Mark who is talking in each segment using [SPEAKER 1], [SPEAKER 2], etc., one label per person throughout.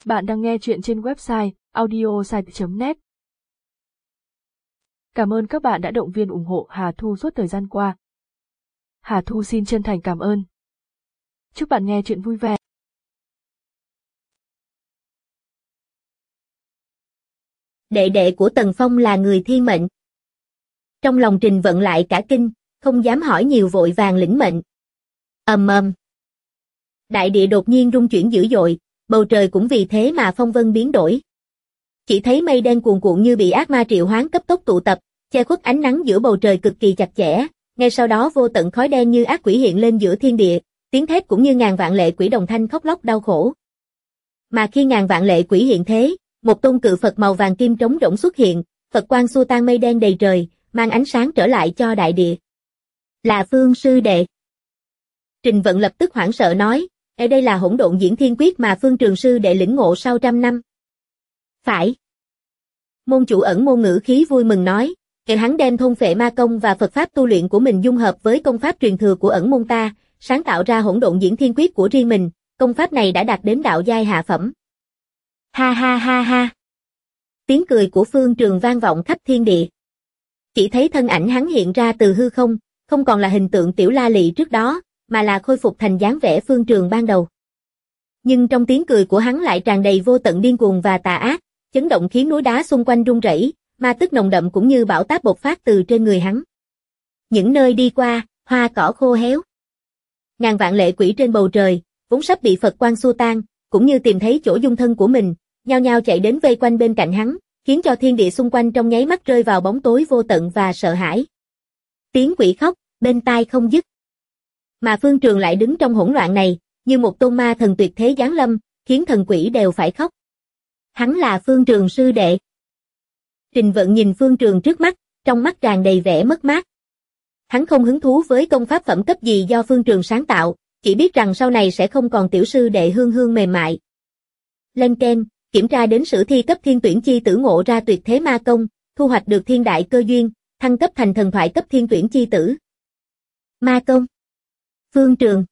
[SPEAKER 1] Bạn đang nghe chuyện trên website audiosite.net. Cảm ơn các bạn đã động viên ủng hộ Hà Thu suốt thời gian qua. Hà Thu xin chân thành cảm ơn. Chúc bạn nghe chuyện vui vẻ.
[SPEAKER 2] Đệ đệ của Tần Phong là người thiên mệnh. Trong lòng Trình Vận lại cả kinh, không dám hỏi nhiều vội vàng lĩnh mệnh. Ầm ầm. Đại địa đột nhiên rung chuyển dữ dội, bầu trời cũng vì thế mà phong vân biến đổi. Chỉ thấy mây đen cuồn cuộn như bị ác ma triệu hoán cấp tốc tụ tập, che khuất ánh nắng giữa bầu trời cực kỳ chặt chẽ, ngay sau đó vô tận khói đen như ác quỷ hiện lên giữa thiên địa, tiếng thét cũng như ngàn vạn lệ quỷ đồng thanh khóc lóc đau khổ. Mà khi ngàn vạn lệ quỷ hiện thế, một tôn cự Phật màu vàng kim trống rỗng xuất hiện, Phật quang xua tan mây đen đầy trời, mang ánh sáng trở lại cho đại địa. Là Phương sư đệ. Trình Vận lập tức hoảng sợ nói, ở đây là hỗn độn diễn thiên quyết mà Phương Trường sư đệ lĩnh ngộ sau trăm năm. Phải. Môn chủ ẩn môn ngữ khí vui mừng nói, hắn đem thôn phệ ma công và Phật pháp tu luyện của mình dung hợp với công pháp truyền thừa của ẩn môn ta, sáng tạo ra hỗn độn diễn thiên quyết của riêng mình, công pháp này đã đạt đến đạo giai hạ phẩm. Ha ha ha ha. Tiếng cười của Phương Trường vang vọng khắp thiên địa. Chỉ thấy thân ảnh hắn hiện ra từ hư không, không còn là hình tượng tiểu la lị trước đó, mà là khôi phục thành dáng vẻ Phương Trường ban đầu. Nhưng trong tiếng cười của hắn lại tràn đầy vô tận điên cuồng và tà ác, chấn động khiến núi đá xung quanh rung rẩy, ma tức nồng đậm cũng như bão táp bộc phát từ trên người hắn. Những nơi đi qua, hoa cỏ khô héo. Ngàn vạn lệ quỷ trên bầu trời, vốn sắp bị Phật quang xua tan, cũng như tìm thấy chỗ dung thân của mình, nhao nhao chạy đến vây quanh bên cạnh hắn, khiến cho thiên địa xung quanh trong nháy mắt rơi vào bóng tối vô tận và sợ hãi. Tiếng quỷ khóc, bên tai không dứt. Mà Phương Trường lại đứng trong hỗn loạn này, như một tôn ma thần tuyệt thế giáng lâm, khiến thần quỷ đều phải khóc. Hắn là Phương Trường sư đệ. Trình Vận nhìn Phương Trường trước mắt, trong mắt tràn đầy vẻ mất mát. Hắn không hứng thú với công pháp phẩm cấp gì do Phương Trường sáng tạo, chỉ biết rằng sau này sẽ không còn tiểu sư đệ hương hương mềm mại. Lên keng, kiểm tra đến sử thi cấp thiên tuyển chi tử ngộ ra tuyệt thế ma công, thu hoạch được thiên đại cơ duyên, thăng cấp thành thần thoại cấp thiên tuyển chi tử. Ma công. Phương Trường.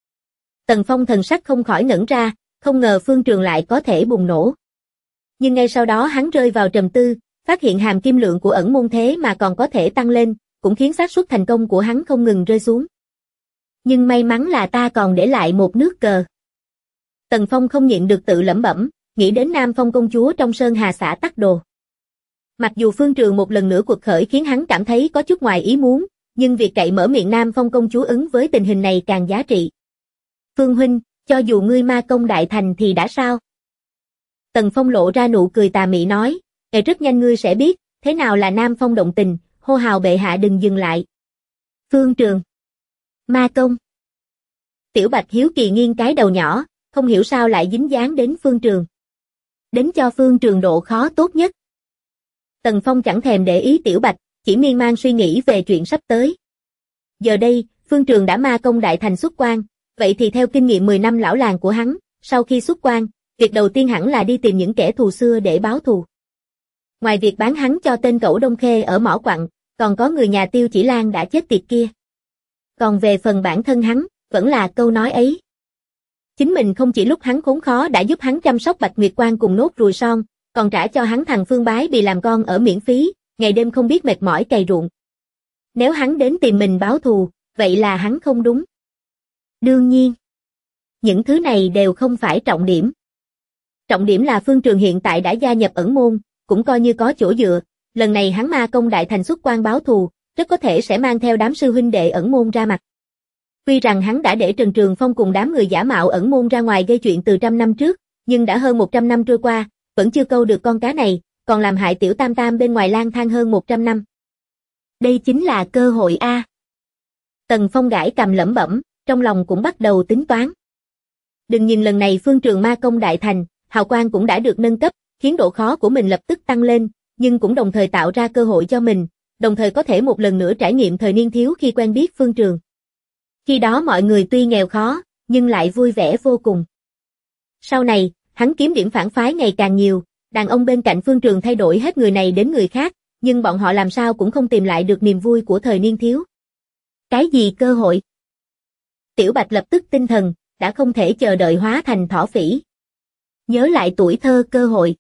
[SPEAKER 2] Tần Phong thần sắc không khỏi ngẩn ra, không ngờ Phương Trường lại có thể bùng nổ. Nhưng ngay sau đó hắn rơi vào trầm tư, phát hiện hàm kim lượng của ẩn môn thế mà còn có thể tăng lên, cũng khiến xác suất thành công của hắn không ngừng rơi xuống. Nhưng may mắn là ta còn để lại một nước cờ. Tần Phong không nhịn được tự lẩm bẩm, nghĩ đến Nam Phong công chúa trong Sơn Hà xã Tắc Đồ. Mặc dù Phương Trường một lần nữa quật khởi khiến hắn cảm thấy có chút ngoài ý muốn, nhưng việc cậy mở miệng Nam Phong công chúa ứng với tình hình này càng giá trị. Phương huynh, cho dù ngươi ma công đại thành thì đã sao? Tần Phong lộ ra nụ cười tà mị nói, rất nhanh ngươi sẽ biết, thế nào là Nam Phong động tình, hô hào bệ hạ đừng dừng lại. Phương Trường. Ma công. Tiểu Bạch hiếu kỳ nghiêng cái đầu nhỏ, không hiểu sao lại dính dáng đến Phương Trường. Đến cho Phương Trường độ khó tốt nhất. Tần Phong chẳng thèm để ý Tiểu Bạch, chỉ miên man suy nghĩ về chuyện sắp tới. Giờ đây, Phương Trường đã ma công đại thành xuất quan, vậy thì theo kinh nghiệm 10 năm lão làng của hắn, sau khi xuất quan, việc đầu tiên hẳn là đi tìm những kẻ thù xưa để báo thù. Ngoài việc bán hắn cho tên cẩu Đông Khê ở mỏ quặng, còn có người nhà Tiêu Chỉ Lan đã chết tiệt kia. Còn về phần bản thân hắn, vẫn là câu nói ấy. Chính mình không chỉ lúc hắn khốn khó đã giúp hắn chăm sóc Bạch Nguyệt Quan cùng nốt ruồi son, còn trả cho hắn thằng Phương Bái bị làm con ở miễn phí, ngày đêm không biết mệt mỏi cày ruộng. Nếu hắn đến tìm mình báo thù, vậy là hắn không đúng. Đương nhiên, những thứ này đều không phải trọng điểm. Trọng điểm là Phương Trường hiện tại đã gia nhập ẩn môn, cũng coi như có chỗ dựa, lần này hắn ma công đại thành xuất quan báo thù, rất có thể sẽ mang theo đám sư huynh đệ ẩn môn ra mặt. Tuy rằng hắn đã để Trần Trường Phong cùng đám người giả mạo ẩn môn ra ngoài gây chuyện từ 100 năm trước, nhưng đã hơn 100 năm trôi qua, vẫn chưa câu được con cá này, còn làm hại tiểu tam tam bên ngoài lang thang hơn 100 năm. Đây chính là cơ hội a. Tần Phong gãi cằm lẩm bẩm, trong lòng cũng bắt đầu tính toán. Đừng nhìn lần này Phương Trường ma công đại thành, hào quang cũng đã được nâng cấp, khiến độ khó của mình lập tức tăng lên, nhưng cũng đồng thời tạo ra cơ hội cho mình, đồng thời có thể một lần nữa trải nghiệm thời niên thiếu khi quen biết Phương Trường. Khi đó mọi người tuy nghèo khó, nhưng lại vui vẻ vô cùng. Sau này, hắn kiếm điểm phản phái ngày càng nhiều, đàn ông bên cạnh Phương Trường thay đổi hết người này đến người khác, nhưng bọn họ làm sao cũng không tìm lại được niềm vui của thời niên thiếu. Cái gì cơ hội? Tiểu Bạch lập tức tinh thần, đã không thể chờ đợi hóa thành thỏ phỉ. Nhớ lại tuổi thơ cơ hội.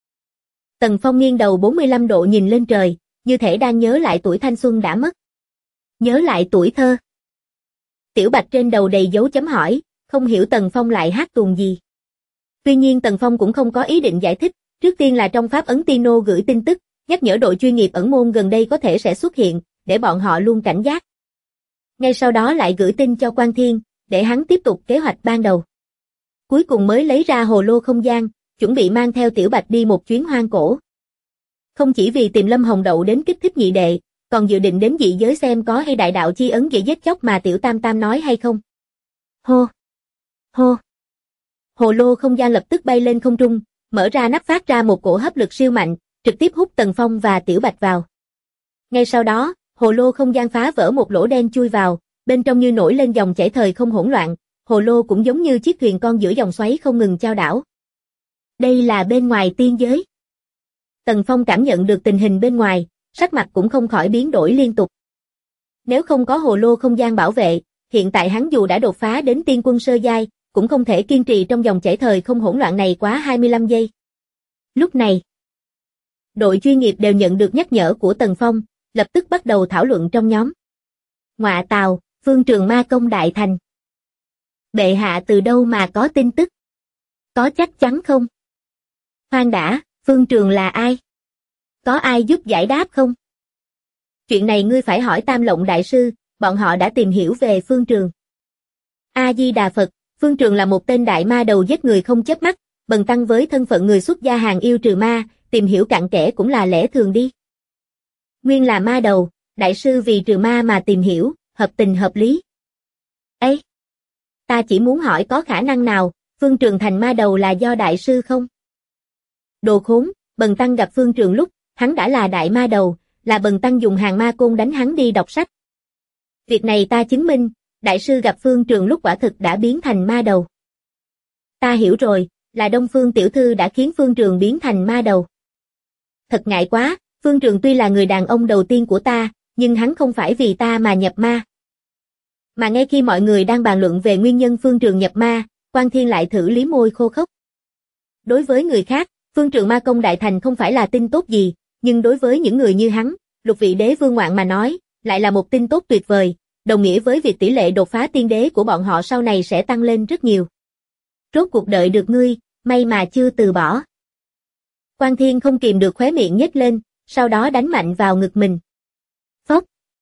[SPEAKER 2] Tần Phong nghiêng đầu 45 độ nhìn lên trời, như thể đang nhớ lại tuổi thanh xuân đã mất. Nhớ lại tuổi thơ. Tiểu Bạch trên đầu đầy dấu chấm hỏi, không hiểu Tần Phong lại hát tuồng gì. Tuy nhiên Tần Phong cũng không có ý định giải thích, trước tiên là trong pháp ấn Tino gửi tin tức, nhắc nhở đội chuyên nghiệp ẩn môn gần đây có thể sẽ xuất hiện, để bọn họ luôn cảnh giác. Ngay sau đó lại gửi tin cho Quan Thiên, để hắn tiếp tục kế hoạch ban đầu. Cuối cùng mới lấy ra hồ lô không gian, chuẩn bị mang theo Tiểu Bạch đi một chuyến hoang cổ. Không chỉ vì tìm Lâm Hồng Đậu đến kích thích nhị đệ, còn dự định đến dị giới xem có hay đại đạo chi ấn dễ giết chóc mà Tiểu Tam Tam nói hay không. Hô! Hô! Hồ lô không gian lập tức bay lên không trung, mở ra nắp phát ra một cổ hấp lực siêu mạnh, trực tiếp hút Tần Phong và Tiểu Bạch vào. Ngay sau đó, hồ lô không gian phá vỡ một lỗ đen chui vào, bên trong như nổi lên dòng chảy thời không hỗn loạn, hồ lô cũng giống như chiếc thuyền con giữa dòng xoáy không ngừng chao đảo. Đây là bên ngoài tiên giới. Tần Phong cảm nhận được tình hình bên ngoài, sắc mặt cũng không khỏi biến đổi liên tục. Nếu không có hồ lô không gian bảo vệ, hiện tại hắn dù đã đột phá đến tiên quân sơ giai, cũng không thể kiên trì trong dòng chảy thời không hỗn loạn này quá 25 giây. Lúc này, đội chuyên nghiệp đều nhận được nhắc nhở của Tần Phong, lập tức bắt đầu thảo luận trong nhóm. Ngọa tào, Phương Trường ma công đại thành. Bệ hạ từ đâu mà có tin tức? Có chắc chắn không? Khoan đã, Phương Trường là ai? Có ai giúp giải đáp không? Chuyện này ngươi phải hỏi Tam Lộng đại sư, bọn họ đã tìm hiểu về Phương Trường. A-di-đà Phật, Phương Trường là một tên đại ma đầu giết người không chớp mắt, bần tăng với thân phận người xuất gia hàng yêu trừ ma, tìm hiểu cặn kẽ cũng là lẽ thường đi. Nguyên là ma đầu, đại sư vì trừ ma mà tìm hiểu, hợp tình hợp lý. Ê! Ta chỉ muốn hỏi có khả năng nào, Phương Trường thành ma đầu là do đại sư không? Đồ khốn, bần tăng gặp Phương Trường lúc, hắn đã là đại ma đầu, là bần tăng dùng hàng ma côn đánh hắn đi đọc sách. Việc này ta chứng minh, đại sư gặp Phương Trường lúc quả thực đã biến thành ma đầu. Ta hiểu rồi, là Đông Phương tiểu thư đã khiến Phương Trường biến thành ma đầu. Thật ngại quá, Phương Trường tuy là người đàn ông đầu tiên của ta, nhưng hắn không phải vì ta mà nhập ma. Mà ngay khi mọi người đang bàn luận về nguyên nhân Phương Trường nhập ma, Quan Thiên lại thử liếm môi khô khốc. Đối với người khác, Phương Trường ma công đại thành không phải là tin tốt gì, nhưng đối với những người như hắn, Lục Vị Đế Vương Ngoạn mà nói, lại là một tin tốt tuyệt vời, đồng nghĩa với việc tỷ lệ đột phá tiên đế của bọn họ sau này sẽ tăng lên rất nhiều. Rốt cuộc đợi được ngươi, may mà chưa từ bỏ. Quan Thiên không kìm được khóe miệng nhếch lên, sau đó đánh mạnh vào ngực mình. Phốc.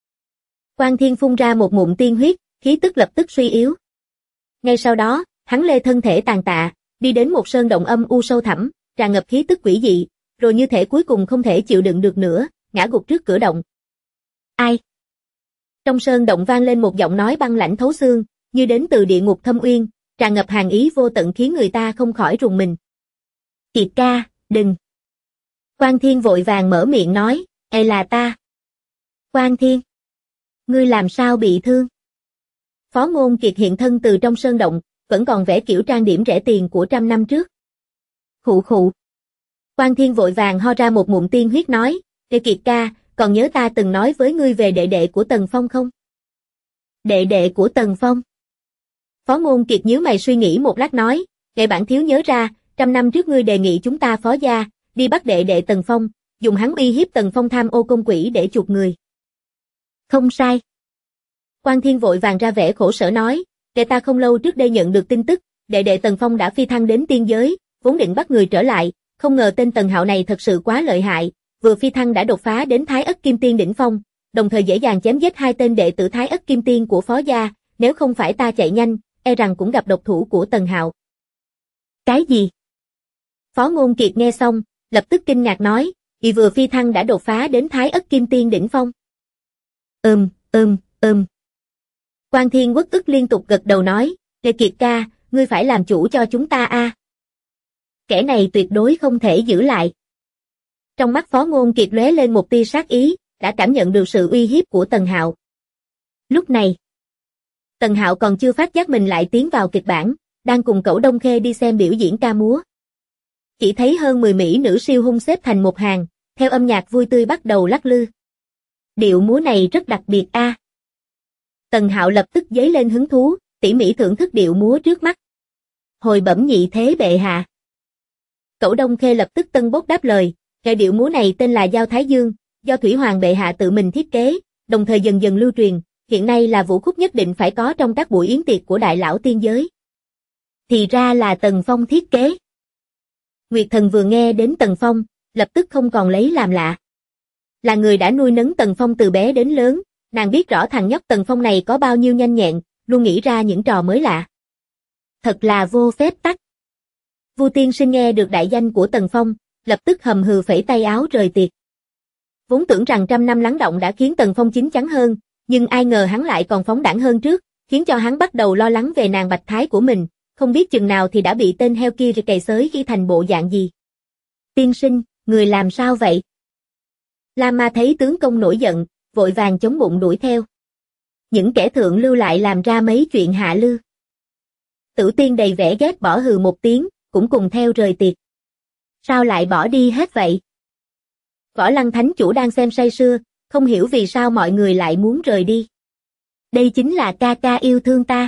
[SPEAKER 2] Quan Thiên phun ra một ngụm tiên huyết, khí tức lập tức suy yếu. Ngay sau đó, hắn lê thân thể tàn tạ, đi đến một sơn động âm u sâu thẳm, tràn ngập khí tức quỷ dị, rồi như thể cuối cùng không thể chịu đựng được nữa, ngã gục trước cửa động. Ai? Trong sơn động vang lên một giọng nói băng lãnh thấu xương, như đến từ địa ngục thâm uyên, tràn ngập hàn ý vô tận khiến người ta không khỏi rùng mình. Kiệt ca, đừng. Quan Thiên vội vàng mở miệng nói, là ta. Quan Thiên, ngươi làm sao bị thương? Phó Ngôn Kiệt hiện thân từ trong sơn động, vẫn còn vẽ kiểu trang điểm rẻ tiền của 100 năm trước. Khụ khụ. Quan Thiên vội vàng ho ra một ngụm tiên huyết nói, Kiệt ca, còn nhớ ta từng nói với ngươi về đệ đệ của Tần Phong không? Đệ đệ của Tần Phong? Phó Ngôn Kiệt nhíu mày suy nghĩ một lát nói, bản thiếu nhớ ra, 100 năm trước ngươi đề nghị chúng ta phó gia, đi bắt đệ đệ Tần Phong, dùng hắn uy hiếp Tần Phong tham ô công quỹ để chuộc người. Không sai. Quan Thiên vội vàng ra vẻ khổ sở nói, ta không lâu trước đây nhận được tin tức, đệ đệ Tần Phong đã phi thăng đến tiên giới, vốn định bắt người trở lại, không ngờ tên Tần Hạo này thật sự quá lợi hại, vừa phi thăng đã đột phá đến Thái Ất Kim Tiên đỉnh phong, đồng thời dễ dàng chém giết 2 tên đệ tử Thái Ất Kim Tiên của phó gia, nếu không phải ta chạy nhanh, rằng cũng gặp độc thủ của Tần Hạo. Cái gì? Phó Ngôn Kiệt nghe xong, lập tức kinh ngạc nói, y vừa phi thăng đã đột phá đến Thái Ất Kim Tiên đỉnh phong. Quan Thiên uất ức liên tục gật đầu nói, Kiệt ca, ngươi phải làm chủ cho chúng ta a. Kẻ này tuyệt đối không thể giữ lại. Trong mắt Phó Ngôn Kiệt lóe lên một tia sát ý, đã cảm nhận được sự uy hiếp của Tần Hạo. Lúc này, Tần Hạo còn chưa phát giác mình lại tiến vào kịch bản, đang cùng Cẩu Đông Khê đi xem biểu diễn ca múa. Chỉ thấy hơn 10 mỹ nữ siêu hung xếp thành một hàng, theo âm nhạc vui tươi bắt đầu lắc lư. Điệu múa này rất đặc biệt a. Tần Hạo lập tức dấy lên hứng thú, tỉ mỉ thưởng thức điệu múa trước mắt. Hồi bẩm nhị thế bệ hạ. Cẩu Đông Khê lập tức tân bốc đáp lời, cái điệu múa này tên là Giao Thái Dương, do Thủy Hoàng bệ hạ tự mình thiết kế, đồng thời dần dần lưu truyền, hiện nay là vũ khúc nhất định phải có trong các buổi yến tiệc của đại lão tiên giới. Thì ra là Tần Phong thiết kế. Nguyệt Thần vừa nghe đến Tần Phong, lập tức không còn lấy làm lạ. Là người đã nuôi nấng Tần Phong từ bé đến lớn, nàng biết rõ thằng nhóc Tần Phong này có bao nhiêu nhanh nhẹn, luôn nghĩ ra những trò mới lạ. Thật là vô phép tắc. Vu Tiên Sinh nghe được đại danh của Tần Phong, lập tức hầm hừ phẩy tay áo rời tiệc. Vốn tưởng rằng 100 năm lắng động đã khiến Tần Phong chín chắn hơn, nhưng ai ngờ hắn lại còn phóng đãng hơn trước, khiến cho hắn bắt đầu lo lắng về nàng Bạch Thái của mình, không biết chừng nào thì đã bị tên heo kia cày xới khi thành bộ dạng gì. Tiên sinh, người làm sao vậy? La Ma thấy tướng công nổi giận, vội vàng chống bụng đuổi theo. Những kẻ thượng lưu lại làm ra mấy chuyện hạ lưu. Tử Tiên đầy vẻ ghét bỏ hừ một tiếng, cũng cùng theo rời tiệc. Sao lại bỏ đi hết vậy? Võ Lăng Thánh Chủ đang xem say sưa, không hiểu vì sao mọi người lại muốn rời đi. Đây chính là ca ca yêu thương ta.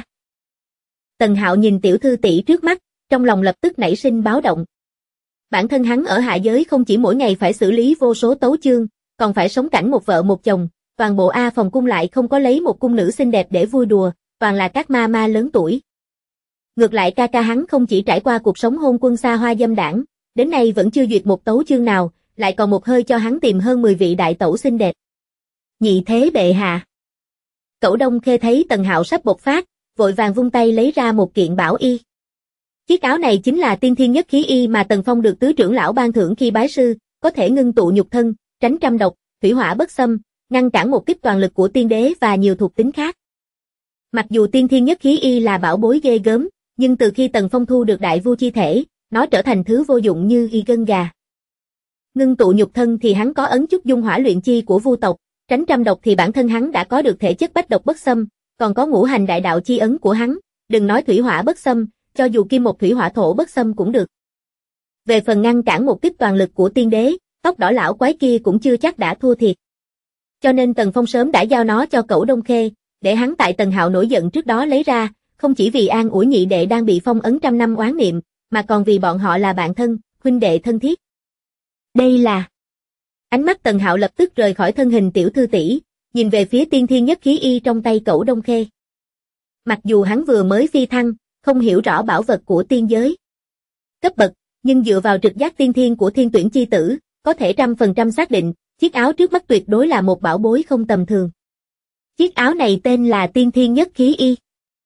[SPEAKER 2] Tần Hạo nhìn tiểu thư tỷ trước mắt, trong lòng lập tức nảy sinh báo động. Bản thân hắn ở hạ giới không chỉ mỗi ngày phải xử lý vô số tấu chương, còn phải sống cảnh một vợ một chồng, toàn bộ A phòng cung lại không có lấy một cung nữ xinh đẹp để vui đùa, toàn là các ma ma lớn tuổi. Ngược lại ca ca hắn không chỉ trải qua cuộc sống hôn quân xa hoa dâm đãng, đến nay vẫn chưa duyệt một tấu chương nào, lại còn một hơi cho hắn tìm hơn 10 vị đại tẩu xinh đẹp. Nhị thế bệ hạ. Cẩu Đông Khê thấy Tần Hạo sắp bộc phát, vội vàng vung tay lấy ra một kiện bảo y. Chiếc áo này chính là tiên thiên nhất khí y mà Tần Phong được tứ trưởng lão ban thưởng khi bái sư, có thể ngưng tụ nhục thân, tránh trăm độc, thủy hỏa bất xâm, ngăn cản một kích toàn lực của tiên đế và nhiều thuộc tính khác. Mặc dù tiên thiên nhất khí y là bảo bối ghê gớm, nhưng từ khi Tần Phong thu được đại vu chi thể, nó trở thành thứ vô dụng như y gân gà. Ngưng tụ nhục thân thì hắn có ấn chút dung hỏa luyện chi của vu tộc, tránh trăm độc thì bản thân hắn đã có được thể chất bách độc bất xâm, còn có ngũ hành đại đạo chi ấn của hắn, đừng nói thủy hỏa bất xâm, cho dù kim một thủy hỏa thổ bất xâm cũng được. Về phần ngăn cản một kích toàn lực của tiên đế, tóc đỏ lão quái kia cũng chưa chắc đã thua thiệt. Cho nên Tần Phong sớm đã giao nó cho Cẩu Đông Khê, để hắn tại Tần Hạo nổi giận trước đó lấy ra, không chỉ vì an ủi nhị đệ đang bị phong ấn 100 năm oán niệm, mà còn vì bọn họ là bạn thân, huynh đệ thân thiết. Đây là... Ánh mắt Tần Hạo lập tức rời khỏi thân hình tiểu thư tỷ, nhìn về phía tiên thiên nhất khí y trong tay Cẩu Đông Khê. Mặc dù hắn vừa mới phi thăng, không hiểu rõ bảo vật của tiên giới cấp bậc, nhưng dựa vào trực giác tiên thiên của Thiên Tuyển chi tử, có thể 100% xác định, chiếc áo trước mắt tuyệt đối là một bảo bối không tầm thường. Chiếc áo này tên là tiên thiên nhất khí y.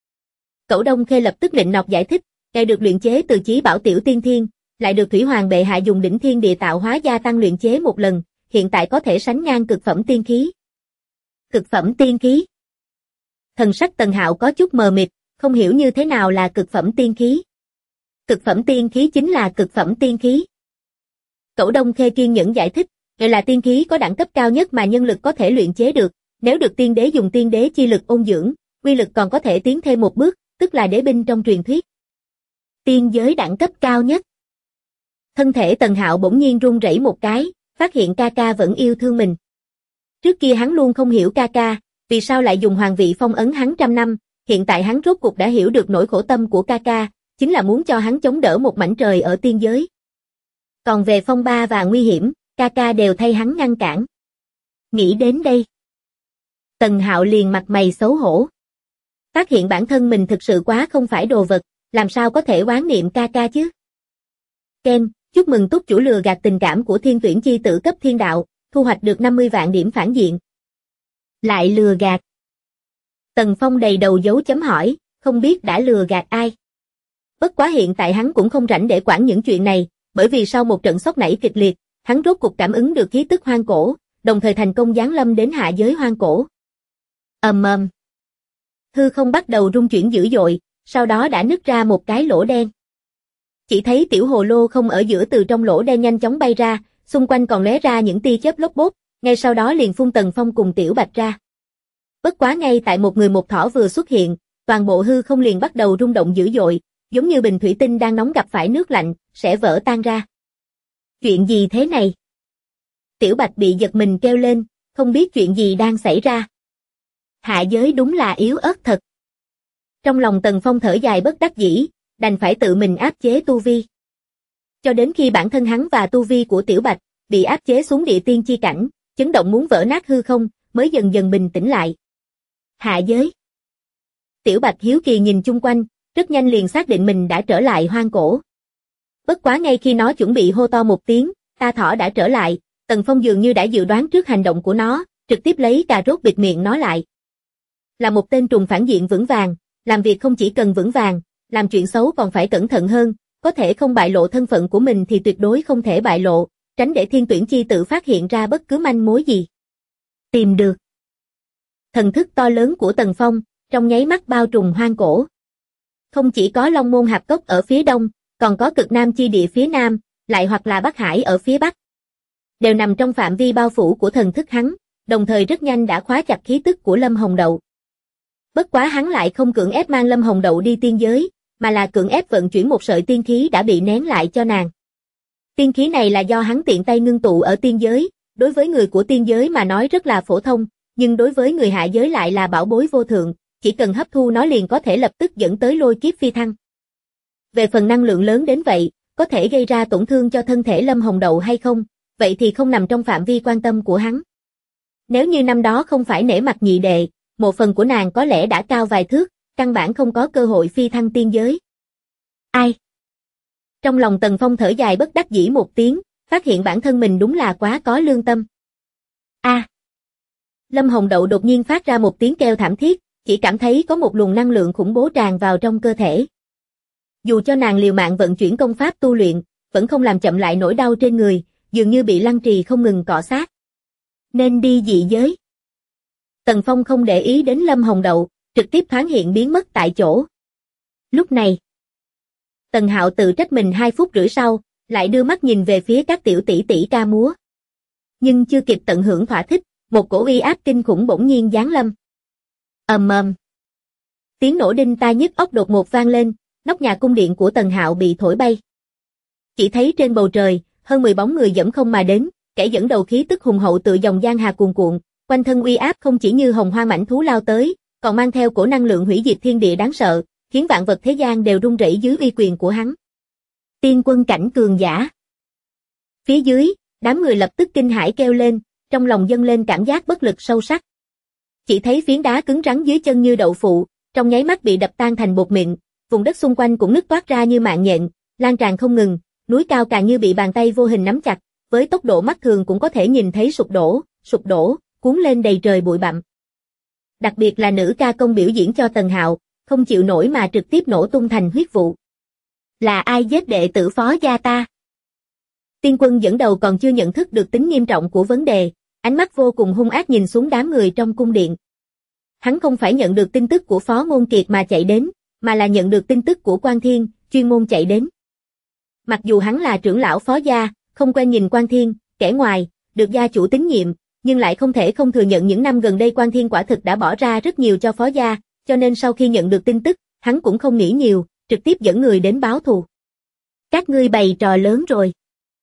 [SPEAKER 2] Cẩu Đông Khê lập tức nịnh nọt giải thích, cây được luyện chế từ chí bảo tiểu tiên thiên, lại được Thủy Hoàng bệ hạ dùng đỉnh thiên địa tạo hóa gia tăng luyện chế một lần, hiện tại có thể sánh ngang cực phẩm tiên khí. Cực phẩm tiên khí. Thần sắc Tần Hạo có chút mờ mịt, không hiểu như thế nào là cực phẩm tiên khí. Cực phẩm tiên khí chính là cực phẩm tiên khí. Cẩu Đông Khê kiên nhẫn giải thích, đây là tiên khí có đẳng cấp cao nhất mà nhân lực có thể luyện chế được, nếu được tiên đế dùng tiên đế chi lực ôn dưỡng, uy lực còn có thể tiến thêm một bước, tức là đế binh trong truyền thuyết. Tiên giới đẳng cấp cao nhất. Thân thể Tần Hạo bỗng nhiên run rẩy một cái, phát hiện ca ca vẫn yêu thương mình. Trước kia hắn luôn không hiểu ca ca, vì sao lại dùng hoàng vị phong ấn hắn 100 năm, hiện tại hắn rốt cuộc đã hiểu được nỗi khổ tâm của ca ca, chính là muốn cho hắn chống đỡ một mảnh trời ở tiên giới. Còn về phong ba và nguy hiểm, ca ca đều thay hắn ngăn cản. Nghĩ đến đây, Tần Hạo liền mặt mày xấu hổ. Phát hiện bản thân mình thực sự quá không phải đồ vật, làm sao có thể oán niệm ca ca chứ? Ken, chúc mừng túc chủ lừa gạt tình cảm của Thiên Tuyển chi tử cấp thiên đạo, thu hoạch được 50 vạn điểm phản diện. Lại lừa gạt. Tần Phong đầy đầu dấu chấm hỏi, không biết đã lừa gạt ai. Bất quá hiện tại hắn cũng không rảnh để quản những chuyện này, bởi vì sau một trận sốc nảy kịch liệt, hắn rốt cục cảm ứng được khí tức hoang cổ, đồng thời thành công giáng lâm đến hạ giới hoang cổ. Ầm. Hư không bắt đầu rung chuyển dữ dội, sau đó đã nứt ra một cái lỗ đen. Chỉ thấy tiểu hồ lô không ở giữa từ trong lỗ đen nhanh chóng bay ra, xung quanh còn lóe ra những tia chớp lốp bốp, ngay sau đó liền phun Tần Phong cùng Tiểu Bạch ra. Bất quá ngay tại một người một thỏ vừa xuất hiện, toàn bộ hư không liền bắt đầu rung động dữ dội, giống như bình thủy tinh đang nóng gặp phải nước lạnh, sẽ vỡ tan ra. Chuyện gì thế này? Tiểu Bạch bị giật mình kêu lên, không biết chuyện gì đang xảy ra. Hạ giới đúng là yếu ớt thật. Trong lòng Tần Phong thở dài bất đắc dĩ, đành phải tự mình áp chế tu vi. Cho đến khi bản thân hắn và tu vi của Tiểu Bạch bị áp chế xuống địa tiên chi cảnh, chấn động muốn vỡ nát hư không, mới dần dần bình tĩnh lại. Hạ giới. Tiểu Bạch hiếu kỳ nhìn chung quanh, rất nhanh liền xác định mình đã trở lại hoang cổ. Bất quá ngay khi nó chuẩn bị hô to một tiếng, ta thỏ đã trở lại, Tần Phong dường như đã dự đoán trước hành động của nó, trực tiếp lấy cà rốt bịt miệng nó lại. Là một tên trùng phản diện vững vàng, làm việc không chỉ cần vững vàng, làm chuyện xấu còn phải cẩn thận hơn, có thể không bại lộ thân phận của mình thì tuyệt đối không thể bại lộ, tránh để Thiên Tuyển Chi tự phát hiện ra bất cứ manh mối gì. Tìm được. Thần thức to lớn của Tần Phong, trong nháy mắt bao trùm hoang cổ. Không chỉ có Long Môn Hạp Cốc ở phía đông, còn có Cực Nam Chi Địa phía nam, lại hoặc là Bắc Hải ở phía bắc. Đều nằm trong phạm vi bao phủ của thần thức hắn, đồng thời rất nhanh đã khóa chặt khí tức của Lâm Hồng Đậu. Bất quá hắn lại không cưỡng ép mang Lâm Hồng Đậu đi tiên giới, mà là cưỡng ép vận chuyển một sợi tiên khí đã bị nén lại cho nàng. Tiên khí này là do hắn tiện tay ngưng tụ ở tiên giới, đối với người của tiên giới mà nói rất là phổ thông, nhưng đối với người hạ giới lại là bảo bối vô thượng, chỉ cần hấp thu nó liền có thể lập tức dẫn tới lôi kiếp phi thăng. Về phần năng lượng lớn đến vậy, có thể gây ra tổn thương cho thân thể Lâm Hồng Đậu hay không, vậy thì không nằm trong phạm vi quan tâm của hắn. Nếu như năm đó không phải nể mặt nhị đệ, một phần của nàng có lẽ đã cao vài thước, căn bản không có cơ hội phi thăng tiên giới. Ai? Trong lòng Tần Phong thở dài bất đắc dĩ một tiếng, phát hiện bản thân mình đúng là quá có lương tâm. Lâm Hồng Đậu đột nhiên phát ra một tiếng kêu thảm thiết, chỉ cảm thấy có một luồng năng lượng khủng bố tràn vào trong cơ thể. Dù cho nàng liều mạng vận chuyển công pháp tu luyện, vẫn không làm chậm lại nỗi đau trên người, dường như bị lăng trì không ngừng cọ sát. Nên đi dị giới. Tần Phong không để ý đến Lâm Hồng Đậu, trực tiếp thoáng hiện biến mất tại chỗ. Lúc này, Tần Hạo tự trách mình 2 phút rưỡi sau, lại đưa mắt nhìn về phía các tiểu tỷ tỷ ca múa. Nhưng chưa kịp tận hưởng thỏa thích, một cổ uy áp kinh khủng bỗng nhiên giáng lâm. Ầm ầm. Tiếng nổ đinh tai nhức óc đột ngột vang lên, nóc nhà cung điện của Tần Hạo bị thổi bay. Chỉ thấy trên bầu trời, hơn 10 bóng người dẫm không mà đến, kẻ dẫn đầu khí tức hùng hậu tự dòng giang hà cuồn cuộn, quanh thân uy áp không chỉ như hồng hoa mãnh thú lao tới, còn mang theo cổ năng lượng hủy diệt thiên địa đáng sợ, khiến vạn vật thế gian đều run rẩy dưới uy quyền của hắn. Tiên quân cảnh cường giả. Phía dưới, đám người lập tức kinh hãi kêu lên, trong lòng dâng lên cảm giác bất lực sâu sắc. Chỉ thấy phiến đá cứng rắn dưới chân như đậu phụ, trong nháy mắt bị đập tan thành bột mịn, vùng đất xung quanh cũng nứt toát ra như mạng nhện, lan tràn không ngừng, núi cao càng như bị bàn tay vô hình nắm chặt, với tốc độ mắt thường cũng có thể nhìn thấy sụp đổ, cuốn lên đầy trời bụi bặm. Đặc biệt là nữ ca công biểu diễn cho Tần Hạo, không chịu nổi mà trực tiếp nổ tung thành huyết vụ. Là ai giết đệ tử Phó gia ta? Tiên quân dẫn đầu còn chưa nhận thức được tính nghiêm trọng của vấn đề, ánh mắt vô cùng hung ác nhìn xuống đám người trong cung điện. Hắn không phải nhận được tin tức của Phó Ngôn Kiệt mà chạy đến, mà là nhận được tin tức của Quan Thiên, chuyên môn chạy đến. Mặc dù hắn là trưởng lão Phó gia, không quen nhìn Quan Thiên, kẻ ngoài, được gia chủ tín nhiệm, nhưng lại không thể không thừa nhận những năm gần đây Quan Thiên quả thực đã bỏ ra rất nhiều cho Phó gia, cho nên sau khi nhận được tin tức, hắn cũng không nghĩ nhiều, trực tiếp dẫn người đến báo thù. Các ngươi bày trò lớn rồi.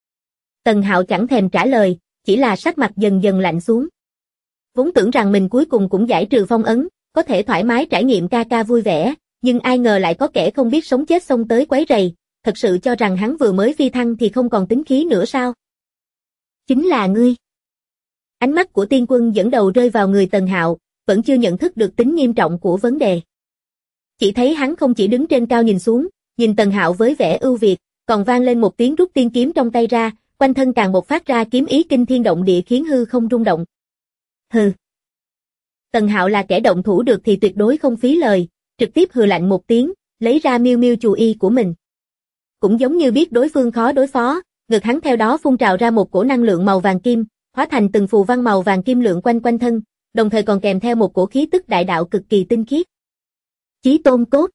[SPEAKER 2] Tần Hạo chẳng thèm trả lời, chỉ là sắc mặt dần dần lạnh xuống. Vốn tưởng rằng mình cuối cùng cũng giải trừ phong ấn, có thể thoải mái trải nghiệm ca ca vui vẻ, nhưng ai ngờ lại có kẻ không biết sống chết xông tới quấy rầy, thật sự cho rằng hắn vừa mới phi thăng thì không còn tính khí nữa sao? Chính là ngươi. Ánh mắt của tiên quân dẫn đầu rơi vào người Tần Hạo, vẫn chưa nhận thức được tính nghiêm trọng của vấn đề. Chỉ thấy hắn không chỉ đứng trên cao nhìn xuống, nhìn Tần Hạo với vẻ ưu việt, còn vang lên một tiếng rút tiên kiếm trong tay ra, quanh thân càng bộc phát ra kiếm ý kinh thiên động địa khiến hư không rung động. Hừ. Tần Hạo là kẻ động thủ được thì tuyệt đối không phí lời, trực tiếp hừ lạnh một tiếng, lấy ra miêu miêu chù y của mình. Cũng giống như biết đối phương khó đối phó, ngực hắn theo đó phun trào ra một cổ năng lượng màu vàng kim, hóa thành từng phù văn màu vàng kim lượn quanh quanh thân, đồng thời còn kèm theo một cổ khí tức đại đạo cực kỳ tinh khiết. Chí tôn cốt.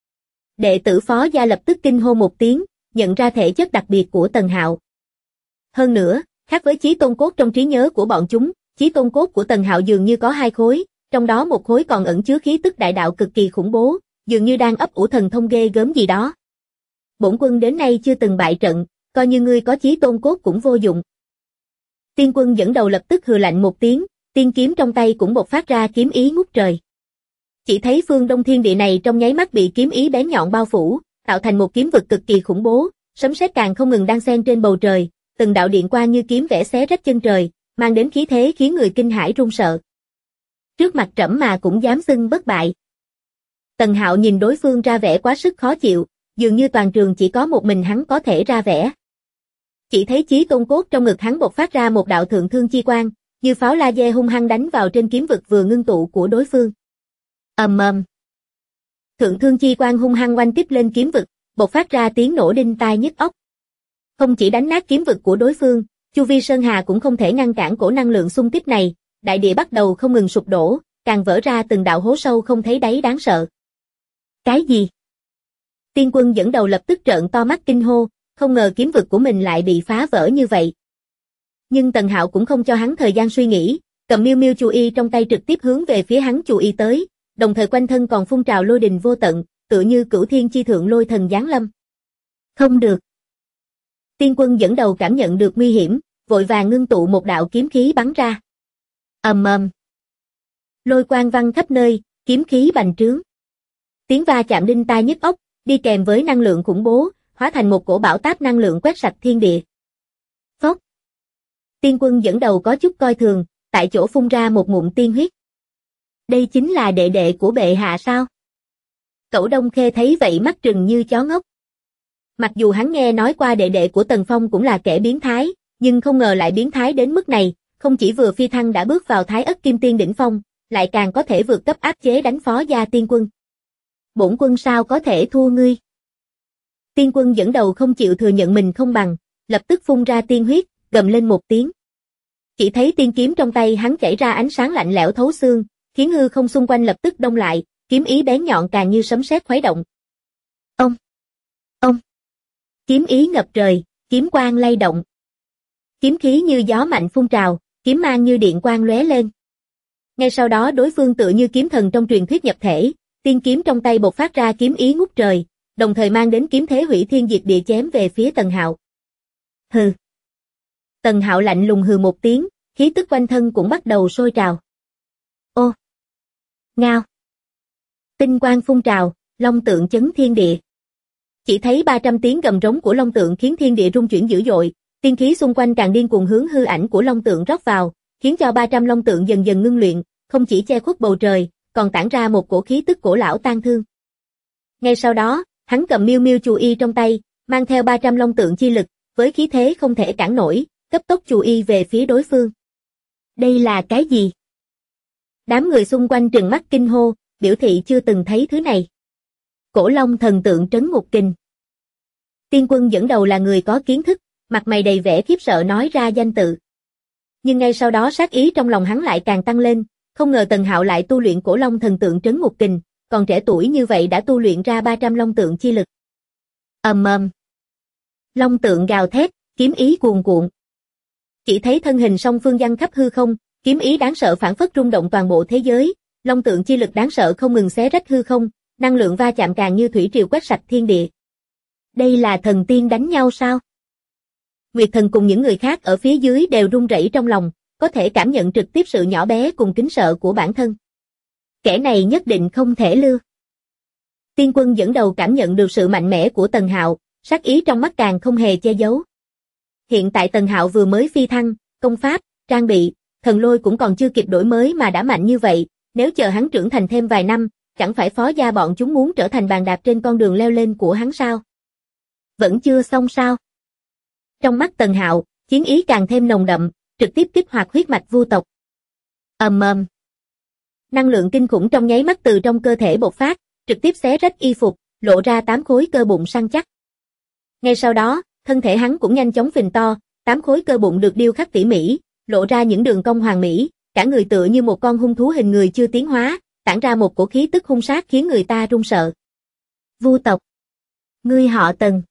[SPEAKER 2] Đệ tử Phó gia lập tức kinh hô một tiếng, nhận ra thể chất đặc biệt của Tần Hạo. Hơn nữa, khác với chí tôn cốt trong trí nhớ của bọn chúng, chí tôn cốt của Tần Hạo dường như có 2 khối, trong đó một khối còn ẩn chứa khí tức đại đạo cực kỳ khủng bố, dường như đang ấp ủ thần thông ghê gớm gì đó. Bổn quân đến nay chưa từng bại trận, coi như ngươi có chí tôn cốt cũng vô dụng. Tiên quân dẫn đầu lập tức hừ lạnh một tiếng, tiên kiếm trong tay cũng bộc phát ra kiếm ý ngút trời. Chỉ thấy phương Đông thiên địa này trong nháy mắt bị kiếm ý bén nhọn bao phủ, tạo thành một kiếm vực cực kỳ khủng bố, sấm sét càng không ngừng đan xen trên bầu trời, từng đạo điện quang như kiếm vẽ xé rách chân trời, mang đến khí thế khiến người kinh hãi run sợ. Trước mặt trẫm mà cũng dám xưng bất bại. Tần Hạo nhìn đối phương ra vẻ quá sức khó chịu, dường như toàn trường chỉ có một mình hắn có thể ra vẻ. Chỉ thấy chí tôn cốt trong ngực hắn bộc phát ra một đạo thượng thương chi quang, như pháo laser hung hăng đánh vào trên kiếm vực vừa ngưng tụ của đối phương. Ầm ầm. Thượng thương chi quang hung hăng oanh kích lên kiếm vực, bộc phát ra tiếng nổ đinh tai nhức óc. Không chỉ đánh nát kiếm vực của đối phương, chu vi sơn hà cũng không thể ngăn cản cổ năng lượng xung kích này, đại địa bắt đầu không ngừng sụp đổ, càng vỡ ra từng đạo hố sâu không thấy đáy đáng sợ. Cái gì? Tiên Quân dẫn đầu lập tức trợn to mắt kinh hô, không ngờ kiếm vực của mình lại bị phá vỡ như vậy. Nhưng Tần Hạo cũng không cho hắn thời gian suy nghĩ, cầm miêu miêu chù y trong tay trực tiếp hướng về phía hắn chù y tới, đồng thời quanh thân còn phun trào lôi đình vô tận, tựa như cửu thiên chi thượng lôi thần giáng lâm. Không được. Tiên Quân dẫn đầu cảm nhận được nguy hiểm, vội vàng ngưng tụ một đạo kiếm khí bắn ra. Ầm ầm. Lôi quang văng khắp nơi, kiếm khí bành trướng. Tiếng va chạm đinh tai nhức óc, đi kèm với năng lượng khủng bố, hóa thành một cổ bão táp năng lượng quét sạch thiên địa. Phốc. Tiên Quân dẫn đầu có chút coi thường, tại chỗ phun ra một ngụm tiên huyết. Đây chính là đệ đệ của bệ hạ sao? Cẩu Đông Khê thấy vậy mắt trừng như chó ngốc. Mặc dù hắn nghe nói qua đệ đệ của Tần Phong cũng là kẻ biến thái, nhưng không ngờ lại biến thái đến mức này, không chỉ vừa phi thăng đã bước vào Thái Ất Kim Tiên đỉnh phong, lại càng có thể vượt cấp áp chế đánh phó gia Tiên Quân. Bổn quân sao có thể thua ngươi? Tiên Quân dẫn đầu không chịu thừa nhận mình không bằng, lập tức phun ra tiên huyết, gầm lên một tiếng. Chỉ thấy tiên kiếm trong tay hắn chảy ra ánh sáng lạnh lẽo thấu xương, khiến hư không xung quanh lập tức đông lại, kiếm ý bén nhọn càng như sấm sét khuấy động. Ông! Ông! Kiếm ý ngập trời, kiếm quang lay động. Kiếm khí như gió mạnh phun trào, kiếm mang như điện quang lóe lên. Ngay sau đó đối phương tựa như kiếm thần trong truyền thuyết nhập thể, tiên kiếm trong tay bộc phát ra kiếm ý ngút trời, đồng thời mang đến kiếm thế hủy thiên diệt địa chém về phía Tần Hạo. Hừ. Tần Hạo lạnh lùng hừ một tiếng, khí tức quanh thân cũng bắt đầu sôi trào. Ô! Ngao! Tinh quang phun trào, long tượng chấn thiên địa. Chỉ thấy 300 tiếng gầm rống của long tượng khiến thiên địa rung chuyển dữ dội, tiên khí xung quanh càng điên cuồng hướng hư ảnh của long tượng rót vào, khiến cho 300 long tượng dần dần ngưng luyện, không chỉ che khuất bầu trời, còn tản ra một cổ khí tức cổ lão tang thương. Ngay sau đó, hắn cầm miêu miêu chù y trong tay, mang theo 300 long tượng chi lực, với khí thế không thể cản nổi, cấp tốc chù y về phía đối phương. Đây là cái gì? Đám người xung quanh trừng mắt kinh hô, biểu thị chưa từng thấy thứ này. Cổ long thần tượng trấn ngục kình. Tiên Quân dẫn đầu là người có kiến thức, mặt mày đầy vẻ khiếp sợ nói ra danh tự. Nhưng ngay sau đó sát ý trong lòng hắn lại càng tăng lên, không ngờ Tần Hạo lại tu luyện cổ long thần tượng trấn ngục kình, còn trẻ tuổi như vậy đã tu luyện ra 300 long tượng chi lực. Ầm ầm. Long tượng gào thét, kiếm ý cuồn cuộn. Chỉ thấy thân hình song phương giăng khắp hư không, kiếm ý đáng sợ phản phất rung động toàn bộ thế giới, long tượng chi lực đáng sợ không ngừng xé rách hư không, năng lượng va chạm càng như thủy triều quét sạch thiên địa. Đây là thần tiên đánh nhau sao? Nguyệt Thần cùng những người khác ở phía dưới đều run rẩy trong lòng, có thể cảm nhận trực tiếp sự nhỏ bé cùng kính sợ của bản thân. Kẻ này nhất định không thể lưu. Tiên Quân dẫn đầu cảm nhận được sự mạnh mẽ của Tần Hạo, sát ý trong mắt càng không hề che giấu. Hiện tại Tần Hạo vừa mới phi thăng, công pháp, trang bị, thần lôi cũng còn chưa kịp đổi mới mà đã mạnh như vậy, nếu chờ hắn trưởng thành thêm vài năm, chẳng phải phó gia bọn chúng muốn trở thành bàn đạp trên con đường leo lên của hắn sao? Vẫn chưa xong sao? Trong mắt Tần Hạo, chiến ý càng thêm nồng đậm, trực tiếp kích hoạt huyết mạch vu tộc. Ầm ầm. Năng lượng kinh khủng trong nháy mắt từ trong cơ thể bộc phát, trực tiếp xé rách y phục, lộ ra 8 khối cơ bụng săn chắc. Ngay sau đó, thân thể hắn cũng nhanh chóng phình to, 8 khối cơ bụng được điêu khắc tỉ mỉ, lộ ra những đường cong hoàn mỹ, cả người tựa như một con hung thú hình người chưa tiến hóa, tản ra một cổ khí tức hung sát khiến người ta run sợ. Vu tộc. Ngươi họ Tần.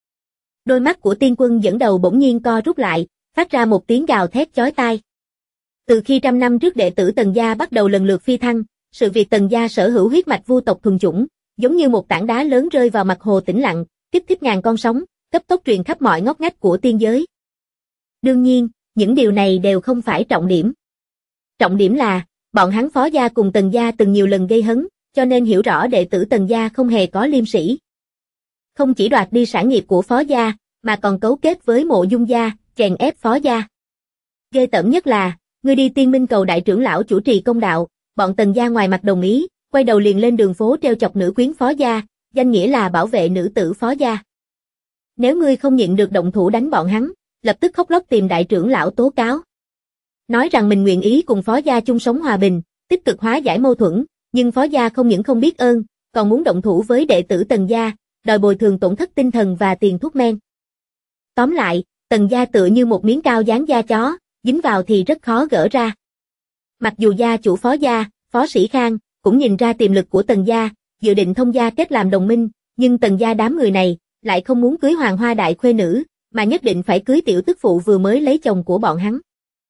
[SPEAKER 2] Đôi mắt của Tiên Quân dẫn đầu bỗng nhiên co rút lại, phát ra một tiếng gào thét chói tai. Từ khi 100 năm trước đệ tử Tần gia bắt đầu lần lượt phi thăng, sự việc Tần gia sở hữu huyết mạch vu tộc thuần chủng, giống như một tảng đá lớn rơi vào mặt hồ tĩnh lặng, kích thích ngàn con sóng, cấp tốc truyền khắp mọi ngóc ngách của tiên giới. Đương nhiên, những điều này đều không phải trọng điểm. Trọng điểm là, bọn hắn phó gia cùng Tần gia từng nhiều lần gây hấn, cho nên hiểu rõ đệ tử Tần gia không hề có liêm sỉ. không chỉ đoạt đi sản nghiệp của Phó gia, mà còn cấu kết với Mộ Dung gia, chèn ép Phó gia. Ghê tởm nhất là, ngươi đi Tiên Minh cầu đại trưởng lão chủ trì công đạo, bọn Tần gia ngoài mặt đồng ý, quay đầu liền lên đường phố trêu chọc nữ quyến Phó gia, danh nghĩa là bảo vệ nữ tử Phó gia. Nếu ngươi không nhịn được động thủ đánh bọn hắn, lập tức khóc lóc tìm đại trưởng lão tố cáo. Nói rằng mình nguyện ý cùng Phó gia chung sống hòa bình, tích cực hóa giải mâu thuẫn, nhưng Phó gia không những không biết ơn, còn muốn động thủ với đệ tử Tần gia, đòi bồi thường tổn thất tinh thần và tiền thuốc men. Tóm lại, Tần gia tựa như một miếng cao dán da chó, dính vào thì rất khó gỡ ra. Mặc dù gia chủ Phó gia, Phó Sĩ Khang, cũng nhìn ra tiềm lực của Tần gia, dự định thông gia kết làm đồng minh, nhưng Tần gia đám người này lại không muốn cưới hoàng hoa đại khuê nữ, mà nhất định phải cưới tiểu tức phụ vừa mới lấy chồng của bọn hắn.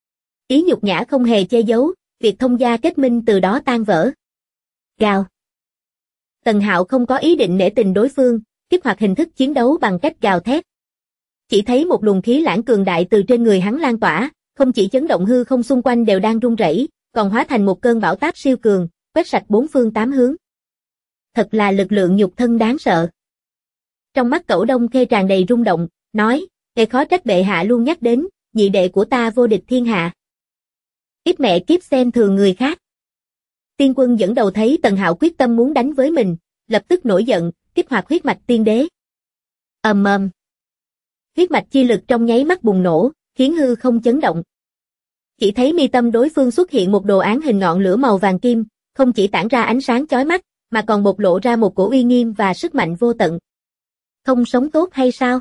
[SPEAKER 2] Ý nhục nhã không hề che giấu, việc thông gia kết minh từ đó tan vỡ. Gào. Tần Hạo không có ý định nể tình đối phương, kích hoạt hình thức chiến đấu bằng cách gào thét. Chỉ thấy một luồng khí lãng cường đại từ trên người hắn lan tỏa, không chỉ chấn động hư không xung quanh đều đang rung rẩy, còn hóa thành một cơn bão táp siêu cường, quét sạch bốn phương tám hướng. Thật là lực lượng nhục thân đáng sợ. Trong mắt Cẩu Đông Khê tràn đầy rung động, nói, "Ê khó trách bệ hạ luôn nhắc đến, nhị đệ của ta vô địch thiên hạ. Ít mẹ kiếp xem thường người khác." Tiên Quân dẫn đầu thấy Tần Hạo quyết tâm muốn đánh với mình, lập tức nổi giận, kích hoạt huyết mạch tiên đế. Ầm ầm. Huyết mạch chi lực trong nháy mắt bùng nổ, khiến hư không chấn động. Chỉ thấy mi tâm đối phương xuất hiện một đồ án hình ngọn lửa màu vàng kim, không chỉ tản ra ánh sáng chói mắt, mà còn bộc lộ ra một cổ uy nghiêm và sức mạnh vô tận. Không sống tốt hay sao?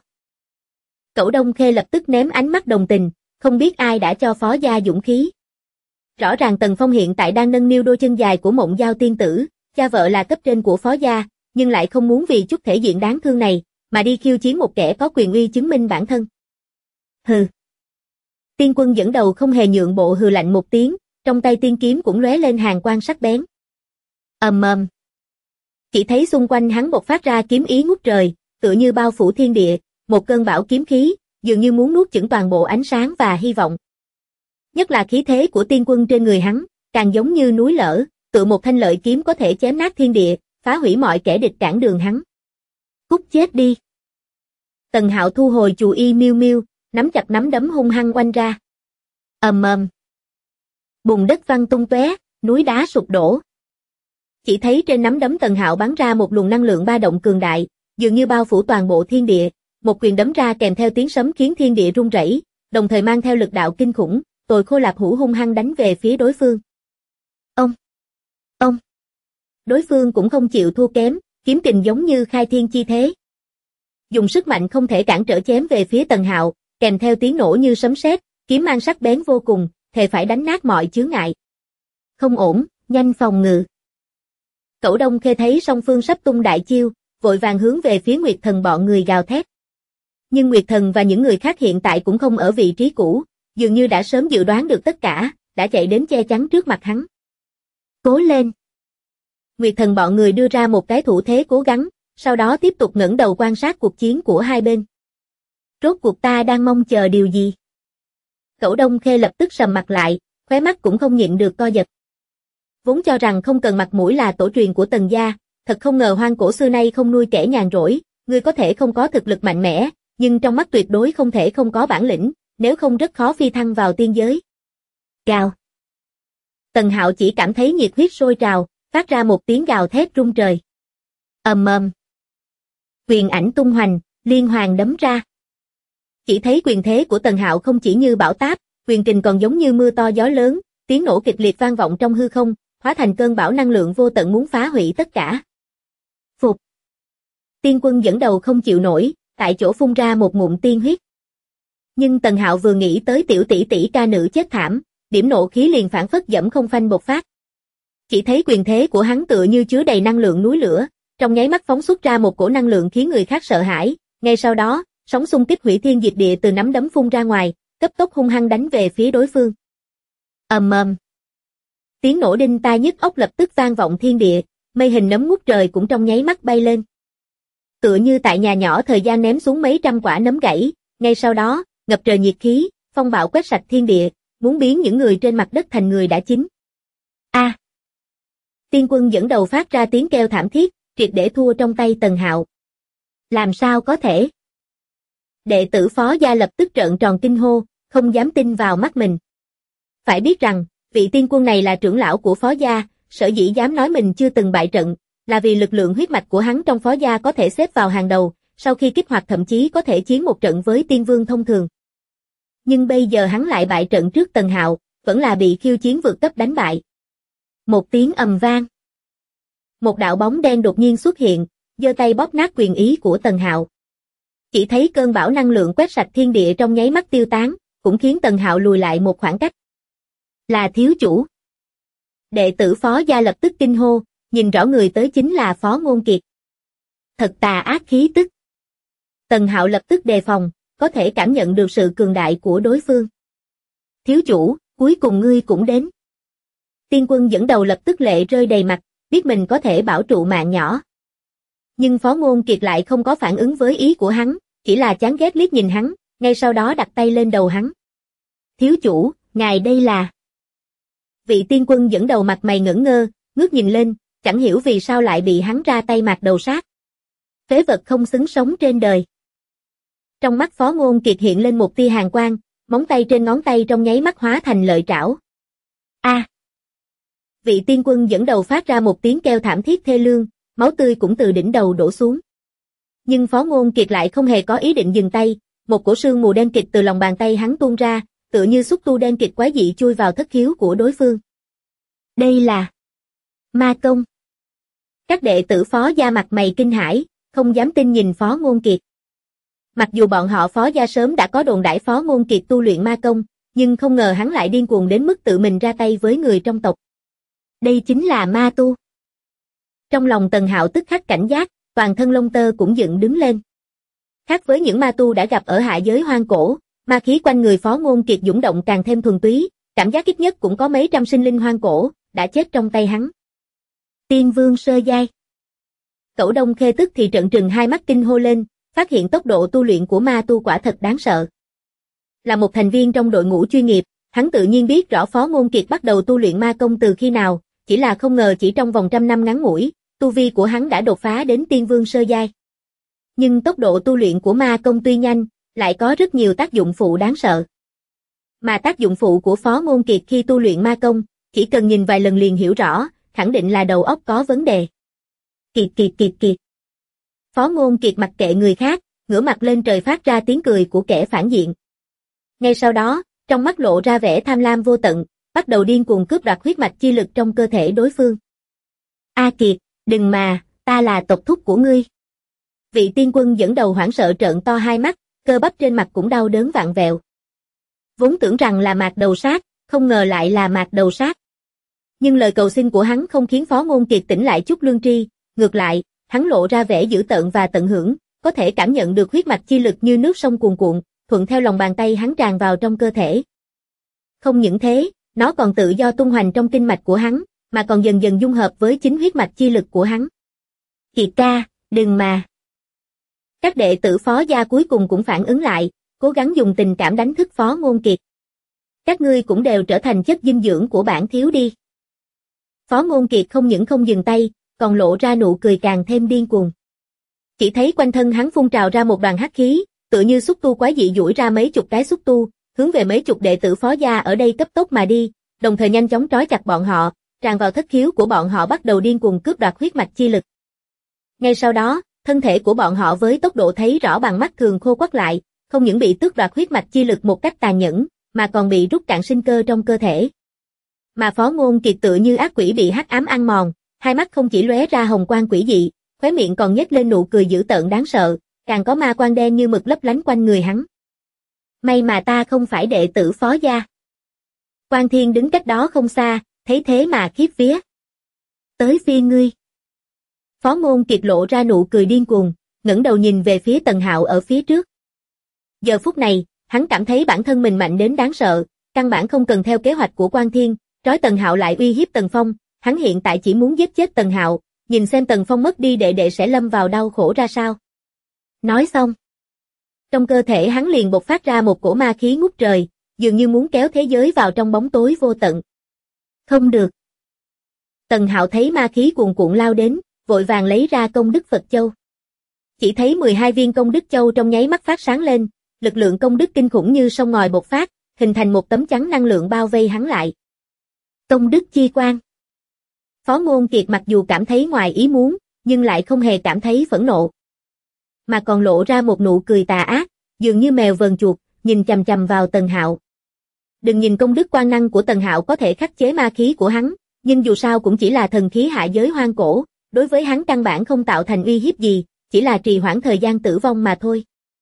[SPEAKER 2] Cẩu Đông Khê lập tức ném ánh mắt đồng tình, không biết ai đã cho Phó gia dũng khí. Rõ ràng Tần Phong hiện tại đang nâng niu đôi chân dài của Mộng Giao tiên tử, cha vợ là cấp trên của Phó gia, nhưng lại không muốn vì chút thể diện đáng thương này, mà đi khiêu chiến một kẻ có quyền uy chứng minh bản thân. Hừ. Tiên Quân dẫn đầu không hề nhượng bộ hừ lạnh một tiếng, trong tay tiên kiếm cũng lóe lên hàn quang sắc bén. Ầm ầm. Chỉ thấy xung quanh hắn bộc phát ra kiếm ý ngút trời, tựa như bao phủ thiên địa, một cơn bão kiếm khí, dường như muốn nuốt chửng toàn bộ ánh sáng và hy vọng. Nhất là khí thế của Tiên Quân trên người hắn, càng giống như núi lở, tựa một thanh lợi kiếm có thể chém nát thiên địa, phá hủy mọi kẻ địch cản đường hắn. Cút chết đi. Tần Hạo thu hồi chù y miêu miêu, nắm chặt nắm đấm hung hăng quanh ra. Ầm ầm. Bùn đất văng tung tóe, núi đá sụp đổ. Chỉ thấy trên nắm đấm Tần Hạo bắn ra một luồng năng lượng ba động cường đại, dường như bao phủ toàn bộ thiên địa, một quyền đấm ra kèm theo tiếng sấm khiến thiên địa rung rẩy, đồng thời mang theo lực đạo kinh khủng, Tồi Khô Lạp Hủ hung hăng đánh về phía đối phương. Ông. Đối phương cũng không chịu thua kém, kiếm kình giống như khai thiên chi thế. Dùng sức mạnh không thể cản trở chém về phía Tần Hạo, kèm theo tiếng nổ như sấm sét, kiếm mang sắc bén vô cùng, thề phải đánh nát mọi chướng ngại. Không ổn, nhanh phòng ngự. Cẩu Đông Khê thấy song phương sắp tung đại chiêu, vội vàng hướng về phía Nguyệt Thần bọn người gào thét. Nhưng Nguyệt Thần và những người khác hiện tại cũng không ở vị trí cũ, dường như đã sớm dự đoán được tất cả, đã chạy đến che chắn trước mặt hắn. Cố lên! Nguyệt Thần bọn người đưa ra một cái thủ thế cố gắng, sau đó tiếp tục ngẩng đầu quan sát cuộc chiến của hai bên. Rốt cuộc ta đang mong chờ điều gì? Cẩu Đông Khê lập tức sầm mặt lại, khóe mắt cũng không nhịn được co giật. Vốn cho rằng không cần mặt mũi là tổ truyền của Tần gia, thật không ngờ hoang cổ xưa nay không nuôi kẻ nhàn rỗi, ngươi có thể không có thực lực mạnh mẽ, nhưng trong mắt tuyệt đối không thể không có bản lĩnh, nếu không rất khó phi thăng vào tiên giới. Gào. Tần Hạo chỉ cảm thấy nhiệt huyết sôi trào, phát ra một tiếng gào thét rung trời. Ầm ầm. Quyền ảnh tung hoành, liên hoàn đấm ra. Chỉ thấy quyền thế của Tần Hạo không chỉ như bão táp, quyền kình còn giống như mưa to gió lớn, tiếng nổ kịch liệt vang vọng trong hư không, hóa thành cơn bão năng lượng vô tận muốn phá hủy tất cả. Phục. Tiên Quân dẫn đầu không chịu nổi, tại chỗ phun ra một ngụm tiên huyết. Nhưng Tần Hạo vừa nghĩ tới tiểu tỷ tỷ ca nữ chết thảm, điểm nộ khí liền phản phất dẫm không phanh bộc phát. Chỉ thấy quyền thế của hắn tựa như chứa đầy năng lượng núi lửa, trong nháy mắt phóng xuất ra một cổ năng lượng khiến người khác sợ hãi, ngay sau đó, sóng xung kích hủy thiên diệt địa từ nắm đấm phun ra ngoài, cấp tốc hung hăng đánh về phía đối phương. Ầm ầm. Tiếng nổ đinh tai nhức óc lập tức vang vọng thiên địa, mây hình nấm ngút trời cũng trong nháy mắt bay lên. Tựa như tại nhà nhỏ thời gian ném xuống mấy trăm quả nấm gãy, ngay sau đó, ngập trời nhiệt khí, phong bạo quét sạch thiên địa, muốn biến những người trên mặt đất thành người đã chín. A. Tiên Quân dẫn đầu phát ra tiếng kêu thảm thiết, triệt để thua trong tay Tần Hạo. Làm sao có thể? Đệ tử Phó gia lập tức trợn tròn kinh hô, không dám tin vào mắt mình. Phải biết rằng, vị tiên quân này là trưởng lão của Phó gia, sở dĩ dám nói mình chưa từng bại trận, là vì lực lượng huyết mạch của hắn trong Phó gia có thể xếp vào hàng đầu, sau khi kích hoạt thậm chí có thể chiến một trận với tiên vương thông thường. Nhưng bây giờ hắn lại bại trận trước Tần Hạo, vẫn là bị khiêu chiến vượt cấp đánh bại. Một tiếng ầm vang. Một đạo bóng đen đột nhiên xuất hiện, giơ tay bóp nát quyền ý của Tần Hạo. Chỉ thấy cơn bão năng lượng quét sạch thiên địa trong nháy mắt tiêu tán, cũng khiến Tần Hạo lùi lại một khoảng cách. Là thiếu chủ. Đệ tử Phó gia lập tức kinh hô, nhìn rõ người tới chính là Phó Ngôn Kiệt. Thật tà ác khí tức. Tần Hạo lập tức đề phòng, có thể cảm nhận được sự cường đại của đối phương. Thiếu chủ, cuối cùng ngươi cũng đến. Tiên quân dẫn đầu lập tức lệ rơi đầy mặt, biết mình có thể bảo trụ mạng nhỏ. Nhưng Phó Ngôn Kiệt lại không có phản ứng với ý của hắn, chỉ là chán ghét liếc nhìn hắn, ngay sau đó đặt tay lên đầu hắn. Thiếu chủ, ngài đây là... Vị tiên quân dẫn đầu mặt mày ngẩn ngơ, ngước nhìn lên, chẳng hiểu vì sao lại bị hắn ra tay mạt đầu sát. Phế vật không xứng sống trên đời. Trong mắt Phó Ngôn Kiệt hiện lên một tia hàn quang, móng tay trên ngón tay trong nháy mắt hóa thành lợi trảo. A! Vị tiên quân dẫn đầu phát ra một tiếng kêu thảm thiết thê lương, máu tươi cũng từ đỉnh đầu đổ xuống. Nhưng Phó Ngôn Kiệt lại không hề có ý định dừng tay, một cổ sương mù đen kịt từ lòng bàn tay hắn tuôn ra, tựa như xúc tu đen kịt quái dị chui vào thất khiếu của đối phương. Đây là ma công. Các đệ tử Phó gia mặt mày kinh hãi, không dám tin nhìn Phó Ngôn Kiệt. Mặc dù bọn họ Phó gia sớm đã có đồn đãi Phó Ngôn Kiệt tu luyện ma công, nhưng không ngờ hắn lại điên cuồng đến mức tự mình ra tay với người trong tộc. Đây chính là ma tu. Trong lòng Tần Hạo tức khắc cảnh giác, toàn thân lông tơ cũng dựng đứng lên. Khác với những ma tu đã gặp ở hạ giới hoang cổ, ma khí quanh người Phó Ngôn Kiệt dũng động càng thêm thuần túy, cảm giác ít nhất cũng có mấy trăm sinh linh hoang cổ đã chết trong tay hắn. Tiên vương sơ giai. Cẩu Đông Khê tức thì trợn trừng hai mắt kinh hô lên, phát hiện tốc độ tu luyện của ma tu quả thật đáng sợ. Là một thành viên trong đội ngũ chuyên nghiệp, hắn tự nhiên biết rõ Phó Ngôn Kiệt bắt đầu tu luyện ma công từ khi nào, chỉ là không ngờ chỉ trong vòng trăm năm ngắn ngủi, tu vi của hắn đã đột phá đến tiên vương sơ giai. Nhưng tốc độ tu luyện của ma công tuy nhanh, lại có rất nhiều tác dụng phụ đáng sợ. Mà tác dụng phụ của Phó Ngôn Kiệt khi tu luyện ma công, chỉ cần nhìn vài lần liền hiểu rõ, khẳng định là đầu óc có vấn đề. Kiệt. Phó Ngôn Kiệt mặc kệ người khác, ngửa mặt lên trời phát ra tiếng cười của kẻ phản diện. Ngay sau đó, trong mắt lộ ra vẻ tham lam vô tận, bắt đầu điên cuồng cướp đoạt huyết mạch chi lực trong cơ thể đối phương. A Kiệt, đừng mà, ta là tộc thúc của ngươi. Vị tiên quân dẫn đầu hoảng sợ trợn to hai mắt, cơ bắp trên mặt cũng đau đớn vặn vẹo. Vốn tưởng rằng là mạt đầu sát, không ngờ lại là mạt đầu sát. Nhưng lời cầu xin của hắn không khiến Phó Ngôn Kiệt tỉnh lại chút lương tri, ngược lại, hắn lộ ra vẻ dữ tợn và tận hưởng, có thể cảm nhận được huyết mạch chi lực như nước sông cuồn cuộn, thuận theo lòng bàn tay hắn tràn vào trong cơ thể. Không những thế, nó còn tự do tung hoành trong kinh mạch của hắn, mà còn dần dần dung hợp với chính huyết mạch chi lực của hắn. Kiệt ca, đừng mà. Các đệ tử Phó gia cuối cùng cũng phản ứng lại, cố gắng dùng tình cảm đánh thức Phó Ngôn Kiệt. Các ngươi cũng đều trở thành chất dinh dưỡng của bản thiếu đi. Phó Ngôn Kiệt không những không dừng tay, còn lộ ra nụ cười càng thêm điên cuồng. Chỉ thấy quanh thân hắn phun trào ra một đoàn hắc khí, tựa như xúc tu quái dị duỗi ra mấy chục cái xúc tu, hướng về mấy chục đệ tử Phó gia ở đây cấp tốc mà đi, đồng thời nhanh chóng trói chặt bọn họ, tràn vào thất khiếu của bọn họ bắt đầu điên cuồng cướp đoạt huyết mạch chi lực. Ngay sau đó, thân thể của bọn họ với tốc độ thấy rõ bằng mắt thường khô quắt lại, không những bị tước đoạt huyết mạch chi lực một cách tàn nhẫn, mà còn bị rút cạn sinh cơ trong cơ thể. Mà Phó Ngôn Kiệt tựa như ác quỷ bị hắc ám ăn mòn, hai mắt không chỉ lóe ra hồng quang quỷ dị, khóe miệng còn nhếch lên nụ cười dữ tợn đáng sợ, càng có ma quang đen như mực lấp lánh quanh người hắn. May mà ta không phải đệ tử Phó gia. Quan Thiên đứng cách đó không xa, thấy thế mà khiếp vía. Tới phiên ngươi. Phó Ngôn Kiệt lộ ra nụ cười điên cuồng, ngẩng đầu nhìn về phía Tần Hạo ở phía trước. Giờ phút này, hắn cảm thấy bản thân mình mạnh đến đáng sợ, căn bản không cần theo kế hoạch của Quan Thiên, trói Tần Hạo lại uy hiếp Tần Phong, hắn hiện tại chỉ muốn giết chết Tần Hạo, nhìn xem Tần Phong mất đi đệ đệ sẽ lâm vào đau khổ ra sao. Nói xong, trong cơ thể hắn liền bộc phát ra một cổ ma khí ngút trời, dường như muốn kéo thế giới vào trong bóng tối vô tận. Không được. Tần Hạo thấy ma khí cuồn cuộn lao đến, vội vàng lấy ra công đức Phật Châu. Chỉ thấy 12 viên công đức châu trong nháy mắt phát sáng lên, lực lượng công đức kinh khủng như sông ngòi bộc phát, hình thành một tấm chắn năng lượng bao vây hắn lại. Công đức chi quang. Phó Ngôn Kiệt mặc dù cảm thấy ngoài ý muốn, nhưng lại không hề cảm thấy phẫn nộ, mà còn lộ ra một nụ cười tà ác, dường như mèo vờn chuột, nhìn chằm chằm vào Tần Hạo. Đừng nhìn công đức quang năng của Tần Hạo có thể khắc chế ma khí của hắn, nhưng dù sao cũng chỉ là thần khí hạ giới hoang cổ, đối với hắn căn bản không tạo thành uy hiếp gì, chỉ là trì hoãn thời gian tử vong mà thôi.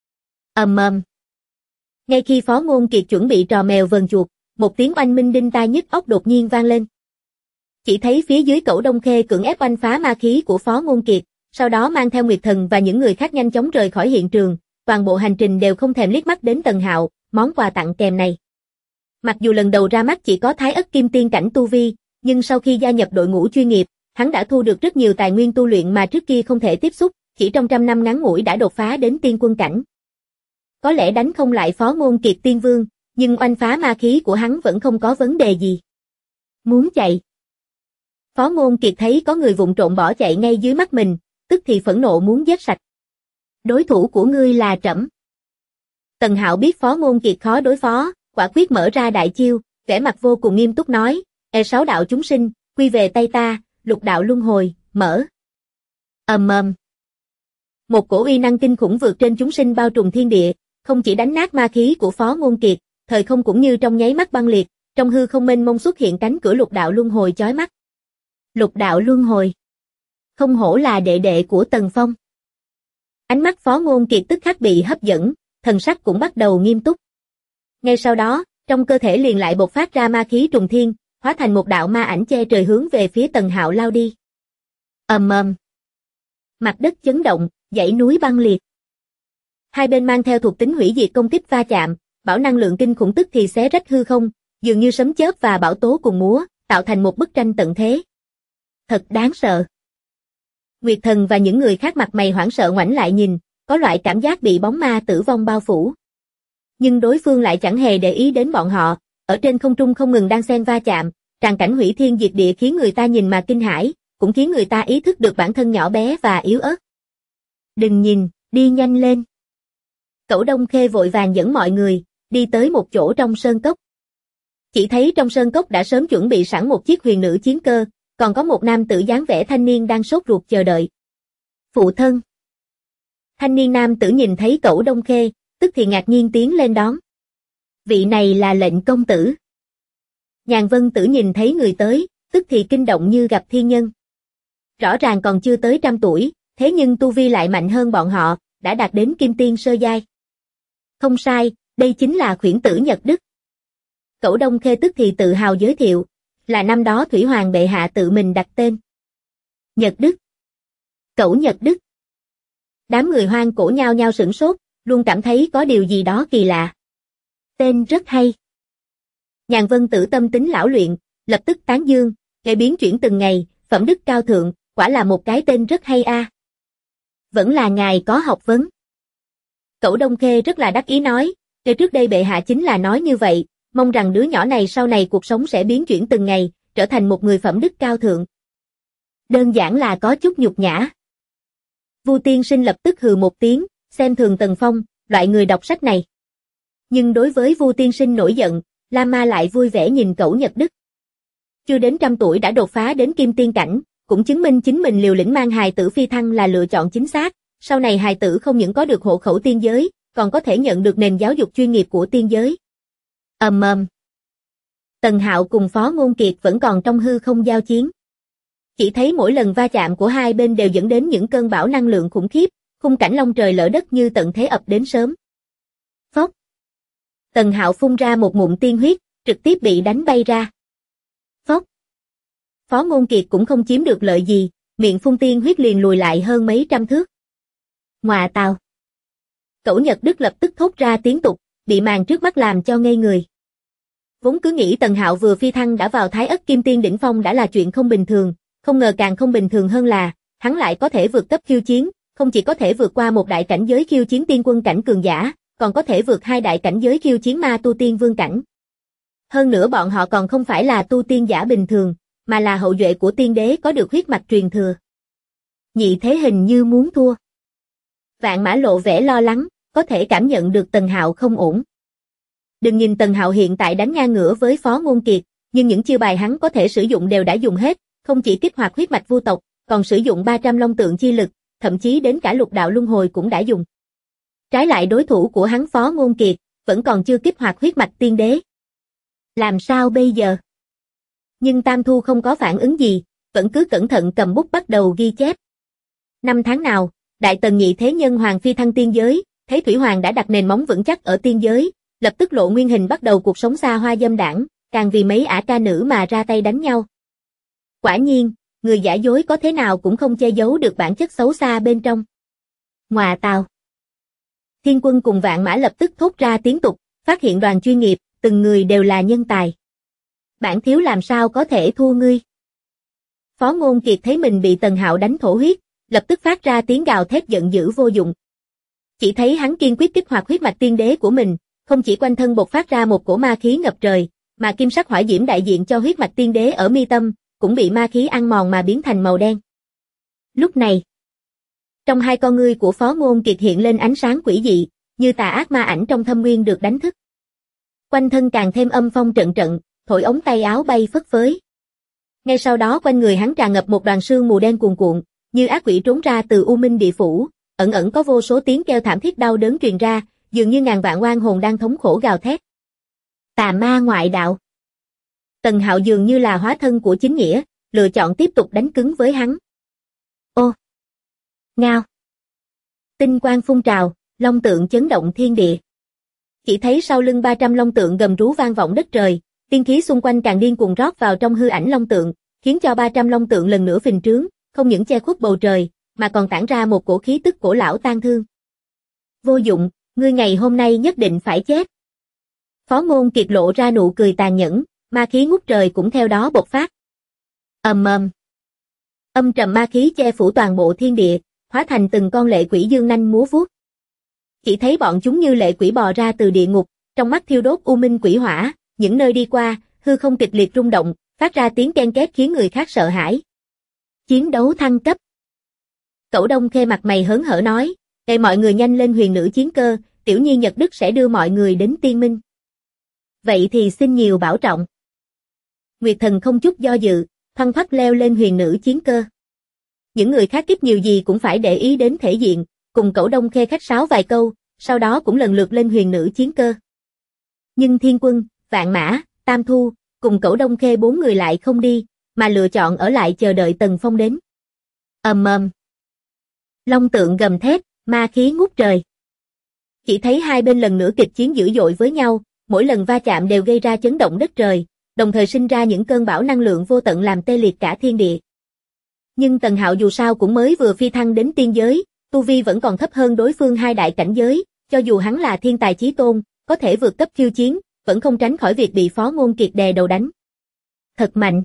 [SPEAKER 2] Ngay khi Phó Ngôn Kiệt chuẩn bị trò mèo vờn chuột, một tiếng oanh minh đinh tai nhức óc đột nhiên vang lên. Chỉ thấy phía dưới Cẩu Đông Khê cưỡng ép oanh phá ma khí của Phó Ngôn Kiệt, sau đó mang theo Nguyệt Thần và những người khác nhanh chóng rời khỏi hiện trường, toàn bộ hành trình đều không thèm liếc mắt đến Tần Hạo, món quà tặng kèm này. Mặc dù lần đầu ra mắt chỉ có Thái Ất Kim Tiên cảnh tu vi, nhưng sau khi gia nhập đội ngũ chuyên nghiệp, hắn đã thu được rất nhiều tài nguyên tu luyện mà trước kia không thể tiếp xúc, chỉ trong trăm năm ngắn ngủi đã đột phá đến tiên quân cảnh. Có lẽ đánh không lại Phó Ngôn Kiệt tiên vương, nhưng oanh phá ma khí của hắn vẫn không có vấn đề gì. Muốn chạy. Phó Ngôn Kiệt thấy có người vụng trộm bỏ chạy ngay dưới mắt mình, tức thì phẫn nộ muốn giết sạch. Đối thủ của ngươi là trẫm. Tần Hạo biết Phó Ngôn Kiệt khó đối phó, quả quyết mở ra đại chiêu, vẻ mặt vô cùng nghiêm túc nói, sáu đạo chúng sinh, quy về tay ta, lục đạo luân hồi, mở. Một cổ uy năng kinh khủng vượt trên chúng sinh bao trùm thiên địa, không chỉ đánh nát ma khí của Phó Ngôn Kiệt, thời không cũng như trong nháy mắt băng liệt, trong hư không mênh mông xuất hiện cánh cửa lục đạo luân hồi chói mắt. Lục đạo luân hồi. Không hổ là đệ đệ của Tần Phong. Ánh mắt Phó Ngôn Kiệt tức khắc bị hấp dẫn, thần sắc cũng bắt đầu nghiêm túc. Ngay sau đó, trong cơ thể liền lại bộc phát ra ma khí trùng thiên, hóa thành một đạo ma ảnh che trời hướng về phía Tần Hạo lao đi. Mặt đất chấn động, dãy núi băng liệt. Hai bên mang theo thuộc tính hủy diệt công kích va chạm, bão năng lượng kinh khủng tức thì xé rách hư không, dường như sấm chớp và bão tố cùng múa, tạo thành một bức tranh tận thế. Thật đáng sợ. Nguyệt Thần và những người khác mặt mày hoảng sợ ngoảnh lại nhìn, có loại cảm giác bị bóng ma tử vong bao phủ. Nhưng đối phương lại chẳng hề để ý đến bọn họ, ở trên không trung không ngừng đan xen va chạm, tràng cảnh hủy thiên diệt địa khiến người ta nhìn mà kinh hãi, cũng khiến người ta ý thức được bản thân nhỏ bé và yếu ớt. Đừng nhìn, đi nhanh lên. Cẩu Đông Khê vội vàng dẫn mọi người, đi tới một chỗ trong sơn cốc. Chỉ thấy trong sơn cốc đã sớm chuẩn bị sẵn một chiếc huyền nữ chiến cơ, còn có một nam tử dáng vẻ thanh niên đang sốt ruột chờ đợi. Phụ thân. Thanh niên nam tử nhìn thấy Cẩu Đông Khê, tức thì ngạc nhiên tiến lên đón. Vị này là lệnh công tử. Nhàn Vân Tử nhìn thấy người tới, tức thì kinh động như gặp thiên nhân. Rõ ràng còn chưa tới 100 tuổi, thế nhưng tu vi lại mạnh hơn bọn họ, đã đạt đến kim tiên sơ giai. Không sai, đây chính là khuyển tử Nhật Đức. Cẩu Đông Khê tức thì tự hào giới thiệu, là năm đó Thủy Hoàng bệ hạ tự mình đặt tên. Nhật Đức. Cẩu Nhật Đức. Đám người hoang cổ nhao nhao sửng sốt, luôn cảm thấy có điều gì đó kỳ lạ. Tên rất hay. Nhàn Vân Tử tâm tính lão luyện, lập tức tán dương, ngày biến chuyển từng ngày, phẩm đức cao thượng, quả là một cái tên rất hay a. Vẫn là ngài có học vấn. Cẩu Đông Khê rất là đắc ý nói, trước đây bệ hạ chính là nói như vậy, mong rằng đứa nhỏ này sau này cuộc sống sẽ biến chuyển từng ngày, trở thành một người phẩm đức cao thượng. Đơn giản là có chút nhục nhã. Vu tiên sinh lập tức hừ một tiếng, xem thường Tần Phong, loại người đọc sách này. Nhưng đối với Vu tiên sinh nổi giận, La Ma lại vui vẻ nhìn Cẩu Nhật Đức. Chưa đến 100 tuổi đã đột phá đến kim tiên cảnh, cũng chứng minh chính mình liều lĩnh mang hài tử phi thăng là lựa chọn chính xác, sau này hài tử không những có được hộ khẩu tiên giới, còn có thể nhận được nền giáo dục chuyên nghiệp của tiên giới. Tần Hạo cùng Phó Ngôn Kiệt vẫn còn trong hư không giao chiến. Chỉ thấy mỗi lần va chạm của hai bên đều dẫn đến những cơn bão năng lượng khủng khiếp, khung cảnh long trời lở đất như tận thế ập đến sớm. Phốc. Tần Hạo phun ra một ngụm tiên huyết, trực tiếp bị đánh bay ra. Phốc. Phó Ngôn Kiệt cũng không chiếm được lợi gì, miệng phun tiên huyết liền lùi lại hơn mấy trăm thước. Ngoà tào. Cẩu Nhật Đức lập tức thốt ra tiếng tục, bị màn trước mắt làm cho ngây người. Vốn cứ nghĩ Tần Hạo vừa phi thăng đã vào Thái Ất Kim Tiên đỉnh phong đã là chuyện không bình thường, không ngờ càng không bình thường hơn là, hắn lại có thể vượt cấp khiêu chiến, không chỉ có thể vượt qua một đại cảnh giới khiêu chiến tiên quân cảnh cường giả, còn có thể vượt hai đại cảnh giới khiêu chiến ma tu tiên vương cảnh. Hơn nữa bọn họ còn không phải là tu tiên giả bình thường, mà là hậu duệ của tiên đế có được huyết mạch truyền thừa. Nhị thế hình như muốn thua. Vạn Mã lộ vẻ lo lắng, có thể cảm nhận được Tần Hạo không ổn. Đừng nhìn Tần Hạo hiện tại đánh ngang ngửa với Phó Ngôn Kiệt, nhưng những chiêu bài hắn có thể sử dụng đều đã dùng hết, không chỉ kích hoạt huyết mạch vu tộc, còn sử dụng 300 long tượng chi lực, thậm chí đến cả lục đạo luân hồi cũng đã dùng. Trái lại đối thủ của hắn Phó Ngôn Kiệt, vẫn còn chưa kích hoạt huyết mạch tiên đế. Làm sao bây giờ? Nhưng Tam Thu không có phản ứng gì, vẫn cứ cẩn thận cầm bút bắt đầu ghi chép. Năm tháng nào, Đại Tần nhị thế nhân hoàng phi thăng tiên giới, thấy Thủy Hoàng đã đặt nền móng vững chắc ở tiên giới, lập tức lộ nguyên hình bắt đầu cuộc sống xa hoa dâm đãng, càng vì mấy ả ca nữ mà ra tay đánh nhau. Quả nhiên, người giả dối có thế nào cũng không che giấu được bản chất xấu xa bên trong. Ngoà tào. Thiên Quân cùng Vạn Mã lập tức thốt ra tiếng tục, phát hiện đoàn chuyên nghiệp, từng người đều là nhân tài. Bản thiếu làm sao có thể thua ngươi? Phó Ngôn Kiệt thấy mình bị Tần Hạo đánh thổ huyết, lập tức phát ra tiếng gào thét giận dữ vô dụng. Chỉ thấy hắn kiên quyết kích hoạt huyết mạch tiên đế của mình, không chỉ quanh thân bộc phát ra một cổ ma khí ngập trời, mà kim sắc hỏa diễm đại diện cho huyết mạch tiên đế ở mi tâm, cũng bị ma khí ăn mòn mà biến thành màu đen. Lúc này, trong hai con ngươi của Phó Ngôn Kiệt hiện lên ánh sáng quỷ dị, như tà ác ma ảnh trong thâm nguyên được đánh thức. Quanh thân càng thêm âm phong trận trận, thổi ống tay áo bay phất phới. Ngay sau đó quanh người hắn tràn ngập một đoàn sương mù đen cuồn cuộn, như ác quỷ trốn ra từ U Minh địa phủ, ẩn ẩn có vô số tiếng kêu thảm thiết đau đớn truyền ra, dường như ngàn vạn oan hồn đang thống khổ gào thét. Tà ma ngoại đạo. Tần Hạo dường như là hóa thân của chính nghĩa, lựa chọn tiếp tục đánh cứng với hắn. Ô! Ngao! Tinh quang phun trào, long tượng chấn động thiên địa. Chỉ thấy sau lưng 300 long tượng gầm rú vang vọng đất trời, tiên khí xung quanh càng điên cuồng rót vào trong hư ảnh long tượng, khiến cho 300 long tượng lần nữa phình trướng, không những che khuất bầu trời, mà còn tản ra một cổ khí tức cổ lão tang thương. Vô dụng, ngươi ngày hôm nay nhất định phải chết. Phó Ngôn Kiệt lộ ra nụ cười tàn nhẫn, ma khí ngút trời cũng theo đó bộc phát. Âm trầm ma khí che phủ toàn bộ thiên địa, hóa thành từng con lệ quỷ dương nanh múa vuốt. Chỉ thấy bọn chúng như lệ quỷ bò ra từ địa ngục, trong mắt thiêu đốt u minh quỷ hỏa, những nơi đi qua, hư không kịch liệt rung động, phát ra tiếng ken két khiến người khác sợ hãi. Chiến đấu thăng cấp. Cẩu Đông Khê mặt mày hớn hở nói, để mọi người nhanh lên huyền nữ chiến cơ, tiểu nhi Nhật Đức sẽ đưa mọi người đến tiên minh. Vậy thì xin nhiều bảo trọng. Nguyệt Thần không chút do dự, thoăn thoắt leo lên huyền nữ chiến cơ. Những người khác kiếp nhiều gì cũng phải để ý đến thể diện, cùng Cẩu Đông Khê khách sáo vài câu, sau đó cũng lần lượt lên huyền nữ chiến cơ. Nhưng Thiên Quân, Vạn Mã, Tam Thu, cùng Cẩu Đông Khê 4 người lại không đi, mà lựa chọn ở lại chờ đợi Tần Phong đến. Long tượng gầm thét, ma khí ngút trời. Chỉ thấy hai bên lần nữa kịch chiến dữ dội với nhau, mỗi lần va chạm đều gây ra chấn động đất trời, đồng thời sinh ra những cơn bão năng lượng vô tận làm tê liệt cả thiên địa. Nhưng Tần Hạo dù sao cũng mới vừa phi thăng đến tiên giới, tu vi vẫn còn thấp hơn đối phương hai đại cảnh giới, cho dù hắn là thiên tài chí tôn, có thể vượt cấp khiêu chiến, vẫn không tránh khỏi việc bị Phó Ngôn Kiệt đè đầu đánh. Thật mạnh.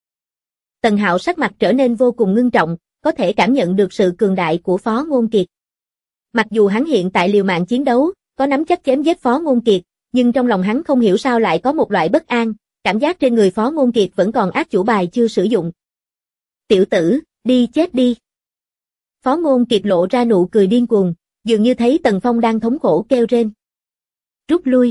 [SPEAKER 2] Tần Hạo sắc mặt trở nên vô cùng ngưng trọng, có thể cảm nhận được sự cường đại của Phó Ngôn Kiệt. Mặc dù hắn hiện tại liều mạng chiến đấu, có nắm chắc chém giết Phó Ngôn Kiệt, nhưng trong lòng hắn không hiểu sao lại có một loại bất an, cảm giác trên người Phó Ngôn Kiệt vẫn còn át chủ bài chưa sử dụng. Tiểu tử, đi chết đi. Phó Ngôn Kiệt lộ ra nụ cười điên cuồng, dường như thấy Tần Phong đang thống khổ kêu rên. Rút lui.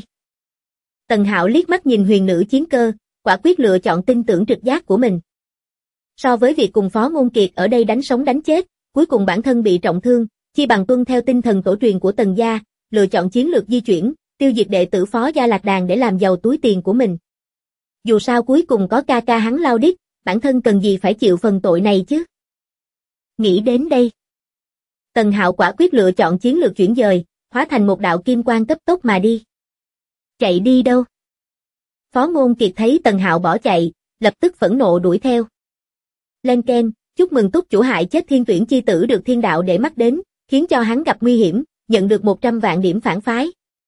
[SPEAKER 2] Tần Hạo liếc mắt nhìn huyền nữ chiến cơ, quả quyết lựa chọn tin tưởng trực giác của mình. So với việc cùng Phó Ngôn Kiệt ở đây đánh sống đánh chết, cuối cùng bản thân bị trọng thương, chi bằng tuân theo tinh thần tổ truyền của Tần gia, lựa chọn chiến lược di chuyển, tiêu diệt đệ tử Phó gia Lạc Đàn để làm giàu túi tiền của mình. Dù sao cuối cùng có ca ca hắn lao đít, bản thân cần gì phải chịu phần tội này chứ. Nghĩ đến đây, Tần Hạo quả quyết lựa chọn chiến lược chuyển dời, hóa thành một đạo kim quang cấp tốc mà đi. Chạy đi đâu? Phó Ngôn Kiệt thấy Tần Hạo bỏ chạy, lập tức phẫn nộ đuổi theo. Lên ken, chúc mừng túc chủ hại chết thiên tuyển chi tử được thiên đạo để mắt đến, khiến cho hắn gặp nguy hiểm, nhận được 100 vạn điểm phản phái.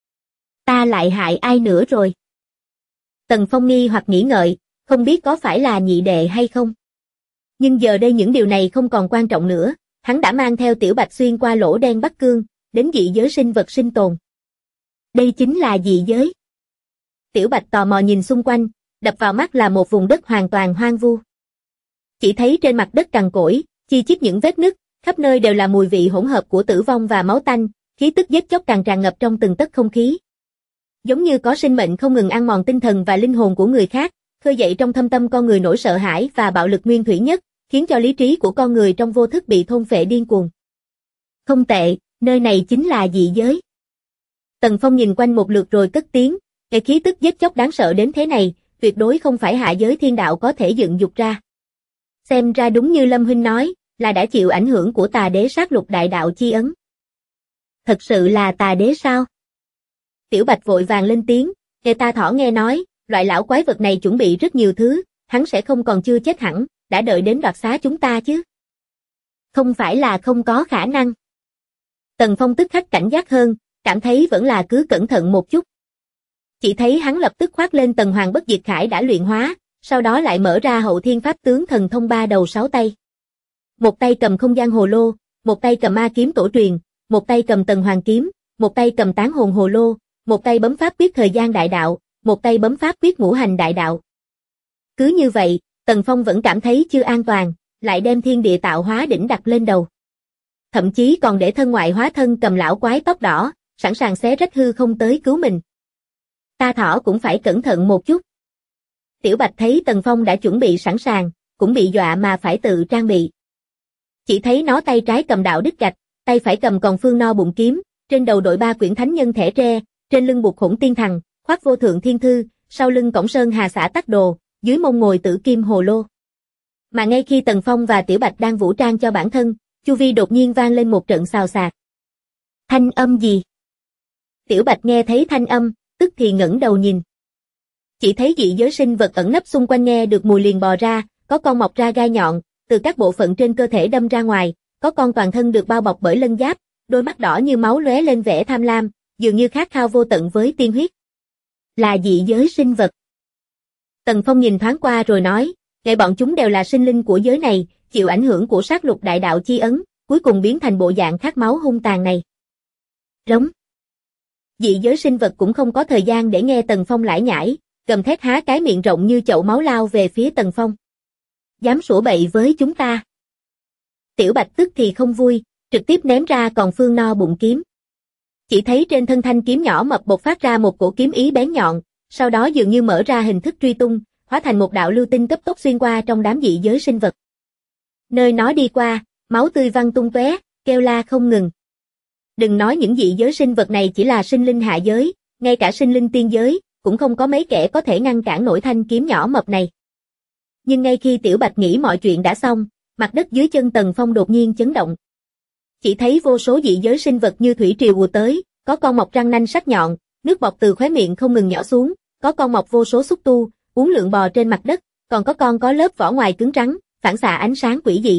[SPEAKER 2] Ta lại hại ai nữa rồi? Tần Phong nghi hoặc nghĩ ngợi, không biết có phải là nhị đệ hay không. Nhưng giờ đây những điều này không còn quan trọng nữa, hắn đã mang theo Tiểu Bạch xuyên qua lỗ đen Bắc Cương, đến dị giới sinh vật sinh tồn. Đây chính là dị giới. Tiểu Bạch tò mò nhìn xung quanh, đập vào mắt là một vùng đất hoàn toàn hoang vu. Chỉ thấy trên mặt đất cằn cỗi, chi chít những vết nứt, khắp nơi đều là mùi vị hỗn hợp của tử vong và máu tanh, khí tức giết chóc càng tràn ngập trong từng tấc không khí. Giống như có sinh mệnh không ngừng ăn mòn tinh thần và linh hồn của người khác, khơi dậy trong thâm tâm con người nỗi sợ hãi và bạo lực nguyên thủy nhất, khiến cho lý trí của con người trong vô thức bị thôn phệ điên cuồng. Không tệ, nơi này chính là dị giới. Tần Phong nhìn quanh một lượt rồi cất tiếng, cái khí tức giết chóc đáng sợ đến thế này, tuyệt đối không phải hạ giới thiên đạo có thể dựng dục ra. Xem ra đúng như Lâm Huynh nói, là đã chịu ảnh hưởng của tà đế sát lục đại đạo chi ấn. Thật sự là tà đế sao? Tiểu Bạch vội vàng lên tiếng, nghe ta thỏ nghe nói, loại lão quái vật này chuẩn bị rất nhiều thứ, hắn sẽ không còn chưa chết hẳn, đã đợi đến đoạt xá chúng ta chứ. Không phải là không có khả năng. Tần Phong tức khắc cảnh giác hơn, cảm thấy vẫn là cứ cẩn thận một chút. Chỉ thấy hắn lập tức khoác lên Tần Hoàng Bất Diệt Khải đã luyện hóa, sau đó lại mở ra Hậu Thiên Pháp Tướng Thần Thông 3 đầu 6 tay. Một tay cầm không gian hồ lô, một tay cầm ma kiếm tổ truyền, một tay cầm Tần Hoàng kiếm, một tay cầm tán hồn hồ lô, một tay bấm pháp quyết thời gian đại đạo, một tay bấm pháp quyết ngũ hành đại đạo. Cứ như vậy, Tần Phong vẫn cảm thấy chưa an toàn, lại đem thiên địa tạo hóa đỉnh đặt lên đầu. Thậm chí còn để thân ngoại hóa thân cầm lão quái tóc đỏ, sẵn sàng xé rách hư không tới cứu mình. Ta thỏ cũng phải cẩn thận một chút. Tiểu Bạch thấy Tần Phong đã chuẩn bị sẵn sàng, cũng bị dọa mà phải tự trang bị. Chỉ thấy nó tay trái cầm đạo đích gạch, tay phải cầm còn phương no bụng kiếm, trên đầu đội 3 quyển thánh nhân thẻ tre, trên lưng buộc Hỗn Tiên Thằng, khoác vô thượng thiên thư, sau lưng cổng sơn hà xã tắc đồ, dưới mông ngồi tử kim hồ lô. Mà ngay khi Tần Phong và Tiểu Bạch đang vũ trang cho bản thân, chu vi đột nhiên vang lên một trận xào xạc. Thanh âm gì? Tiểu Bạch nghe thấy thanh âm, tức thì ngẩng đầu nhìn. Chỉ thấy dị giới sinh vật ẩn nấp xung quanh nghe được mùi liền bò ra, có con mọc ra gai nhọn, từ các bộ phận trên cơ thể đâm ra ngoài, có con toàn thân được bao bọc bởi lân giáp, đôi mắt đỏ như máu lóe lên vẻ tham lam, dường như khát khao vô tận với tiên huyết. Là dị giới sinh vật. Tần Phong nhìn thoáng qua rồi nói, ngay bọn chúng đều là sinh linh của giới này, chịu ảnh hưởng của sát lục đại đạo chi ấn, cuối cùng biến thành bộ dạng khát máu hung tàn này. Rống. Dị giới sinh vật cũng không có thời gian để nghe Tần Phong lải nhải, gầm thét há cái miệng rộng như chậu máu lao về phía Tần Phong. Dám sủa bậy với chúng ta. Tiểu Bạch tức thì không vui, trực tiếp ném ra còn phương no bụng kiếm. Chỉ thấy trên thân thanh kiếm nhỏ mập bộc phát ra một cổ kiếm ý bén nhọn, sau đó dường như mở ra hình thức truy tung, hóa thành một đạo lưu tinh cấp tốc xuyên qua trong đám dị giới sinh vật. Nơi nó đi qua, máu tươi văng tung tóe, kêu la không ngừng. Đừng nói những dị giới sinh vật này chỉ là sinh linh hạ giới, ngay cả sinh linh tiên giới, cũng không có mấy kẻ có thể ngăn cản nổi thanh kiếm nhỏ mập này. Nhưng ngay khi Tiểu Bạch nghĩ mọi chuyện đã xong, mặt đất dưới chân Tần Phong đột nhiên chấn động. Chỉ thấy vô số dị giới sinh vật như thủy triều ùa tới, có con mọc răng nanh sắc nhọn, nước bọt từ khóe miệng không ngừng nhỏ xuống, có con mọc vô số xúc tu, uốn lượn bò trên mặt đất, còn có con có lớp vỏ ngoài cứng rắn, phản xạ ánh sáng quỷ dị.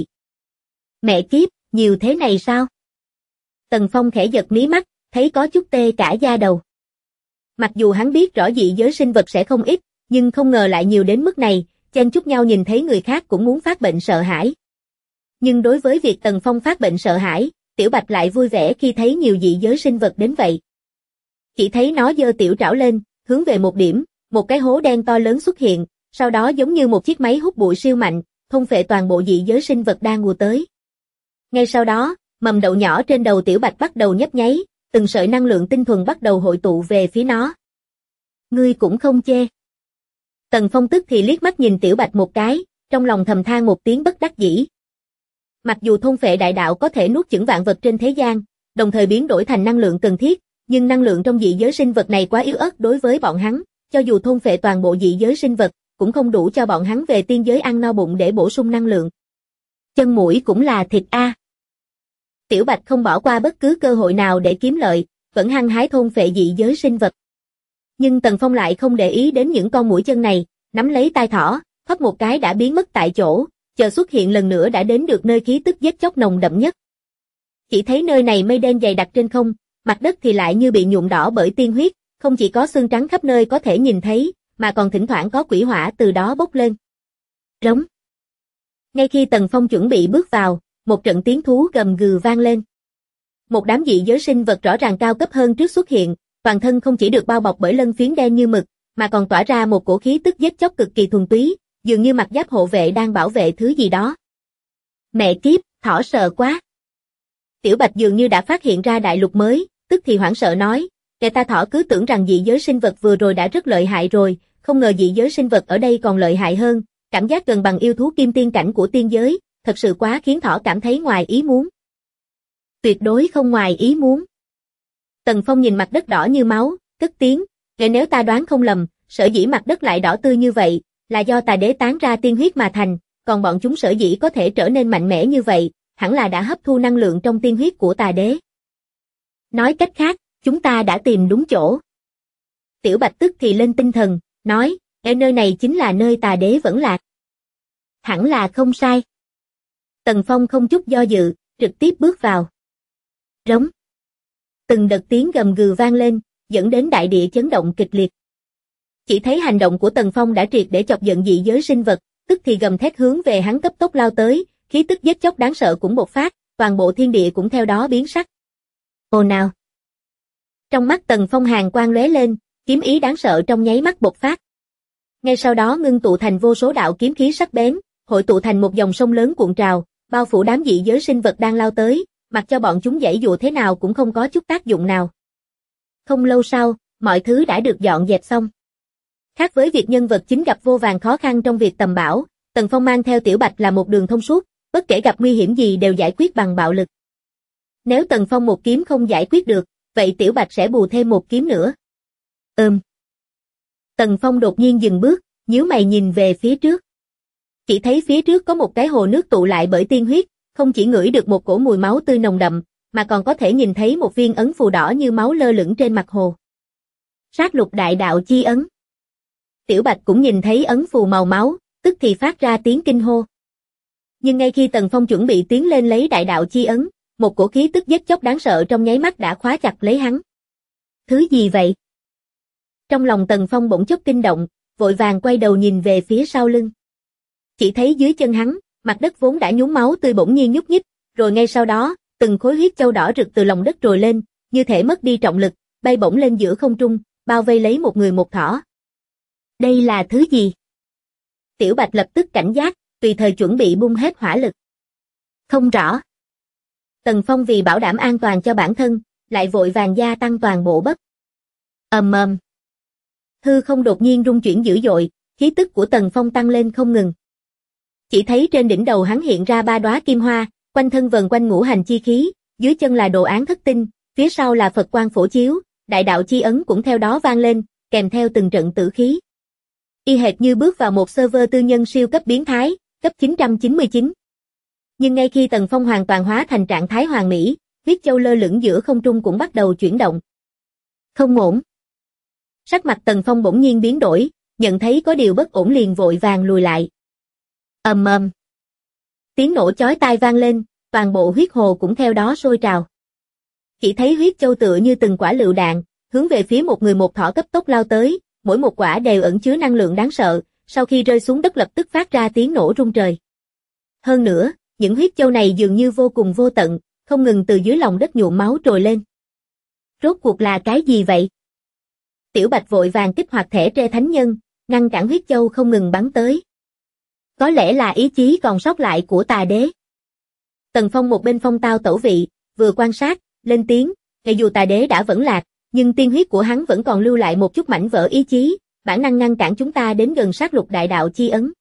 [SPEAKER 2] Mẹ kiếp, nhiều thế này sao? Tần Phong khẽ giật mí mắt, thấy có chút tê cả da đầu. Mặc dù hắn biết rõ dị giới sinh vật sẽ không ít, nhưng không ngờ lại nhiều đến mức này, chen chúc nhau nhìn thấy người khác cũng muốn phát bệnh sợ hãi. Nhưng đối với việc Tần Phong phát bệnh sợ hãi, Tiểu Bạch lại vui vẻ khi thấy nhiều dị giới sinh vật đến vậy. Chỉ thấy nó giơ tiểu trảo lên, hướng về một điểm, một cái hố đen to lớn xuất hiện, sau đó giống như một chiếc máy hút bụi siêu mạnh, thôn phệ toàn bộ dị giới sinh vật đang ùa tới. Ngay sau đó, mầm đậu nhỏ trên đầu Tiểu Bạch bắt đầu nhấp nháy, từng sợi năng lượng tinh thuần bắt đầu hội tụ về phía nó. Ngươi cũng không chê. Tần Phong tức thì liếc mắt nhìn Tiểu Bạch một cái, trong lòng thầm than một tiếng bất đắc dĩ. Mặc dù thôn phệ đại đạo có thể nuốt chửng vạn vật trên thế gian, đồng thời biến đổi thành năng lượng cần thiết, nhưng năng lượng trong dị giới sinh vật này quá yếu ớt đối với bọn hắn, cho dù thôn phệ toàn bộ dị giới sinh vật, cũng không đủ cho bọn hắn về tiên giới ăn no bụng để bổ sung năng lượng. Chân mũi cũng là thịt a. Tiểu Bạch không bỏ qua bất cứ cơ hội nào để kiếm lợi, vẫn hăng hái thôn phệ dị giới sinh vật. Nhưng Tần Phong lại không để ý đến những con mũi chân này, nắm lấy tai thỏ, hất một cái đã biến mất tại chỗ, chờ xuất hiện lần nữa đã đến được nơi khí tức giết chóc nồng đậm nhất. Chỉ thấy nơi này mây đen dày đặc trên không, mặt đất thì lại như bị nhuộm đỏ bởi tiên huyết, không chỉ có xương trắng khắp nơi có thể nhìn thấy, mà còn thỉnh thoảng có quỷ hỏa từ đó bốc lên. Rống. Ngay khi Tần Phong chuẩn bị bước vào, một trận tiếng thú gầm gừ vang lên. Một đám dị giới sinh vật rõ ràng cao cấp hơn trước xuất hiện, toàn thân không chỉ được bao bọc bởi lân phiến đen như mực, mà còn tỏa ra một cổ khí tức giết chóc cực kỳ thuần túy, dường như mặt giáp hộ vệ đang bảo vệ thứ gì đó. Mẹ kiếp, thỏ sợ quá. Tiểu Bạch dường như đã phát hiện ra đại lục mới, tức thì hoảng sợ nói, kẻ ta thỏ cứ tưởng rằng dị giới sinh vật vừa rồi đã rất lợi hại rồi, không ngờ dị giới sinh vật ở đây còn lợi hại hơn, cảm giác gần bằng yêu thú kim tiên cảnh của tiên giới, thật sự quá khiến thỏ cảm thấy ngoài ý muốn. Tuyệt đối không ngoài ý muốn. Tần Phong nhìn mặt đất đỏ như máu, cất tiếng, nếu ta đoán không lầm, sở dĩ mặt đất lại đỏ tươi như vậy, là do tà đế tán ra tiên huyết mà thành, còn bọn chúng sở dĩ có thể trở nên mạnh mẽ như vậy, hẳn là đã hấp thu năng lượng trong tiên huyết của tà đế. Nói cách khác, chúng ta đã tìm đúng chỗ. Tiểu Bạch tức thì lên tinh thần, nói, nơi này chính là nơi tà đế vẫn lạc. Hẳn là không sai. Tần Phong không chút do dự, trực tiếp bước vào. Rống. Từng đợt tiếng gầm gừ vang lên, dẫn đến đại địa chấn động kịch liệt. Chỉ thấy hành động của Tần Phong đã triệt để chọc giận dị giới sinh vật, tức thì gầm thét hướng về hắn cấp tốc lao tới, khí tức giết chóc đáng sợ cũng bộc phát, toàn bộ thiên địa cũng theo đó biến sắc. Ồ nào! Trong mắt Tần Phong hàn quang lóe lên, kiếm ý đáng sợ trong nháy mắt bộc phát. Ngay sau đó ngưng tụ thành vô số đạo kiếm khí sắc bén, hội tụ thành một dòng sông lớn cuộn trào, bao phủ đám dị giới sinh vật đang lao tới, mặc cho bọn chúng giãy dụa thế nào cũng không có chút tác dụng nào. Không lâu sau, mọi thứ đã được dọn dẹp xong. Khác với việc nhân vật chính gặp vô vàn khó khăn trong việc tầm bảo, Tần Phong mang theo Tiểu Bạch là một đường thông suốt, bất kể gặp nguy hiểm gì đều giải quyết bằng bạo lực. Nếu Tần Phong một kiếm không giải quyết được, vậy Tiểu Bạch sẽ bù thêm một kiếm nữa. Tần Phong đột nhiên dừng bước, nhíu mày nhìn về phía trước. Chỉ thấy phía trước có một cái hồ nước tụ lại bởi tiên huyết, không chỉ ngửi được một cổ mùi máu tươi nồng đậm, mà còn có thể nhìn thấy một viên ấn phù đỏ như máu lơ lửng trên mặt hồ. Sát lục đại đạo chi ấn. Tiểu Bạch cũng nhìn thấy ấn phù màu máu, tức thì phát ra tiếng kinh hô. Nhưng ngay khi Tần Phong chuẩn bị tiến lên lấy đại đạo chi ấn, một cổ khí tức giết chóc đáng sợ trong nháy mắt đã khóa chặt lấy hắn. Thứ gì vậy? Trong lòng Tần Phong bỗng chốc kinh động, vội vàng quay đầu nhìn về phía sau lưng. Chỉ thấy dưới chân hắn, mặt đất vốn đã nhuốm máu tươi bỗng nhiên nhúc nhích, rồi ngay sau đó, từng khối huyết châu đỏ rực từ lòng đất trồi lên, như thể mất đi trọng lực, bay bổng lên giữa không trung, bao vây lấy một người một thỏ. Đây là thứ gì? Tiểu Bạch lập tức cảnh giác, tùy thời chuẩn bị bung hết hỏa lực. Không rõ. Tần Phong vì bảo đảm an toàn cho bản thân, lại vội vàng gia tăng toàn bộ bấp. Hư không đột nhiên rung chuyển dữ dội, khí tức của Tần Phong tăng lên không ngừng. Chỉ thấy trên đỉnh đầu hắn hiện ra 3 đóa kim hoa, quanh thân vần quanh ngũ hành chi khí, dưới chân là đồ án thất tinh, phía sau là Phật quang phổ chiếu, đại đạo chi ấn cũng theo đó vang lên, kèm theo từng trận tử khí. Y hệt như bước vào một server tư nhân siêu cấp biến thái, cấp 999. Nhưng ngay khi Tần Phong hoàn toàn hóa thành trạng thái hoàn mỹ, huyết châu lơ lửng giữa không trung cũng bắt đầu chuyển động. Không ổn. Sắc mặt Tần Phong bỗng nhiên biến đổi, nhận thấy có điều bất ổn liền vội vàng lùi lại. Tiếng nổ chói tai vang lên, toàn bộ huyết hồ cũng theo đó sôi trào. Chỉ thấy huyết châu tựa như từng quả lựu đạn, hướng về phía một người một thỏ cấp tốc lao tới, mỗi một quả đều ẩn chứa năng lượng đáng sợ, sau khi rơi xuống đất lập tức phát ra tiếng nổ rung trời. Hơn nữa, những huyết châu này dường như vô cùng vô tận, không ngừng từ dưới lòng đất nhuộm máu trồi lên. Rốt cuộc là cái gì vậy? Tiểu Bạch vội vàng kích hoạt thẻ tre thánh nhân, ngăn cản huyết châu không ngừng bắn tới. Có lẽ là ý chí còn sót lại của tà đế. Tần Phong một bên phong tao tẩu vị, vừa quan sát, lên tiếng, dù tà đế đã vẫn lạc, nhưng tiên huyết của hắn vẫn còn lưu lại một chút mảnh vỡ ý chí, bản năng ngăn cản chúng ta đến gần sát lục đại đạo chi ấn.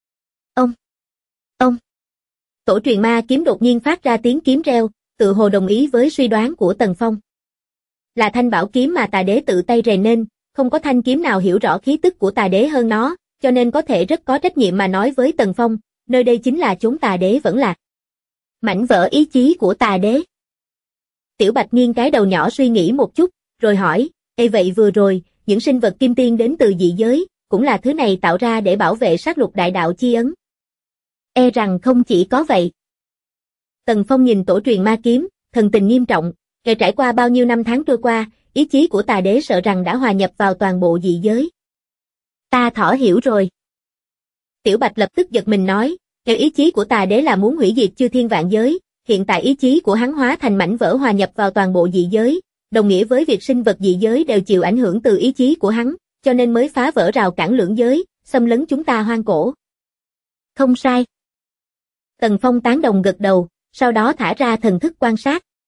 [SPEAKER 2] Ông. Tổ truyền ma kiếm đột nhiên phát ra tiếng kiếm reo, tự hồ đồng ý với suy đoán của Tần Phong. Là thanh bảo kiếm mà tà đế tự tay rèn nên, không có thanh kiếm nào hiểu rõ khí tức của tà đế hơn nó, cho nên có thể rất có trách nhiệm mà nói với Tần Phong, nơi đây chính là chốn tà đế vẫn lạc. Mảnh vỡ ý chí của tà đế. Tiểu Bạch nghiêng cái đầu nhỏ suy nghĩ một chút, rồi hỏi, vậy vừa rồi, những sinh vật kim tiên đến từ dị giới, cũng là thứ này tạo ra để bảo vệ sát lục đại đạo chi ấn. E rằng không chỉ có vậy. Tần Phong nhìn tổ truyền ma kiếm, thần tình nghiêm trọng, trải qua bao nhiêu năm tháng trôi qua, ý chí của tà đế sợ rằng đã hòa nhập vào toàn bộ dị giới. Ta thỏ hiểu rồi. Tiểu Bạch lập tức giật mình nói, ý chí của tà đế là muốn hủy diệt chư thiên vạn giới, hiện tại ý chí của hắn hóa thành mảnh vỡ hòa nhập vào toàn bộ dị giới, đồng nghĩa với việc sinh vật dị giới đều chịu ảnh hưởng từ ý chí của hắn, cho nên mới phá vỡ rào cản lưỡng giới, xâm lấn chúng ta hoang cổ. Không sai. Tần Phong tán đồng gật đầu, sau đó thả ra thần thức quan sát.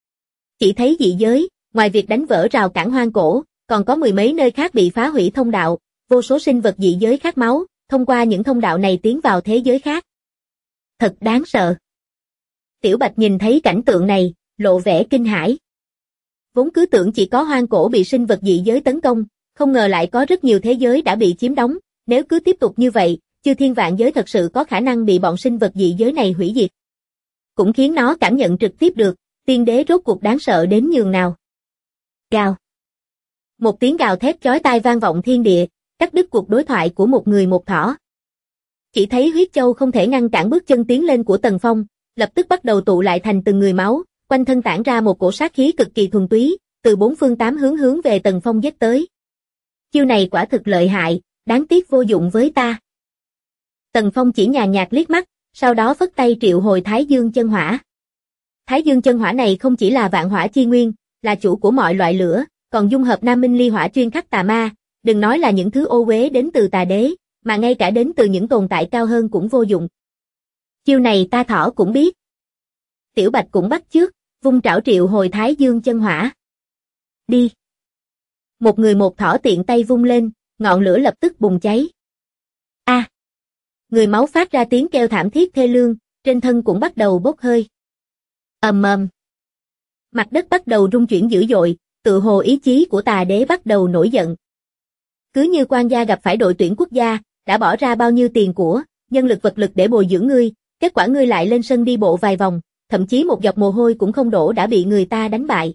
[SPEAKER 2] Chỉ thấy dị giới, ngoài việc đánh vỡ rào cản hoang cổ, còn có mười mấy nơi khác bị phá hủy thông đạo, vô số sinh vật dị giới khát máu, thông qua những thông đạo này tiến vào thế giới khác. Thật đáng sợ. Tiểu Bạch nhìn thấy cảnh tượng này, lộ vẻ kinh hãi. Vốn cứ tưởng chỉ có hoang cổ bị sinh vật dị giới tấn công, không ngờ lại có rất nhiều thế giới đã bị chiếm đóng, nếu cứ tiếp tục như vậy, chư thiên vạn giới thật sự có khả năng bị bọn sinh vật dị giới này hủy diệt. Cũng khiến nó cảm nhận trực tiếp được, tiên đế rốt cuộc đáng sợ đến nhường nào. Gào. Một tiếng gào thét chói tai vang vọng thiên địa, cắt đứt cuộc đối thoại của một người một thỏ. Chỉ thấy huyết châu không thể ngăn cản bước chân tiến lên của Tần Phong, lập tức bắt đầu tụ lại thành từng người máu, quanh thân tản ra một cổ sát khí cực kỳ thuần túy, từ bốn phương tám hướng về Tần Phong giết tới. Chiêu này quả thực lợi hại, đáng tiếc vô dụng với ta. Tần Phong chỉ nhàn nhạt liếc mắt, sau đó phất tay triệu hồi Thái Dương chân hỏa. Thái Dương chân hỏa này không chỉ là vạn hỏa chi nguyên, là chủ của mọi loại lửa, còn dung hợp Nam Minh Ly hỏa chuyên khắc tà ma, đừng nói là những thứ ô uế đến từ tà đế, mà ngay cả đến từ những tồn tại cao hơn cũng vô dụng. Chiêu này ta thỏ cũng biết. Tiểu Bạch cũng bắt chước, vung trảo triệu hồi Thái Dương chân hỏa. Đi. Một người một thỏ tiện tay vung lên, ngọn lửa lập tức bùng cháy. A. Người máu phát ra tiếng kêu thảm thiết thê lương, trên thân cũng bắt đầu bốc hơi. Ầm ầm. Mặt đất bắt đầu rung chuyển dữ dội, tự hồ ý chí của tà đế bắt đầu nổi giận. Cứ như quan gia gặp phải đội tuyển quốc gia, đã bỏ ra bao nhiêu tiền của, nhân lực vật lực để bồi dưỡng ngươi, kết quả ngươi lại lên sân đi bộ vài vòng, thậm chí một giọt mồ hôi cũng không đổ đã bị người ta đánh bại.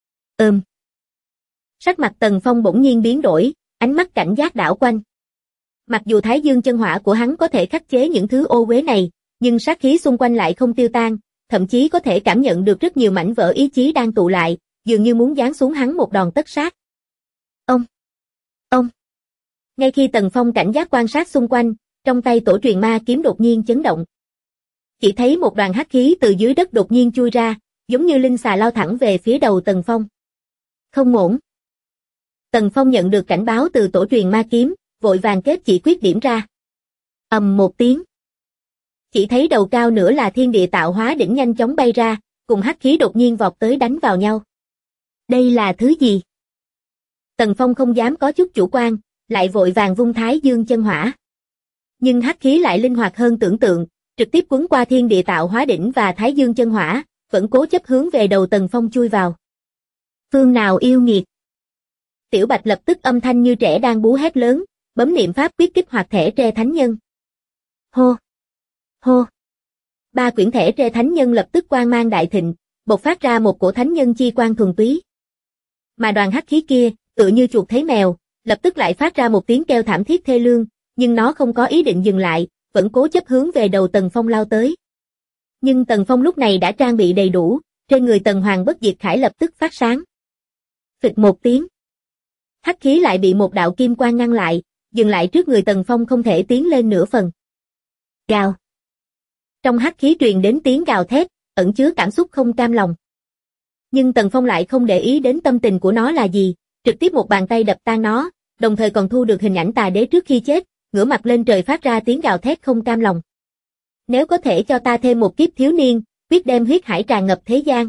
[SPEAKER 2] Sắc mặt Tần Phong bỗng nhiên biến đổi, ánh mắt cảnh giác đảo quanh. Mặc dù Thái Dương chân hỏa của hắn có thể khắc chế những thứ ô uế này, nhưng sát khí xung quanh lại không tiêu tan, thậm chí có thể cảm nhận được rất nhiều mảnh vỡ ý chí đang tụ lại, dường như muốn giáng xuống hắn một đòn tất sát. Ông! Ngay khi Tần Phong cảnh giác quan sát xung quanh, trong tay tổ truyền ma kiếm đột nhiên chấn động. Chỉ thấy một đoàn hắc khí từ dưới đất đột nhiên chui ra, giống như linh xà lao thẳng về phía đầu Tần Phong. Không ổn. Tần Phong nhận được cảnh báo từ tổ truyền ma kiếm, vội vàng kết chỉ quyết điểm ra. Ầm một tiếng. Chỉ thấy đầu cao nửa là thiên địa tạo hóa đỉnh nhanh chóng bay ra, cùng hắc khí đột nhiên vọt tới đánh vào nhau. Đây là thứ gì? Tần Phong không dám có chút chủ quan, lại vội vàng vung Thái Dương chân hỏa. Nhưng hắc khí lại linh hoạt hơn tưởng tượng, trực tiếp cuốn qua thiên địa tạo hóa đỉnh và Thái Dương chân hỏa, vẫn cố chấp hướng về đầu Tần Phong chui vào. Phương nào yêu nghiệt? Tiểu Bạch lập tức âm thanh như trẻ đang bú hét lớn, bấm niệm pháp quyết kích hoạt thẻ tre thánh nhân. Hô! Hô! Ba quyển thẻ tre thánh nhân lập tức quang mang đại thịnh, bộc phát ra một cổ thánh nhân chi quang thuần túy. Mà đoàn hắc khí kia, tựa như chuột thấy mèo, lập tức lại phát ra một tiếng kêu thảm thiết thê lương, nhưng nó không có ý định dừng lại, vẫn cố chấp hướng về đầu Tần Phong lao tới. Nhưng Tần Phong lúc này đã trang bị đầy đủ, trên người Tần Hoàng Bất Diệt Khải lập tức phát sáng. Phịch một tiếng. Hắc khí lại bị một đạo kim quang ngăn lại, dừng lại trước người Tần Phong không thể tiến lên nửa phần. Gào. Trong hắc khí truyền đến tiếng gào thét, ẩn chứa cảm xúc không cam lòng. Nhưng Tần Phong lại không để ý đến tâm tình của nó là gì, trực tiếp một bàn tay đập tan nó, đồng thời còn thu được hình ảnh tà đế trước khi chết, ngửa mặt lên trời phát ra tiếng gào thét không cam lòng. Nếu có thể cho ta thêm một kiếp thiếu niên, quyết đem huyết hải tràn ngập thế gian.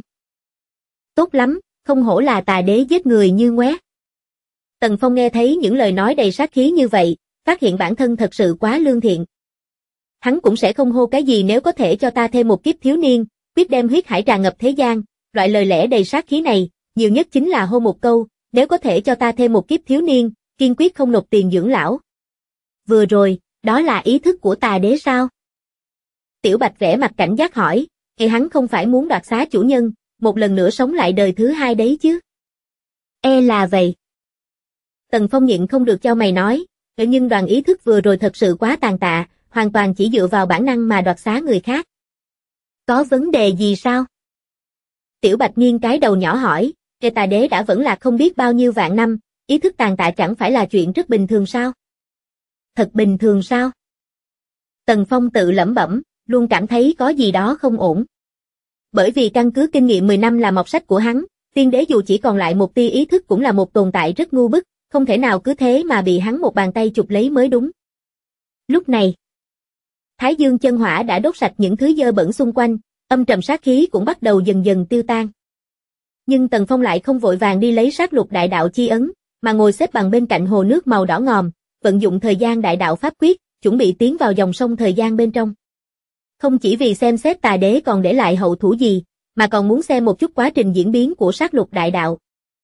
[SPEAKER 2] Tốt lắm, không hổ là tà đế giết người như ngoé. Tần Phong nghe thấy những lời nói đầy sát khí như vậy, phát hiện bản thân thật sự quá lương thiện. Hắn cũng sẽ không hô cái gì nếu có thể cho ta thêm một kiếp thiếu niên, quyết đem huyết hải tràn ngập thế gian, loại lời lẽ đầy sát khí này, nhiều nhất chính là hô một câu, nếu có thể cho ta thêm một kiếp thiếu niên, kiên quyết không nộp tiền dưỡng lão. Vừa rồi, đó là ý thức của tà đế sao? Tiểu Bạch vẻ mặt cảnh giác hỏi, hắn không phải muốn đoạt xá chủ nhân, một lần nữa sống lại đời thứ hai đấy chứ? E là vậy. Tần Phong nhịn không được cho mày nói, nhưng đoàn ý thức vừa rồi thật sự quá tàn tạ, hoàn toàn chỉ dựa vào bản năng mà đoạt xá người khác. Có vấn đề gì sao? Tiểu Bạch nghiêng cái đầu nhỏ hỏi, tà đế đã vẫn là không biết bao nhiêu vạn năm, ý thức tàn tạ chẳng phải là chuyện rất bình thường sao? Thật bình thường sao? Tần Phong tự lẩm bẩm, luôn cảm thấy có gì đó không ổn. Bởi vì căn cứ kinh nghiệm 10 năm làm mọt sách của hắn, tiên đế dù chỉ còn lại một tia ý thức cũng là một tồn tại rất ngu bức, không thể nào cứ thế mà bị hắn một bàn tay chụp lấy mới đúng. Lúc này, Thái Dương chân hỏa đã đốt sạch những thứ dơ bẩn xung quanh, âm trầm sát khí cũng bắt đầu dần dần tiêu tan. Nhưng Tần Phong lại không vội vàng đi lấy sát lục đại đạo chi ấn, mà ngồi xếp bằng bên cạnh hồ nước màu đỏ ngòm, vận dụng thời gian đại đạo pháp quyết, chuẩn bị tiến vào dòng sông thời gian bên trong. Không chỉ vì xem xét tà đế còn để lại hậu thủ gì, mà còn muốn xem một chút quá trình diễn biến của sát lục đại đạo.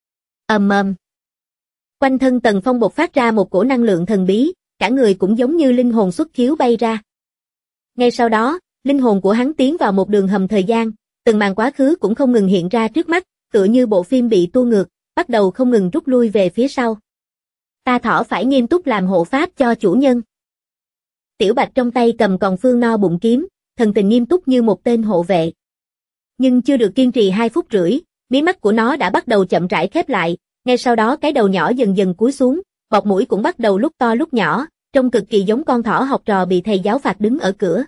[SPEAKER 2] Quanh thân Tần Phong bộc phát ra một cổ năng lượng thần bí, cả người cũng giống như linh hồn xuất khiếu bay ra. Ngay sau đó, linh hồn của hắn tiến vào một đường hầm thời gian, từng màn quá khứ cũng không ngừng hiện ra trước mắt, tựa như bộ phim bị tua ngược, bắt đầu không ngừng rút lui về phía sau. Ta thỏ phải nghiêm túc làm hộ pháp cho chủ nhân. Tiểu Bạch trong tay cầm còn phương no bụng kiếm, thần tình nghiêm túc như một tên hộ vệ. Nhưng chưa được kiên trì 2 phút rưỡi, mí mắt của nó đã bắt đầu chậm rãi khép lại, ngay sau đó cái đầu nhỏ dần dần cúi xuống, bọt mũi cũng bắt đầu lúc to lúc nhỏ, trông cực kỳ giống con thỏ học trò bị thầy giáo phạt đứng ở cửa.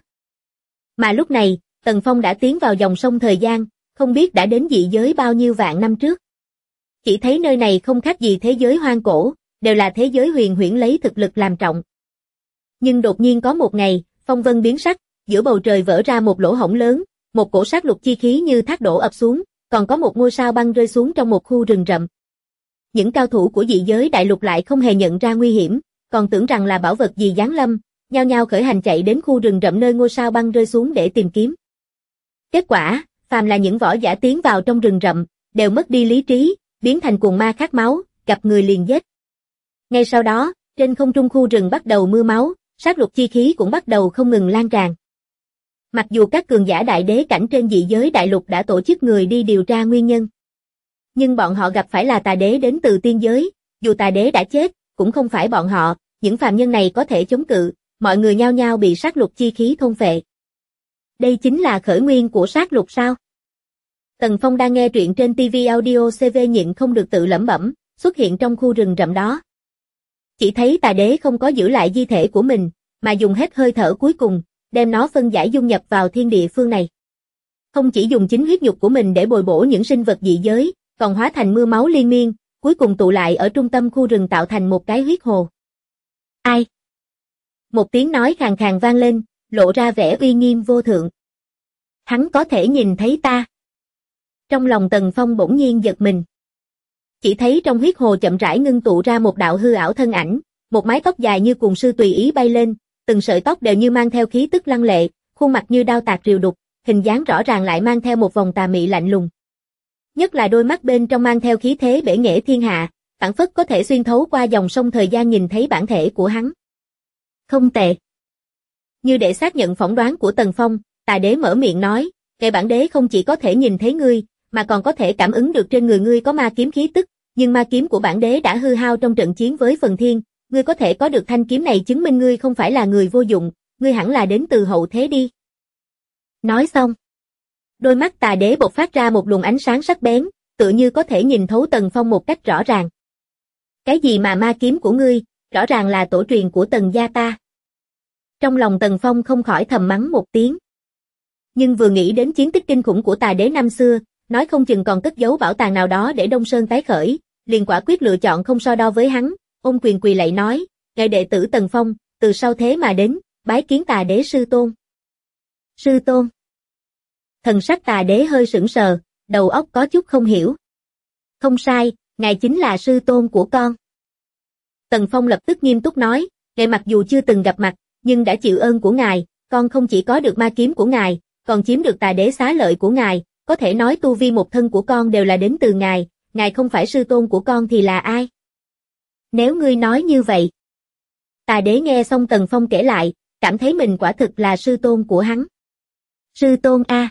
[SPEAKER 2] Mà lúc này, Tần Phong đã tiến vào dòng sông thời gian, không biết đã đến dị giới bao nhiêu vạn năm trước. Chỉ thấy nơi này không khác gì thế giới hoang cổ, đều là thế giới huyền huyễn lấy thực lực làm trọng. Nhưng đột nhiên có một ngày, phong vân biến sắc, giữa bầu trời vỡ ra một lỗ hổng lớn, một cổ sát lục chi khí như thác đổ ập xuống, còn có một ngôi sao băng rơi xuống trong một khu rừng rậm. Những cao thủ của dị giới đại lục lại không hề nhận ra nguy hiểm, còn tưởng rằng là bảo vật gì giáng lâm, nhao nhao khởi hành chạy đến khu rừng rậm nơi ngôi sao băng rơi xuống để tìm kiếm. Kết quả, phàm là những võ giả tiến vào trong rừng rậm, đều mất đi lý trí, biến thành cuồng ma khát máu, gặp người liền giết. Ngay sau đó, trên không trung khu rừng bắt đầu mưa máu, sát lục chi khí cũng bắt đầu không ngừng lan tràn. Mặc dù các cường giả đại đế cảnh trên dị giới đại lục đã tổ chức người đi điều tra nguyên nhân, nhưng bọn họ gặp phải là tà đế đến từ tiên giới, dù tà đế đã chết, cũng không phải bọn họ, những phàm nhân này có thể chống cự, mọi người nhao nhao bị sát lục chi khí thôn phệ. Đây chính là khởi nguyên của sát lục sao? Tần Phong đang nghe truyện trên TV Audio CV nhịn không được tự lẩm bẩm, xuất hiện trong khu rừng rậm đó. Chỉ thấy tà đế không có giữ lại di thể của mình, mà dùng hết hơi thở cuối cùng, đem nó phân giải dung nhập vào thiên địa phương này. Không chỉ dùng chính huyết nhục của mình để bồi bổ những sinh vật dị giới, còn hóa thành mưa máu liên miên, cuối cùng tụ lại ở trung tâm khu rừng tạo thành một cái huyết hồ. Ai? Một tiếng nói khàn khàn vang lên, lộ ra vẻ uy nghiêm vô thượng. Hắn có thể nhìn thấy ta. Trong lòng Tần Phong bỗng nhiên giật mình. Chỉ thấy trong huyết hồ chậm rãi ngưng tụ ra một đạo hư ảo thân ảnh, một mái tóc dài như cuồng sư tùy ý bay lên, từng sợi tóc đều như mang theo khí tức lăng lệ, khuôn mặt như đao tạc rìu đục, hình dáng rõ ràng lại mang theo một vòng tà mị lạnh lùng. Nhất là đôi mắt bên trong mang theo khí thế bể nghệ thiên hạ, phảng phất có thể xuyên thấu qua dòng sông thời gian nhìn thấy bản thể của hắn. Không tệ. Như để xác nhận phỏng đoán của Tần Phong, tà đế mở miệng nói, kẻ bản đế không chỉ có thể nhìn thấy ngươi, mà còn có thể cảm ứng được trên người ngươi có ma kiếm khí tức, nhưng ma kiếm của bản đế đã hư hao trong trận chiến với Phần Thiên, ngươi có thể có được thanh kiếm này chứng minh ngươi không phải là người vô dụng, ngươi hẳn là đến từ hậu thế đi. Nói xong, đôi mắt tà đế bộc phát ra một luồng ánh sáng sắc bén, tựa như có thể nhìn thấu Tần Phong một cách rõ ràng. Cái gì mà ma kiếm của ngươi, rõ ràng là tổ truyền của Tần gia ta. Trong lòng Tần Phong không khỏi thầm mắng một tiếng. Nhưng vừa nghĩ đến chiến tích kinh khủng của tà đế năm xưa, nói không chừng còn cất giấu bảo tàng nào đó để Đông Sơn tái khởi, liền quả quyết lựa chọn không so đo với hắn, ôm quyền quỳ lạy nói, ngài đệ tử Tần Phong, từ sau thế mà đến, bái kiến tà đế sư tôn. Sư tôn. Thần sắc tà đế hơi sững sờ, đầu óc có chút không hiểu. Không sai, ngài chính là sư tôn của con. Tần Phong lập tức nghiêm túc nói, ngài mặc dù chưa từng gặp mặt, nhưng đã chịu ơn của ngài, con không chỉ có được ma kiếm của ngài, còn chiếm được tà đế xá lợi của ngài, có thể nói tu vi một thân của con đều là đến từ ngài không phải sư tôn của con thì là ai? Nếu ngươi nói như vậy. Tà đế nghe xong Tần Phong kể lại, cảm thấy mình quả thực là sư tôn của hắn. Sư tôn a.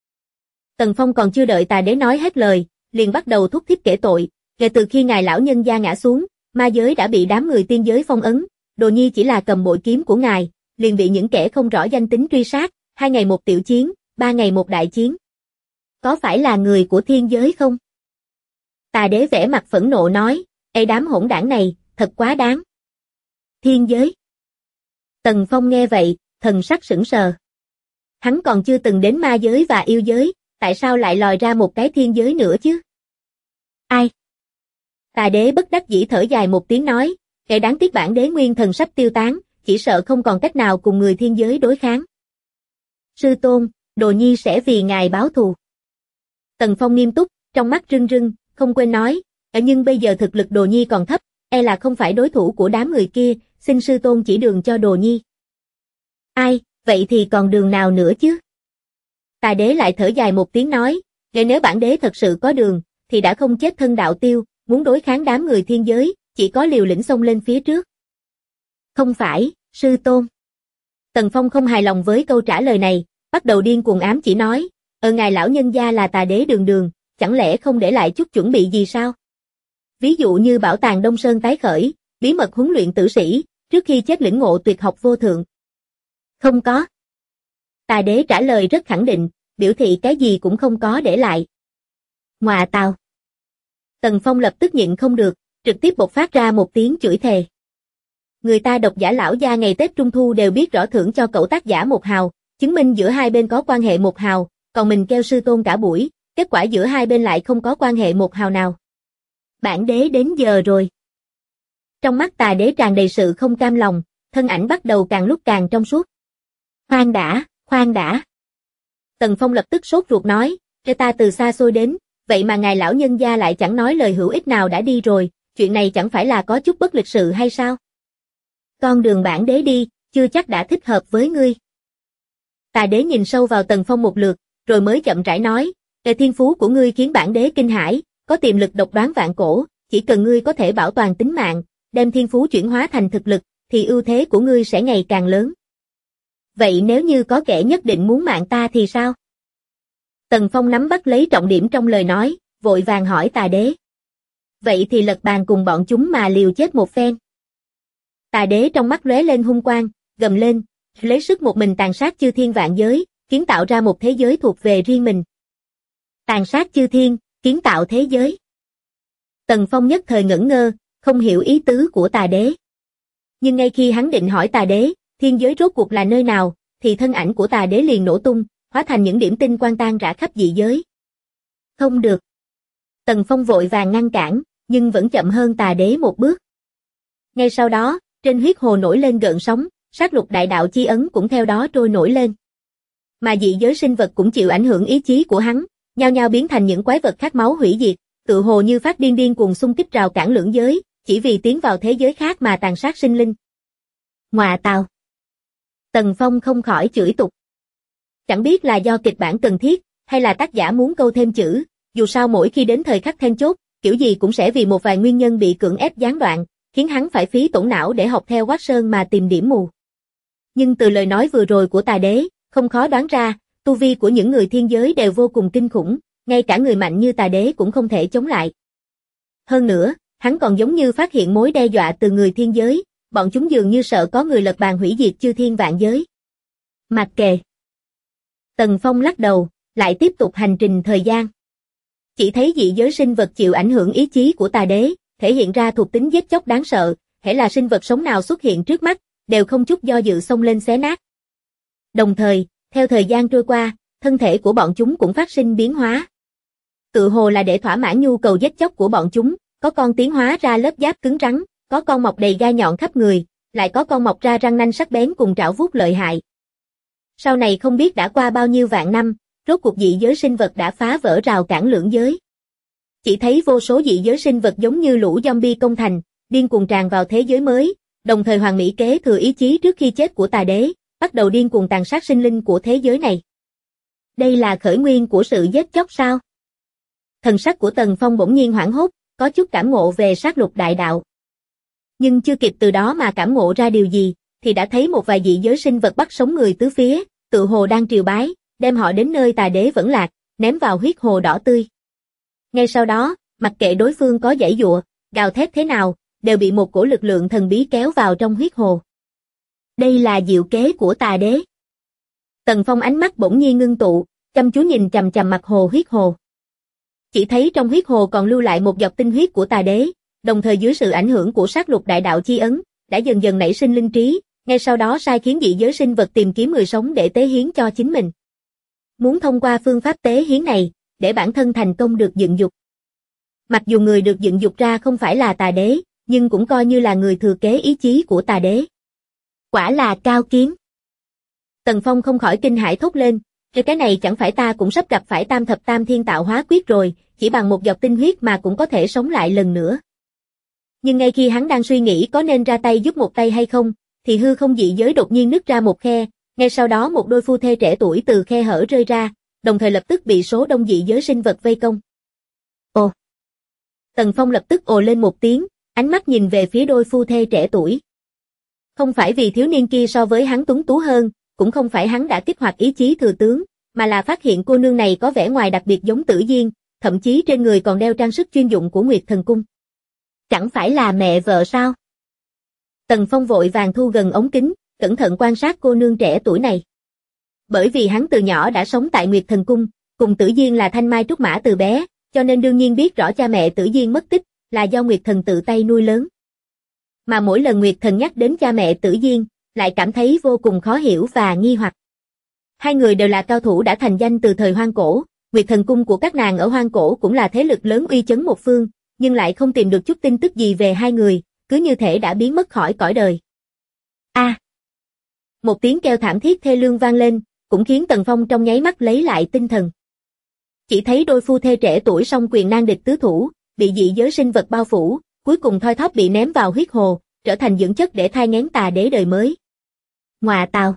[SPEAKER 2] Tần Phong còn chưa đợi tà đế nói hết lời, liền bắt đầu thúc thiết kể tội, kể từ khi ngài lão nhân gia ngã xuống, ma giới đã bị đám người tiên giới phong ấn, Đồ Nhi chỉ là cầm bội kiếm của ngài, liền bị những kẻ không rõ danh tính truy sát, 2 ngày một tiểu chiến, 3 ngày một đại chiến. Có phải là người của thiên giới không? Tà đế vẻ mặt phẫn nộ nói, ê đám hỗn đảng này, thật quá đáng. Thiên giới. Tần Phong nghe vậy, thần sắc sững sờ. Hắn còn chưa từng đến ma giới và yêu giới, tại sao lại lòi ra một cái thiên giới nữa chứ? Ai? Tà đế bất đắc dĩ thở dài một tiếng nói, kẻ đáng tiếc bản đế nguyên thần sắp tiêu tán, chỉ sợ không còn cách nào cùng người thiên giới đối kháng. Sư tôn, Đồ Nhi sẽ vì ngài báo thù. Tần Phong nghiêm túc, trong mắt rưng rưng, không quên nói, nhưng bây giờ thực lực Đồ Nhi còn thấp, e là không phải đối thủ của đám người kia, xin sư tôn chỉ đường cho Đồ Nhi. Ai, vậy thì còn đường nào nữa chứ? Tà đế lại thở dài một tiếng nói, nếu bản đế thật sự có đường, thì đã không chết thân đạo tiêu, muốn đối kháng đám người thiên giới, chỉ có liều lĩnh xông lên phía trước. Không phải, sư tôn. Tần Phong không hài lòng với câu trả lời này, bắt đầu điên cuồng ám chỉ nói, ngài lão nhân gia là tà đế đường đường, chẳng lẽ không để lại chút chuẩn bị gì sao? Ví dụ như bảo tàng Đông Sơn tái khởi, bí mật huấn luyện tử sĩ, trước khi chết lĩnh ngộ tuyệt học vô thượng. Không có. Tà đế trả lời rất khẳng định, biểu thị cái gì cũng không có để lại. Ngoà tào. Tần Phong lập tức nhịn không được, trực tiếp bộc phát ra một tiếng chửi thề. Người ta Độc Giả lão gia ngày Tết Trung Thu đều biết rõ thưởng cho cậu tác giả 1 hào, chứng minh giữa hai bên có quan hệ 1 hào, còn mình kêu sư tôn cả buổi, kết quả giữa hai bên lại không có quan hệ 1 hào nào. Bản đế đến giờ rồi. Trong mắt tà đế tràn đầy sự không cam lòng, thân ảnh bắt đầu càng lúc càng trong suốt. Khoan đã. Tần Phong lập tức sốt ruột nói, ta từ xa xôi đến, vậy mà ngài lão nhân gia lại chẳng nói lời hữu ích nào đã đi rồi, chuyện này chẳng phải là có chút bất lịch sự hay sao? Con đường bản đế đi, chưa chắc đã thích hợp với ngươi. Tà đế nhìn sâu vào Tần Phong một lượt, rồi mới chậm rãi nói, thiên phú của ngươi khiến bản đế kinh hãi, có tiềm lực độc đoán vạn cổ, chỉ cần ngươi có thể bảo toàn tính mạng, đem thiên phú chuyển hóa thành thực lực, thì ưu thế của ngươi sẽ ngày càng lớn. Vậy nếu như có kẻ nhất định muốn mạng ta thì sao? Tần Phong nắm bắt lấy trọng điểm trong lời nói, vội vàng hỏi tà đế. Vậy thì lật bàn cùng bọn chúng mà liều chết một phen. Tà đế trong mắt lóe lên hung quang, gầm lên, lấy sức một mình tàn sát chư thiên vạn giới, kiến tạo ra một thế giới thuộc về riêng mình. Tàn sát chư thiên, kiến tạo thế giới. Tần Phong nhất thời ngẩn ngơ, không hiểu ý tứ của tà đế. Nhưng ngay khi hắn định hỏi tà đế, thiên giới rốt cuộc là nơi nào, thì thân ảnh của tà đế liền nổ tung, hóa thành những điểm tinh quang tan rã khắp dị giới. Không được. Tần Phong vội vàng ngăn cản, nhưng vẫn chậm hơn tà đế một bước. Ngay sau đó, trên huyết hồ nổi lên gợn sóng, sát lục đại đạo chi ấn cũng theo đó trôi nổi lên. Mà dị giới sinh vật cũng chịu ảnh hưởng ý chí của hắn, nhao nhao biến thành những quái vật khát máu hủy diệt, tự hồ như phát điên cuồng xung kích rào cản lưỡng giới, chỉ vì tiến vào thế giới khác mà tàn sát sinh linh. Ngoà tào. Tần Phong không khỏi chửi tục. Chẳng biết là do kịch bản cần thiết, hay là tác giả muốn câu thêm chữ, dù sao mỗi khi đến thời khắc then chốt, kiểu gì cũng sẽ vì một vài nguyên nhân bị cưỡng ép gián đoạn, khiến hắn phải phí tổn não để học theo Quát Sơn mà tìm điểm mù. Nhưng từ lời nói vừa rồi của tà đế, không khó đoán ra, tu vi của những người thiên giới đều vô cùng kinh khủng, ngay cả người mạnh như tà đế cũng không thể chống lại. Hơn nữa, hắn còn giống như phát hiện mối đe dọa từ người thiên giới, bọn chúng dường như sợ có người lật bàn hủy diệt chư thiên vạn giới. Mặc kệ. Tần Phong lắc đầu, lại tiếp tục hành trình thời gian. Chỉ thấy dị giới sinh vật chịu ảnh hưởng ý chí của tà đế, thể hiện ra thuộc tính giết chóc đáng sợ, hễ là sinh vật sống nào xuất hiện trước mắt, đều không chút do dự xông lên xé nát. Đồng thời, theo thời gian trôi qua, thân thể của bọn chúng cũng phát sinh biến hóa. Tự hồ là để thỏa mãn nhu cầu giết chóc của bọn chúng, có con tiến hóa ra lớp giáp cứng rắn, có con mọc đầy gai nhọn khắp người, lại có con mọc ra răng nanh sắc bén cùng trảo vuốt lợi hại. Sau này không biết đã qua bao nhiêu vạn năm, rốt cuộc dị giới sinh vật đã phá vỡ rào cản lưỡng giới. Chỉ thấy vô số dị giới sinh vật giống như lũ zombie công thành, điên cuồng tràn vào thế giới mới, đồng thời Hoàng Mỹ kế thừa ý chí trước khi chết của tà đế, bắt đầu điên cuồng tàn sát sinh linh của thế giới này. Đây là khởi nguyên của sự giết chóc sao? Thần sắc của Tần Phong bỗng nhiên hoảng hốt, có chút cảm ngộ về sát lục đại đạo. Nhưng chưa kịp từ đó mà cảm ngộ ra điều gì, thì đã thấy một vài dị giới sinh vật bắt sống người tứ phía, tự hồ đang triều bái, đem họ đến nơi tà đế vẫn lạc, ném vào huyết hồ đỏ tươi. Ngay sau đó, mặc kệ đối phương có giãy giụa, gào thét thế nào, đều bị một cổ lực lượng thần bí kéo vào trong huyết hồ. Đây là diệu kế của tà đế. Tần Phong ánh mắt bỗng nhiên ngưng tụ, chăm chú nhìn chằm chằm mặt hồ huyết hồ. Chỉ thấy trong huyết hồ còn lưu lại một giọt tinh huyết của tà đế, đồng thời dưới sự ảnh hưởng của sát lục đại đạo chi ấn, đã dần dần nảy sinh linh trí, ngay sau đó sai khiến dị giới sinh vật tìm kiếm người sống để tế hiến cho chính mình. Muốn thông qua phương pháp tế hiến này, để bản thân thành công được dựng dục. Mặc dù người được dựng dục ra không phải là tà đế, nhưng cũng coi như là người thừa kế ý chí của tà đế. Quả là cao kiến. Tần Phong không khỏi kinh hãi thốt lên, Cái này chẳng phải ta cũng sắp gặp phải tam thập tam thiên tạo hóa quyết rồi, chỉ bằng một giọt tinh huyết mà cũng có thể sống lại lần nữa. Nhưng ngay khi hắn đang suy nghĩ có nên ra tay giúp một tay hay không, thì hư không dị giới đột nhiên nứt ra một khe, ngay sau đó một đôi phu thê trẻ tuổi từ khe hở rơi ra, đồng thời lập tức bị số đông dị giới sinh vật vây công. Ồ! Tần Phong lập tức ồ lên một tiếng, ánh mắt nhìn về phía đôi phu thê trẻ tuổi. Không phải vì thiếu niên kia so với hắn tuấn tú hơn, cũng không phải hắn đã kích hoạt ý chí thừa tướng, mà là phát hiện cô nương này có vẻ ngoài đặc biệt giống Tử Diên, thậm chí trên người còn đeo trang sức chuyên dụng của Nguyệt Thần Cung. Chẳng phải là mẹ vợ sao? Tần Phong vội vàng thu gần ống kính, cẩn thận quan sát cô nương trẻ tuổi này. Bởi vì hắn từ nhỏ đã sống tại Nguyệt Thần Cung, cùng Tử Diên là thanh mai trúc mã từ bé, cho nên đương nhiên biết rõ cha mẹ Tử Diên mất tích là do Nguyệt Thần tự tay nuôi lớn. Mà mỗi lần Nguyệt Thần nhắc đến cha mẹ Tử Diên, lại cảm thấy vô cùng khó hiểu và nghi hoặc. Hai người đều là cao thủ đã thành danh từ thời hoang cổ, Nguyệt Thần Cung của các nàng ở hoang cổ cũng là thế lực lớn uy chấn một phương, nhưng lại không tìm được chút tin tức gì về hai người, cứ như thể đã biến mất khỏi cõi đời. A! Một tiếng kêu thảm thiết thê lương vang lên, cũng khiến Tần Phong trong nháy mắt lấy lại tinh thần. Chỉ thấy đôi phu thê trẻ tuổi song quyền nan địch tứ thủ, bị dị giới sinh vật bao phủ, cuối cùng thoi thóp bị ném vào huyết hồ, trở thành dưỡng chất để thai nghén tà đế đời mới. Ngoà tào!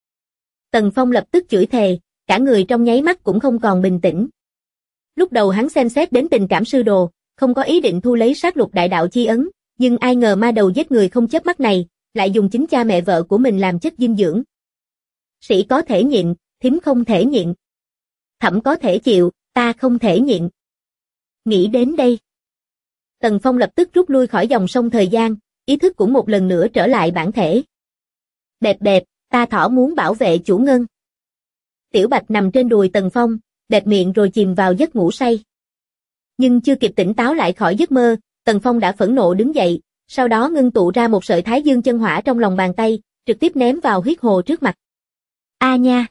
[SPEAKER 2] Tần Phong lập tức chửi thề, cả người trong nháy mắt cũng không còn bình tĩnh. Lúc đầu hắn xem xét đến tình cảm sư đồ, không có ý định thu lấy sát lục đại đạo chi ấn, nhưng ai ngờ ma đầu giết người không chớp mắt này, lại dùng chính cha mẹ vợ của mình làm chất dinh dưỡng. Sĩ có thể nhịn, thím không thể nhịn. Thẩm có thể chịu, ta không thể nhịn. Nghĩ đến đây, Tần Phong lập tức rút lui khỏi dòng sông thời gian, ý thức cũng một lần nữa trở lại bản thể. Bẹp bẹp, ta thỏ muốn bảo vệ chủ ngân. Tiểu Bạch nằm trên đùi Tần Phong, bẹp miệng rồi chìm vào giấc ngủ say. Nhưng chưa kịp tỉnh táo lại khỏi giấc mơ, Tần Phong đã phẫn nộ đứng dậy, sau đó ngưng tụ ra một sợi thái dương chân hỏa trong lòng bàn tay, trực tiếp ném vào huyết hồ trước mặt. A nha!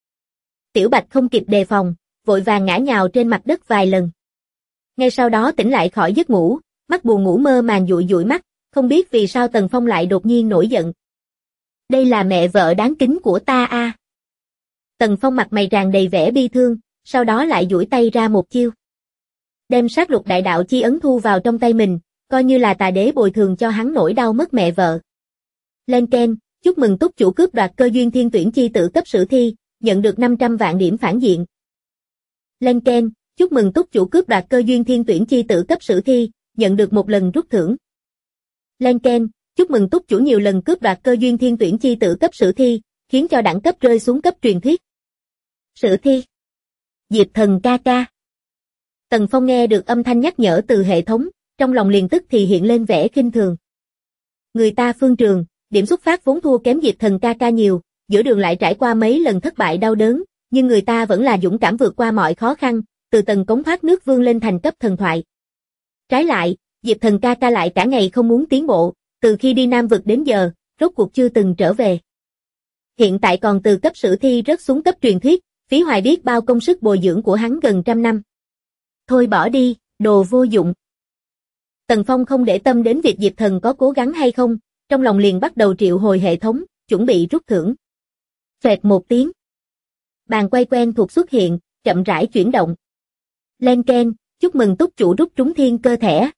[SPEAKER 2] Tiểu Bạch không kịp đề phòng, vội vàng ngã nhào trên mặt đất vài lần. Ngay sau đó tỉnh lại khỏi giấc ngủ, mắt buồn ngủ mơ màng dụi dụi mắt, không biết vì sao Tần Phong lại đột nhiên nổi giận. Đây là mẹ vợ đáng kính của ta a. Tần Phong mặt mày tràn đầy vẻ bi thương, sau đó lại duỗi tay ra một chiêu. Đem sát lục đại đạo chi ấn thu vào trong tay mình, coi như là tà đế bồi thường cho hắn nỗi đau mất mẹ vợ. Lên ken, chúc mừng túc chủ cướp đoạt cơ duyên thiên tuyển chi tử cấp sử thi, nhận được 500 vạn điểm phản diện. Lên ken, chúc mừng túc chủ cướp đoạt cơ duyên thiên tuyển chi tử cấp sử thi, nhận được một lần rút thưởng. Lên ken, chúc mừng túc chủ nhiều lần cướp đoạt cơ duyên thiên tuyển chi tử cấp sử thi, khiến cho đẳng cấp rơi xuống cấp truyền thuyết. Sử thi. Diệp Thần ca ca. Tần Phong nghe được âm thanh nhắc nhở từ hệ thống, trong lòng liền tức thì hiện lên vẻ khinh thường. Người ta Phương Trường, điểm xuất phát vốn thua kém Diệp Thần ca ca nhiều, giữa đường lại trải qua mấy lần thất bại đau đớn, nhưng người ta vẫn là dũng cảm vượt qua mọi khó khăn, từ tầng cống thoát nước vươn lên thành cấp thần thoại. Trái lại, Diệp Thần ca ca lại cả ngày không muốn tiến bộ, từ khi đi Nam vực đến giờ, rốt cuộc chưa từng trở về. Hiện tại còn từ cấp sử thi rớt xuống cấp truyền thuyết, phí hoài biết bao công sức bồi dưỡng của hắn gần trăm năm. Thôi bỏ đi, đồ vô dụng. Tần Phong không để tâm đến việc Diệp Thần có cố gắng hay không, trong lòng liền bắt đầu triệu hồi hệ thống, chuẩn bị rút thưởng. Phệt một tiếng. Bàn quay quen thuộc xuất hiện, chậm rãi chuyển động. Lên ken, chúc mừng túc chủ rút trúng thiên cơ thẻ.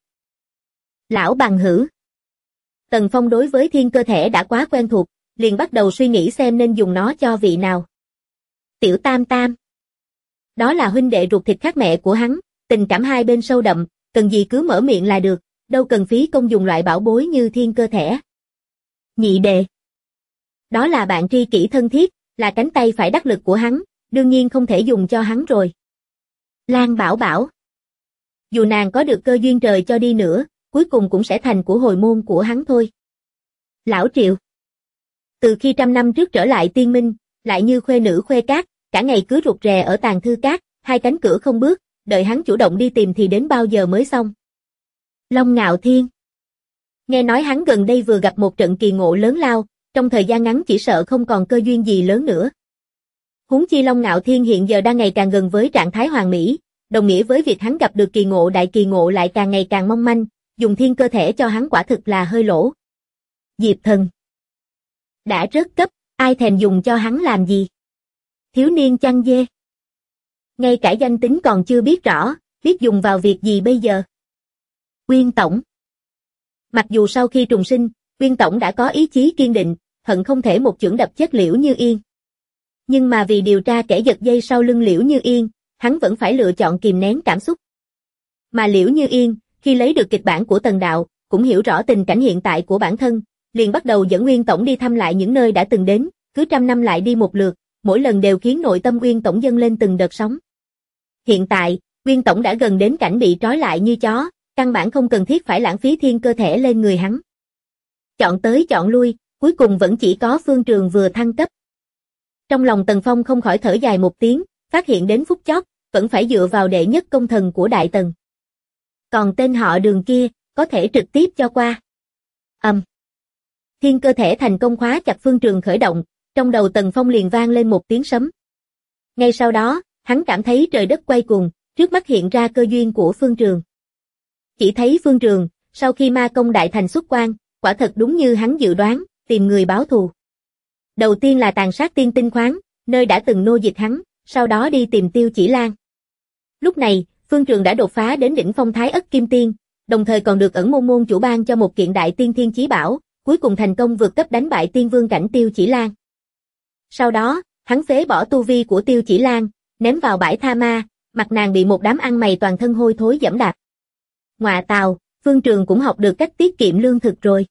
[SPEAKER 2] Lão bằng hữu. Tần Phong đối với thiên cơ thẻ đã quá quen thuộc, liền bắt đầu suy nghĩ xem nên dùng nó cho vị nào. Tiểu Tam Tam. Đó là huynh đệ ruột thịt khác mẹ của hắn, tình cảm hai bên sâu đậm, cần gì cứ mở miệng là được, đâu cần phí công dùng loại bảo bối như thiên cơ thẻ. Nhị đệ. Đó là bạn tri kỷ thân thiết, là cánh tay phải đắc lực của hắn, đương nhiên không thể dùng cho hắn rồi. Lan Bảo Bảo. Dù nàng có được cơ duyên trời cho đi nữa, cuối cùng cũng sẽ thành của hồi môn của hắn thôi. Lão Triệu. Từ khi 100 năm trước trở lại tiên minh, lại như khuê nữ khuê cát, cả ngày cứ rụt rè ở tàn thư cát, hai cánh cửa không bước, đợi hắn chủ động đi tìm thì đến bao giờ mới xong. Long Ngạo Thiên. Nghe nói hắn gần đây vừa gặp một trận kỳ ngộ lớn lao, trong thời gian ngắn chỉ sợ không còn cơ duyên gì lớn nữa. Huống chi Long Ngạo Thiên hiện giờ đang ngày càng gần với trạng thái hoàn mỹ, đồng nghĩa với việc hắn gặp được kỳ ngộ đại kỳ ngộ lại càng ngày càng mong manh, dùng thiên cơ thể cho hắn quả thực là hơi lỗ. Diệp Thần. Đã rớt cấp, ai thèm dùng cho hắn làm gì? Thiếu niên chăn dê. Ngay cả danh tính còn chưa biết rõ, biết dùng vào việc gì bây giờ? Uyên Tổng. Mặc dù sau khi trùng sinh, Uyên Tổng đã có ý chí kiên định, hận không thể một chưởng đập chết Liễu Như Yên. Nhưng mà vì điều tra kẻ giật dây sau lưng Liễu Như Yên, hắn vẫn phải lựa chọn kìm nén cảm xúc. Mà Liễu Như Yên, khi lấy được kịch bản của Tần Đạo, cũng hiểu rõ tình cảnh hiện tại của bản thân, liền bắt đầu dẫn Uyên Tổng đi thăm lại những nơi đã từng đến, cứ 100 năm lại đi một lượt, mỗi lần đều khiến nội tâm Uyên Tổng dâng lên từng đợt sóng. Hiện tại, Uyên Tổng đã gần đến cảnh bị trói lại như chó, căn bản không cần thiết phải lãng phí thiên cơ thể lên người hắn. Chọn tới chọn lui, cuối cùng vẫn chỉ có Phương Trường vừa thăng cấp. Trong lòng Tần Phong không khỏi thở dài một tiếng, phát hiện đến phút chót, vẫn phải dựa vào đệ nhất công thần của Đại Tần. Còn tên họ Đường kia, có thể trực tiếp cho qua. Thiên cơ thể thành công khóa chặt Phương Trường khởi động, trong đầu Tần Phong liền vang lên một tiếng sấm. Ngay sau đó, hắn cảm thấy trời đất quay cuồng, trước mắt hiện ra cơ duyên của Phương Trường. Chỉ thấy Phương Trường, sau khi ma công đại thành xuất quan, quả thật đúng như hắn dự đoán, tìm người báo thù. Đầu tiên là tàn sát Tiên Tinh khoáng, nơi đã từng nô dịch hắn, sau đó đi tìm Tiêu Chỉ Lan. Lúc này, Phương Trường đã đột phá đến đỉnh phong Thái Ất Kim Tiên, đồng thời còn được ẩn môn môn chủ ban cho một kiện đại tiên thiên chí bảo, cuối cùng thành công vượt cấp đánh bại tiên vương cảnh Tiêu Chỉ Lan. Sau đó, hắn phế bỏ tu vi của Tiêu Chỉ Lan, ném vào bãi tha ma, mặt nàng bị một đám ăn mày toàn thân hôi thối giẫm đạp. Ngoạ tào, Phương Trường cũng học được cách tiết kiệm lương thực rồi.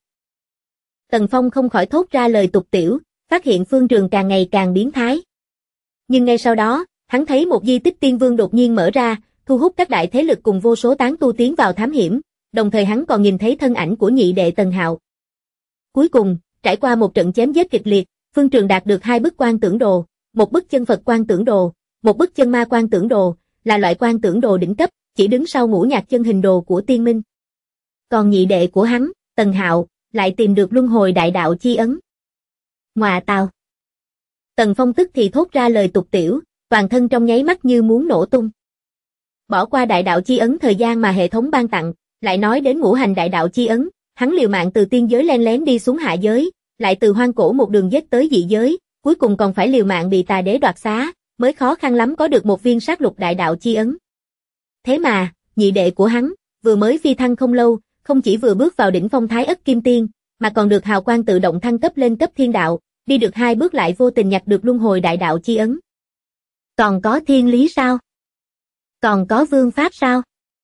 [SPEAKER 2] Tần Phong không khỏi thốt ra lời tục tiểu, phát hiện Phương Trường càng ngày càng biến thái. Nhưng ngay sau đó, hắn thấy một di tích tiên vương đột nhiên mở ra, thu hút các đại thế lực cùng vô số tán tu tiến vào thám hiểm, đồng thời hắn còn nhìn thấy thân ảnh của nhị đệ Tần Hạo. Cuối cùng, trải qua một trận chém giết kịch liệt, Phương Trường đạt được 2 bức quan tưởng đồ, một bức chân Phật quan tưởng đồ, một bức chân ma quan tưởng đồ, là loại quan tưởng đồ đỉnh cấp, chỉ đứng sau Ngũ Nhạc chân hình đồ của Tiên Minh. Còn nhị đệ của hắn, Tần Hạo, lại tìm được luân hồi đại đạo chi ấn. Ngoạ tào. Tần Phong tức thì thốt ra lời tục tiểu, toàn thân trong nháy mắt như muốn nổ tung. Bỏ qua đại đạo chi ấn thời gian mà hệ thống ban tặng, lại nói đến ngũ hành đại đạo chi ấn, hắn liều mạng từ tiên giới len lén đi xuống hạ giới, lại từ hoang cổ một đường giết tới dị giới, cuối cùng còn phải liều mạng bị tà đế đoạt xá, mới khó khăn lắm có được một viên sát lục đại đạo chi ấn. Thế mà, nhị đệ của hắn, vừa mới phi thăng không lâu, không chỉ vừa bước vào đỉnh phong Thái Ất Kim Tiên, mà còn được hào quang tự động thăng cấp lên cấp thiên đạo, đi được 2 bước lại vô tình nhặt được luân hồi đại đạo chi ấn. Còn có thiên lý sao? Còn có vương pháp sao?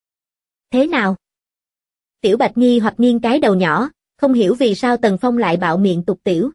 [SPEAKER 2] Thế nào? Tiểu Bạch nghi hoặc nghiêng cái đầu nhỏ, không hiểu vì sao Tần Phong lại bạo miệng tục tiểu.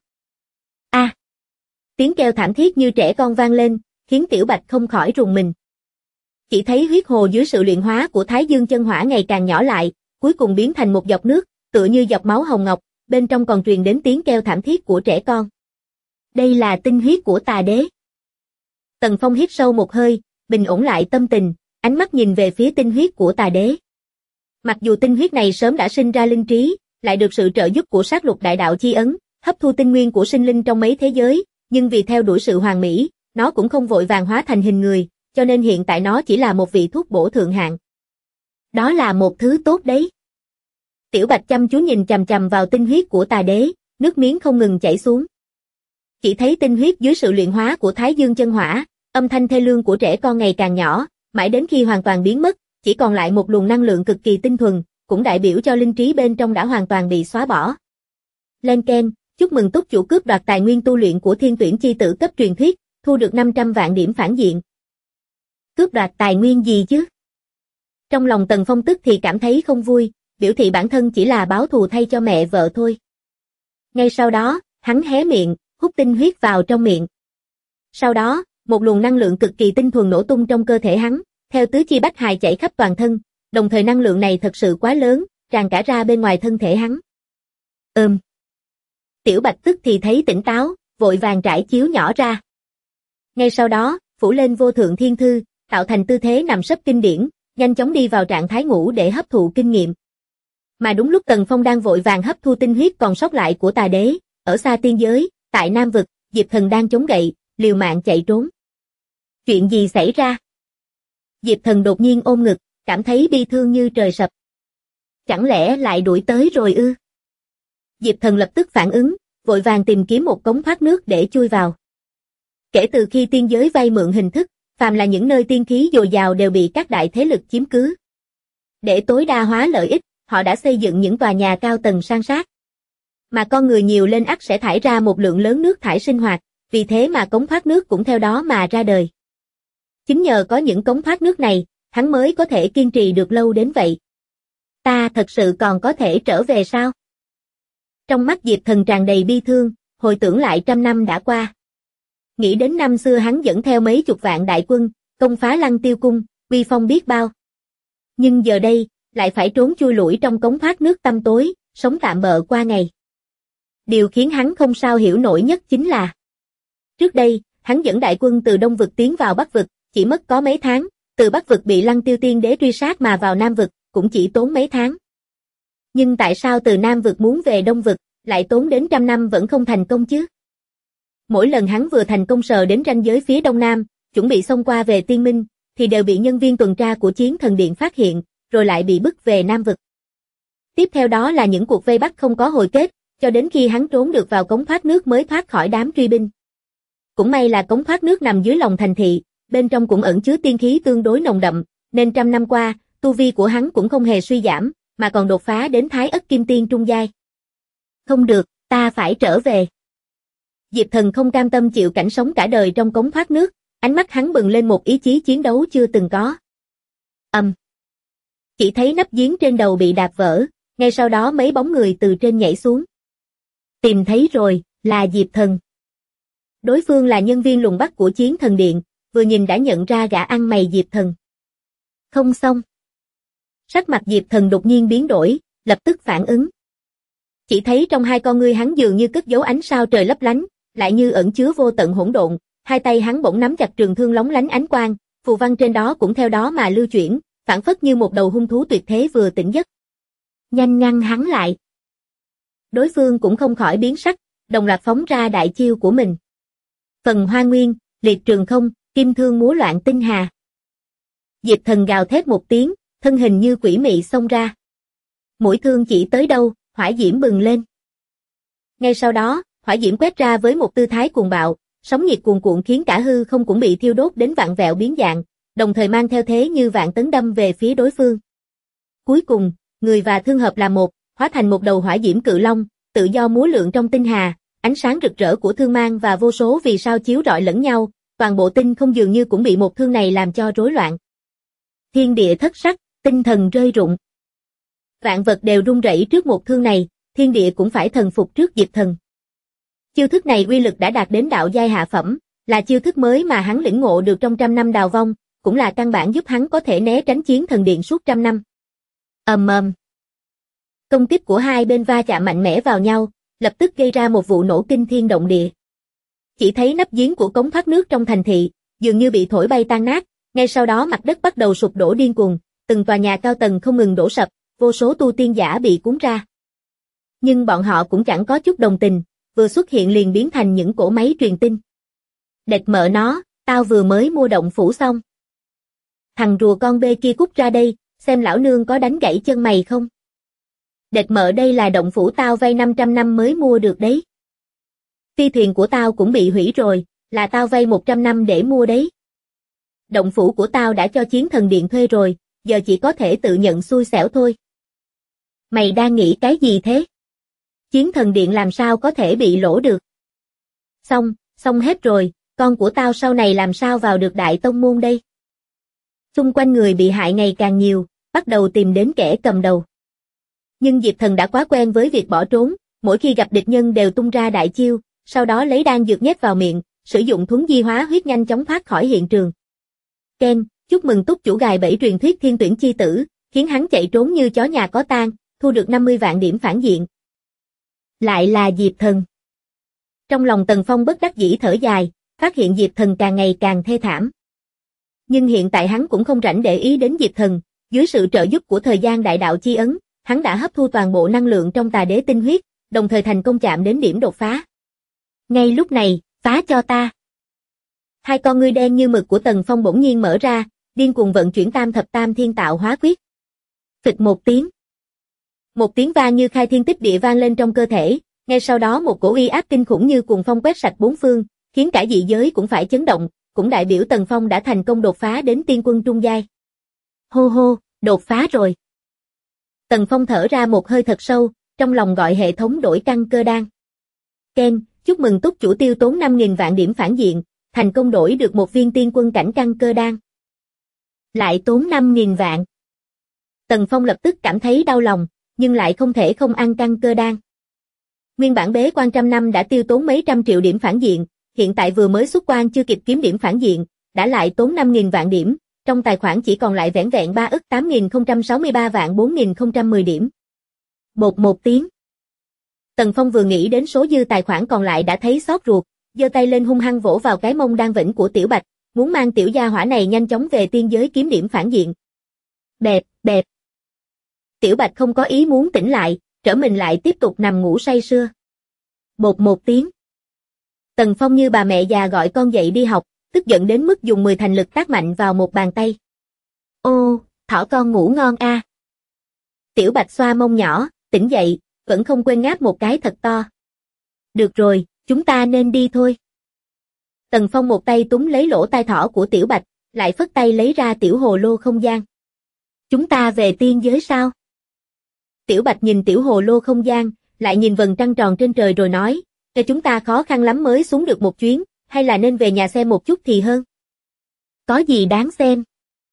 [SPEAKER 2] Tiếng kêu thảm thiết như trẻ con vang lên, khiến Tiểu Bạch không khỏi rùng mình. Chỉ thấy huyết hồ dưới sự luyện hóa của Thái Dương chân hỏa ngày càng nhỏ lại, cuối cùng biến thành một giọt nước, tựa như giọt máu hồng ngọc, bên trong còn truyền đến tiếng kêu thảm thiết của trẻ con. Đây là tinh huyết của tà đế. Tần Phong hít sâu một hơi, bình ổn lại tâm tình, ánh mắt nhìn về phía tinh huyết của tà đế. Mặc dù tinh huyết này sớm đã sinh ra linh trí, lại được sự trợ giúp của sát lục đại đạo chi ấn, hấp thu tinh nguyên của sinh linh trong mấy thế giới, nhưng vì theo đuổi sự hoàn mỹ, nó cũng không vội vàng hóa thành hình người, cho nên hiện tại nó chỉ là một vị thuốc bổ thượng hạng. Đó là một thứ tốt đấy. Tiểu Bạch chăm chú nhìn chằm chằm vào tinh huyết của tà đế, nước miếng không ngừng chảy xuống. Chỉ thấy tinh huyết dưới sự luyện hóa của Thái Dương chân hỏa, âm thanh thê lương của trẻ con ngày càng nhỏ, mãi đến khi hoàn toàn biến mất, chỉ còn lại một luồng năng lượng cực kỳ tinh thuần, cũng đại biểu cho linh trí bên trong đã hoàn toàn bị xóa bỏ. Lên Ken, chúc mừng túc chủ cướp đoạt tài nguyên tu luyện của Thiên Tuyển chi tử cấp truyền thuyết, thu được 500 vạn điểm phản diện. Cướp đoạt tài nguyên gì chứ? Trong lòng Tần Phong tức thì cảm thấy không vui, biểu thị bản thân chỉ là báo thù thay cho mẹ vợ thôi. Ngay sau đó, hắn hé miệng, hút tinh huyết vào trong miệng. Sau đó, một luồng năng lượng cực kỳ tinh thuần nổ tung trong cơ thể hắn, theo tứ chi bách hài chảy khắp toàn thân, đồng thời năng lượng này thật sự quá lớn, tràn cả ra bên ngoài thân thể hắn. Tiểu Bạch tức thì thấy tỉnh táo, vội vàng trải chiếu nhỏ ra. Ngay sau đó, phủ lên vô thượng thiên thư, tạo thành tư thế nằm sấp kinh điển, nhanh chóng đi vào trạng thái ngủ để hấp thụ kinh nghiệm. Mà đúng lúc Tần Phong đang vội vàng hấp thu tinh huyết còn sót lại của tà đế, ở xa tiên giới, tại Nam Vực, Diệp Thần đang chống gậy, liều mạng chạy trốn. Chuyện gì xảy ra? Diệp Thần đột nhiên ôm ngực, cảm thấy bi thương như trời sập. Chẳng lẽ lại đuổi tới rồi ư? Diệp Thần lập tức phản ứng, vội vàng tìm kiếm một cống thoát nước để chui vào. Kể từ khi tiên giới vay mượn hình thức, phàm là những nơi tiên khí dồi dào đều bị các đại thế lực chiếm cứ. Để tối đa hóa lợi ích, họ đã xây dựng những tòa nhà cao tầng san sát. Mà con người nhiều lên ắt sẽ thải ra một lượng lớn nước thải sinh hoạt, vì thế mà cống thoát nước cũng theo đó mà ra đời. Chính nhờ có những cống thoát nước này, hắn mới có thể kiên trì được lâu đến vậy. Ta thật sự còn có thể trở về sao? Trong mắt Diệp Thần tràn đầy bi thương, hồi tưởng lại 100 năm đã qua. Nghĩ đến năm xưa hắn dẫn theo mấy chục vạn đại quân, công phá Lăng Tiêu Cung, uy phong biết bao. Nhưng giờ đây, lại phải trốn chui lủi trong cống thoát nước tăm tối, sống tạm bợ qua ngày. Điều khiến hắn không sao hiểu nổi nhất chính là trước đây, hắn dẫn đại quân từ Đông Vực tiến vào Bắc Vực, chỉ mất có mấy tháng, từ Bắc Vực bị Lăng Tiêu Tiên Đế truy sát mà vào Nam Vực, cũng chỉ tốn mấy tháng. Nhưng tại sao từ Nam Vực muốn về Đông Vực, lại tốn đến 100 năm vẫn không thành công chứ? Mỗi lần hắn vừa thành công sờ đến ranh giới phía Đông Nam, chuẩn bị xông qua về Tiên Minh, thì đều bị nhân viên tuần tra của Chiến Thần Điện phát hiện, rồi lại bị bức về Nam Vực. Tiếp theo đó là những cuộc vây bắt không có hồi kết, cho đến khi hắn trốn được vào cống thoát nước mới thoát khỏi đám truy binh. Cũng may là cống thoát nước nằm dưới lòng thành thị, bên trong cũng ẩn chứa tiên khí tương đối nồng đậm, nên 100 năm qua, tu vi của hắn cũng không hề suy giảm, mà còn đột phá đến Thái Ất Kim Tiên trung giai. Không được, ta phải trở về. Diệp Thần không cam tâm chịu cảnh sống cả đời trong cống thoát nước, ánh mắt hắn bừng lên một ý chí chiến đấu chưa từng có. Chỉ thấy nắp giếng trên đầu bị đạp vỡ, ngay sau đó mấy bóng người từ trên nhảy xuống. Tìm thấy rồi, là Diệp Thần. Đối phương là nhân viên lùng bắt của Chiến Thần Điện, vừa nhìn đã nhận ra gã ăn mày Diệp Thần. Không xong. Sắc mặt Diệp Thần đột nhiên biến đổi, lập tức phản ứng. Chỉ thấy trong hai con ngươi hắn dường như cất giấu ánh sao trời lấp lánh, lại như ẩn chứa vô tận hỗn độn, hai tay hắn bỗng nắm chặt trường thương lóng lánh ánh quang, phù văn trên đó cũng theo đó mà lưu chuyển, phảng phất như một đầu hung thú tuyệt thế vừa tỉnh giấc. Nhanh ngăn hắn lại. Đối phương cũng không khỏi biến sắc, đồng loạt phóng ra đại chiêu của mình. Phần Hoa Nguyên, liệt trường không, kim thương múa loạn tinh hà. Diệp Thần gào thét một tiếng, thân hình như quỷ mị xông ra. Mũi thương chỉ tới đâu, hỏa diễm bừng lên. Ngay sau đó, hỏa diễm quét ra với một tư thái cuồng bạo, sóng nhiệt cuồn cuộn khiến cả hư không cũng bị thiêu đốt đến vạn vẹo biến dạng, đồng thời mang theo thế như vạn tấn đâm về phía đối phương. Cuối cùng, người và thương hợp là một, hóa thành một đầu hỏa diễm cự long, tự do múa lượn trong tinh hà, ánh sáng rực rỡ của thương mang và vô số vì sao chiếu rọi lẫn nhau, toàn bộ tinh không dường như cũng bị một thương này làm cho rối loạn. Thiên địa thất sắc, tinh thần rơi rụng. Vạn vật đều run rẩy trước một thương này, thiên địa cũng phải thần phục trước Diệp Thần. Chiêu thức này uy lực đã đạt đến đạo giai hạ phẩm, là chiêu thức mới mà hắn lĩnh ngộ được trong 100 năm đào vong, cũng là căn bản giúp hắn có thể né tránh Chiến Thần Điện suốt 100 năm. Công kích của hai bên va chạm mạnh mẽ vào nhau, lập tức gây ra một vụ nổ kinh thiên động địa. Chỉ thấy nắp giếng của cống thoát nước trong thành thị, dường như bị thổi bay tan nát, ngay sau đó mặt đất bắt đầu sụp đổ điên cuồng, từng tòa nhà cao tầng không ngừng đổ sập, vô số tu tiên giả bị cuốn ra. Nhưng bọn họ cũng chẳng có chút đồng tình, vừa xuất hiện liền biến thành những cỗ máy truyền tin. Đệt mợ nó, tao vừa mới mua động phủ xong. Thằng rùa con bê kia cút ra đây, xem lão nương có đánh gãy chân mày không. Đệt mợ đây là động phủ tao vay 500 năm mới mua được đấy. Phi thuyền của tao cũng bị hủy rồi, là tao vay 100 năm để mua đấy. Động phủ của tao đã cho Chiến Thần Điện thuê rồi, giờ chỉ có thể tự nhận xui xẻo thôi. Mày đang nghĩ cái gì thế? Chiến Thần Điện làm sao có thể bị lỗ được? Xong hết rồi, con của tao sau này làm sao vào được Đại Tông Môn đây? Xung quanh người bị hại ngày càng nhiều, bắt đầu tìm đến kẻ cầm đầu. Nhưng Diệp Thần đã quá quen với việc bỏ trốn, mỗi khi gặp địch nhân đều tung ra đại chiêu, sau đó lấy đan dược nhét vào miệng, sử dụng thuấn di hóa huyết nhanh chóng thoát khỏi hiện trường. Ken, chúc mừng túc chủ gài bẫy truyền thuyết thiên tuyển chi tử, khiến hắn chạy trốn như chó nhà có tang, thu được 50 vạn điểm phản diện. Lại là Diệp Thần. Trong lòng Tần Phong bất đắc dĩ thở dài, phát hiện Diệp Thần càng ngày càng thê thảm. Nhưng hiện tại hắn cũng không rảnh để ý đến Diệp Thần, dưới sự trợ giúp của thời gian đại đạo chi ấn, hắn đã hấp thu toàn bộ năng lượng trong Tà Đế tinh huyết, đồng thời thành công chạm đến điểm đột phá. Ngay lúc này, phá cho ta. Hai con ngươi đen như mực của Tần Phong bỗng nhiên mở ra, điên cuồng vận chuyển Tam Thập Tam Thiên Tạo Hóa Quyết. Phịch một tiếng. Một tiếng vang như khai thiên tích địa vang lên trong cơ thể, ngay sau đó một cổ uy áp kinh khủng như cuồng phong quét sạch bốn phương, khiến cả dị giới cũng phải chấn động, cũng đại biểu Tần Phong đã thành công đột phá đến tiên quân trung giai. Hô hô, đột phá rồi. Tần Phong thở ra một hơi thật sâu, trong lòng gọi hệ thống đổi căn cơ đan. Ken, chúc mừng túc chủ tiêu tốn 5.000 vạn điểm phản diện, thành công đổi được một viên tiên quân cảnh căn cơ đan. Lại tốn 5.000 vạn. Tần Phong lập tức cảm thấy đau lòng, nhưng lại không thể không ăn căn cơ đan. Nguyên bản bế quan trăm năm đã tiêu tốn mấy trăm triệu điểm phản diện, hiện tại vừa mới xuất quan chưa kịp kiếm điểm phản diện, đã lại tốn 5.000 vạn điểm, trong tài khoản chỉ còn lại vẻn vẹn 3.8063 vạn 4.010 điểm. Bột một tiếng. Tần Phong vừa nghĩ đến số dư tài khoản còn lại đã thấy xót ruột, giơ tay lên hung hăng vỗ vào cái mông đang vĩnh của Tiểu Bạch, muốn mang tiểu gia hỏa này nhanh chóng về tiên giới kiếm điểm phản diện. Bẹp, bẹp. Tiểu Bạch không có ý muốn tỉnh lại, trở mình lại tiếp tục nằm ngủ say sưa. Bột một tiếng. Tần Phong như bà mẹ già gọi con dậy đi học, tức giận đến mức dùng 10 thành lực tát mạnh vào một bàn tay. Ô, thỏ con ngủ ngon a. Tiểu Bạch xoa mông nhỏ, tỉnh dậy, vẫn không quên ngáp một cái thật to. Được rồi, chúng ta nên đi thôi. Tần Phong một tay túm lấy lỗ tai thỏ của Tiểu Bạch, lại phất tay lấy ra tiểu hồ lô không gian. Chúng ta về tiên giới sao? Tiểu Bạch nhìn tiểu hồ lô không gian, lại nhìn vầng trăng tròn trên trời rồi nói, cho chúng ta khó khăn lắm mới xuống được một chuyến, hay là nên về nhà xem một chút thì hơn. Có gì đáng xem?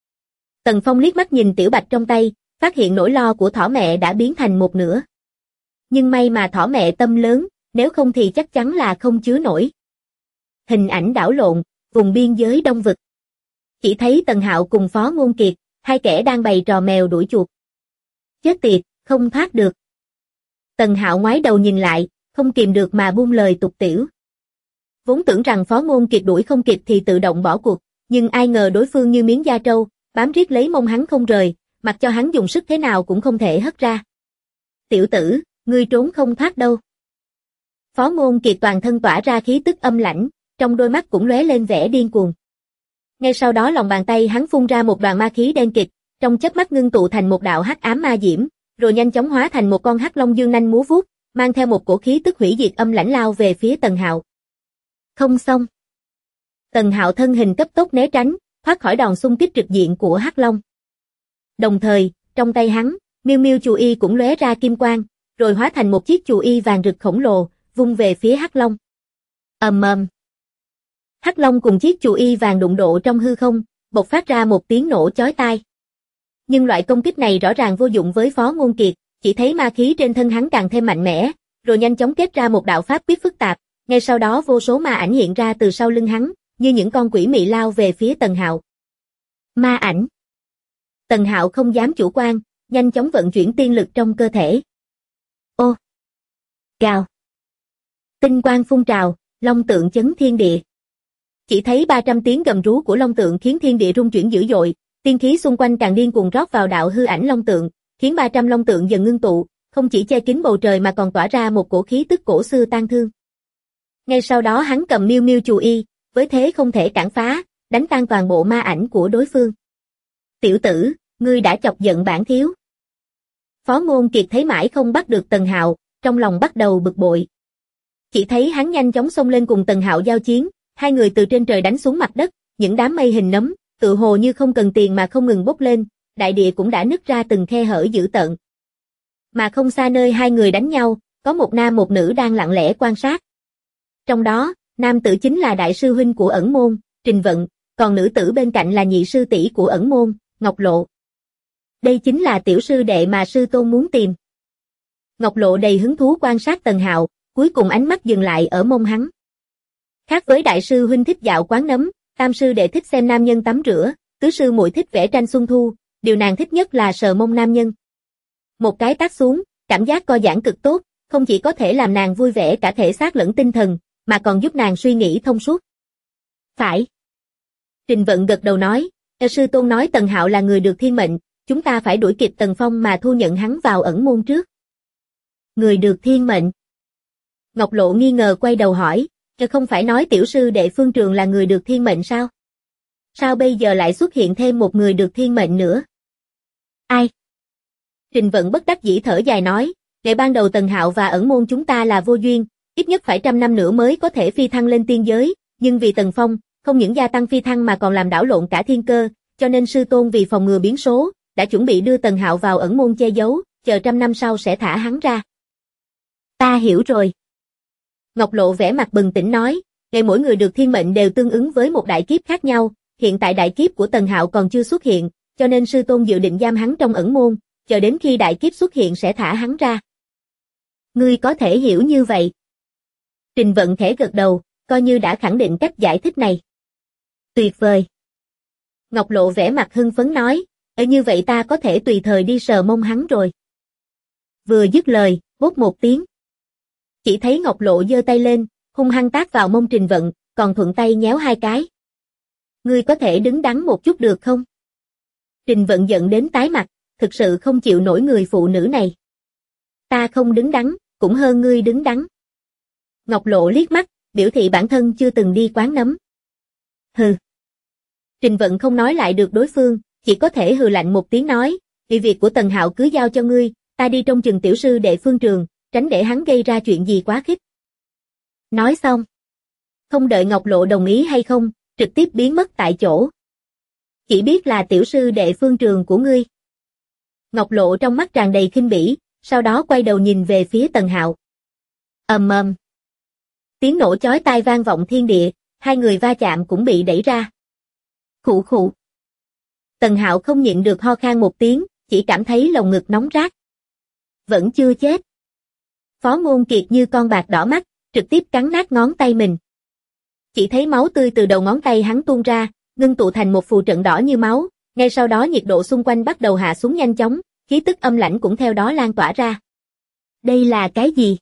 [SPEAKER 2] Tần Phong liếc mắt nhìn Tiểu Bạch trong tay, phát hiện nỗi lo của thỏ mẹ đã biến thành một nửa. Nhưng may mà thỏ mẹ tâm lớn, nếu không thì chắc chắn là không chứa nổi. Hình ảnh đảo lộn, vùng biên giới Đông Vực. Chỉ thấy Tần Hạo cùng Phó Ngôn Kiệt, hai kẻ đang bày trò mèo đuổi chuột. Chết tiệt, không thoát được. Tần Hạo ngoái đầu nhìn lại, không kìm được mà buông lời tục tĩu. Vốn tưởng rằng Phó Ngôn Kiệt đuổi không kịp thì tự động bỏ cuộc, nhưng ai ngờ đối phương như miếng da trâu, bám riết lấy mông hắn không rời, mặc cho hắn dùng sức thế nào cũng không thể hất ra. Tiểu tử, ngươi trốn không thoát đâu. Phó Ngôn Kiệt toàn thân tỏa ra khí tức âm lãnh, trong đôi mắt cũng lóe lên vẻ điên cuồng. Ngay sau đó lòng bàn tay hắn phun ra một đoàn ma khí đen kịt, trong chớp mắt ngưng tụ thành một đạo hắc ám ma diễm, rồi nhanh chóng hóa thành một con hắc long dương nanh múa vuốt, mang theo một cổ khí tức hủy diệt âm lãnh lao về phía Tần Hạo. Không xong. Tần Hạo thân hình cấp tốc né tránh, thoát khỏi đòn xung kích trực diện của hắc long. Đồng thời, trong tay hắn, miêu miêu chù y cũng lóe ra kim quang, rồi hóa thành một chiếc chù y vàng rực khổng lồ, vung về phía hắc long. Ầm ầm. Hắc long cùng chiếc chù y vàng đụng độ trong hư không, bộc phát ra một tiếng nổ chói tai. Nhưng loại công kích này rõ ràng vô dụng với Phó Ngôn Kiệt, chỉ thấy ma khí trên thân hắn càng thêm mạnh mẽ, rồi nhanh chóng kết ra một đạo pháp quyết phức tạp, ngay sau đó vô số ma ảnh hiện ra từ sau lưng hắn, như những con quỷ mị lao về phía Tần Hạo. Ma ảnh. Tần Hạo không dám chủ quan, nhanh chóng vận chuyển tiên lực trong cơ thể. Ô. Gào. Tinh quang phun trào, long tượng chấn thiên địa. Chỉ thấy 300 tiếng gầm rú của long tượng khiến thiên địa rung chuyển dữ dội, tiên khí xung quanh càng điên cuồng rót vào đạo hư ảnh long tượng, khiến 300 long tượng dần ngưng tụ, không chỉ che kín bầu trời mà còn tỏa ra một cổ khí tức cổ xưa tang thương. Ngay sau đó hắn cầm miêu miêu chù y, với thế không thể cản phá, đánh tan toàn bộ ma ảnh của đối phương. Tiểu tử, ngươi đã chọc giận bản thiếu. Phó Ngôn Kiệt thấy mãi không bắt được Tần Hạo, trong lòng bắt đầu bực bội. Chỉ thấy hắn nhanh chóng xông lên cùng Tần Hạo giao chiến, hai người từ trên trời đánh xuống mặt đất, những đám mây hình nấm, tự hồ như không cần tiền mà không ngừng bốc lên, đại địa cũng đã nứt ra từng khe hở dữ tợn. Mà không xa nơi hai người đánh nhau, có một nam một nữ đang lặng lẽ quan sát. Trong đó, nam tử chính là đại sư huynh của ẩn môn, Trình Vận, còn nữ tử bên cạnh là nhị sư tỷ của ẩn môn, Ngọc Lộ. Đây chính là tiểu sư đệ mà sư tôn muốn tìm. Ngọc Lộ đầy hứng thú quan sát Tần Hạo, cuối cùng ánh mắt dừng lại ở mông hắn. Khác với đại sư huynh thích dạo quán nấm, tam sư đệ thích xem nam nhân tắm rửa, tứ sư muội thích vẽ tranh xuân thu, điều nàng thích nhất là sờ mông nam nhân. Một cái tát xuống, cảm giác co giãn cực tốt, không chỉ có thể làm nàng vui vẻ cả thể xác lẫn tinh thần, mà còn giúp nàng suy nghĩ thông suốt. Phải. Trình Vận gật đầu nói, sư tôn nói Tần Hạo là người được thiên mệnh, chúng ta phải đuổi kịp Tần Phong mà thu nhận hắn vào ẩn môn trước. Người được thiên mệnh. Ngọc Lộ nghi ngờ quay đầu hỏi, không phải nói tiểu sư đệ Phương Trường là người được thiên mệnh sao? Sao bây giờ lại xuất hiện thêm một người được thiên mệnh nữa? Ai? Trình Vận bất đắc dĩ thở dài nói, ngày ban đầu Tần Hạo và ẩn môn chúng ta là vô duyên, ít nhất phải 100 năm nữa mới có thể phi thăng lên tiên giới, nhưng vì Tần Phong, không những gia tăng phi thăng mà còn làm đảo lộn cả thiên cơ, cho nên sư tôn vì phòng ngừa biến số, đã chuẩn bị đưa Tần Hạo vào ẩn môn che giấu, chờ 100 năm sau sẽ thả hắn ra. Ta hiểu rồi. Ngọc Lộ vẻ mặt bừng tỉnh nói, ngày mỗi người được thiên mệnh đều tương ứng với một đại kiếp khác nhau, hiện tại đại kiếp của Tần Hạo còn chưa xuất hiện, cho nên sư tôn dự định giam hắn trong ẩn môn, chờ đến khi đại kiếp xuất hiện sẽ thả hắn ra. Ngươi có thể hiểu như vậy. Trình Vận khẽ gật đầu, coi như đã khẳng định cách giải thích này. Tuyệt vời. Ngọc Lộ vẻ mặt hưng phấn nói, như vậy ta có thể tùy thời đi sờ mông hắn rồi. Vừa dứt lời, bốp một tiếng. Chỉ thấy Ngọc Lộ giơ tay lên, hung hăng tát vào mông Trình Vận, còn thuận tay nhéo hai cái. Ngươi có thể đứng đắn một chút được không? Trình Vận giận đến tái mặt, thực sự không chịu nổi người phụ nữ này. Ta không đứng đắn, cũng hơn ngươi đứng đắn. Ngọc Lộ liếc mắt, biểu thị bản thân chưa từng đi quán nấm. Hừ. Trình Vận không nói lại được đối phương, chỉ có thể hừ lạnh một tiếng nói, vì việc của Tần Hạo cứ giao cho ngươi, ta đi trông chừng tiểu sư đệ Phương Trường, tránh để hắn gây ra chuyện gì quá khích. Nói xong. Không đợi Ngọc Lộ đồng ý hay không, trực tiếp biến mất tại chỗ. Chỉ biết là tiểu sư đệ Phương Trường của ngươi. Ngọc Lộ trong mắt tràn đầy khinh bỉ, sau đó quay đầu nhìn về phía Tần Hạo. Ầm ầm. Tiếng nổ chói tai vang vọng thiên địa, hai người va chạm cũng bị đẩy ra. Khụ khụ. Tần Hạo không nhịn được ho khan một tiếng, chỉ cảm thấy lồng ngực nóng rát. Vẫn chưa chết. Phó Ngôn Kiệt như con bạc đỏ mắt, trực tiếp cắn nát ngón tay mình. Chỉ thấy máu tươi từ đầu ngón tay hắn tuôn ra, ngưng tụ thành một phù trận đỏ như máu, ngay sau đó nhiệt độ xung quanh bắt đầu hạ xuống nhanh chóng, khí tức âm lãnh cũng theo đó lan tỏa ra. Đây là cái gì?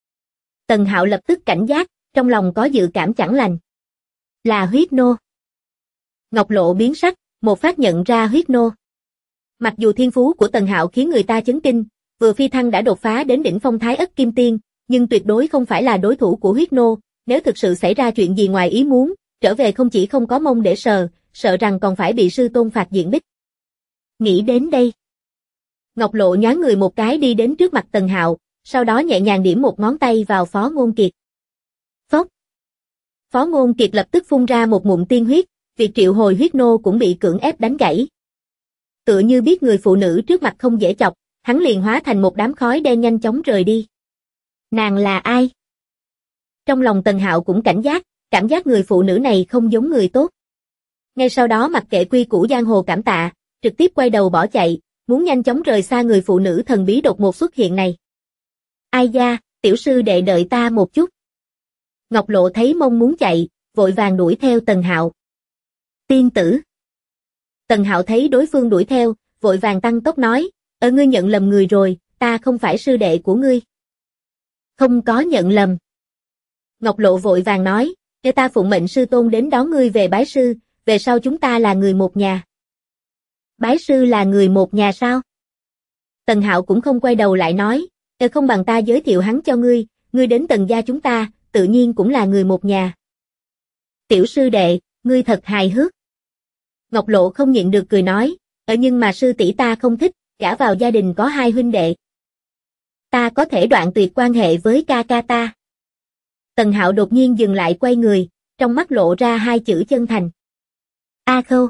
[SPEAKER 2] Tần Hạo lập tức cảnh giác, trong lòng có dự cảm chẳng lành. Là huyết nô. Ngọc Lộ biến sắc, một phát nhận ra huyết nô. Mặc dù thiên phú của Tần Hạo khiến người ta chấn kinh, vừa phi thăng đã đột phá đến đỉnh phong Thái Ất Kim Tiên, nhưng tuyệt đối không phải là đối thủ của huyết nô, nếu thực sự xảy ra chuyện gì ngoài ý muốn, trở về không chỉ không có mông để sờ, sợ rằng còn phải bị sư tôn phạt diện bích. Nghĩ đến đây. Ngọc Lộ nhoáng người một cái đi đến trước mặt Tần Hạo, sau đó nhẹ nhàng điểm một ngón tay vào Phó Ngôn Kiệt. Phốc. Phó Ngôn Kiệt lập tức phun ra một ngụm tiên huyết, việc triệu hồi huyết nô cũng bị cưỡng ép đánh gãy. Tựa như biết người phụ nữ trước mặt không dễ chọc, hắn liền hóa thành một đám khói đen nhanh chóng rời đi. Nàng là ai? Trong lòng Tần Hạo cũng cảnh giác, cảm giác người phụ nữ này không giống người tốt. Ngay sau đó mặc kệ quy củ giang hồ cảm tạ, trực tiếp quay đầu bỏ chạy, muốn nhanh chóng rời xa người phụ nữ thần bí đột ngột xuất hiện này. Ai da, tiểu sư đệ đợi ta một chút. Ngọc Lộ thấy mông muốn chạy, vội vàng đuổi theo Tần Hạo. Tiên tử. Tần Hạo thấy đối phương đuổi theo, vội vàng tăng tốc nói, ngươi nhận lầm người rồi, ta không phải sư đệ của ngươi. Không có nhận lầm. Ngọc Lộ vội vàng nói, cho ta phụng mệnh sư tôn đến đón ngươi về bái sư, về sau chúng ta là người một nhà. Bái sư là người một nhà sao? Tần Hạo cũng không quay đầu lại nói, không bằng ta giới thiệu hắn cho ngươi, ngươi đến Tần gia chúng ta, tự nhiên cũng là người một nhà. Tiểu sư đệ, ngươi thật hài hước. Ngọc Lộ không nhịn được cười nói, nhưng mà sư tỷ ta không thích, gả vào gia đình có hai huynh đệ. Ta có thể đoạn tuyệt quan hệ với ca ca ta. Tần Hạo đột nhiên dừng lại quay người, trong mắt lộ ra hai chữ chân thành. A Khâu.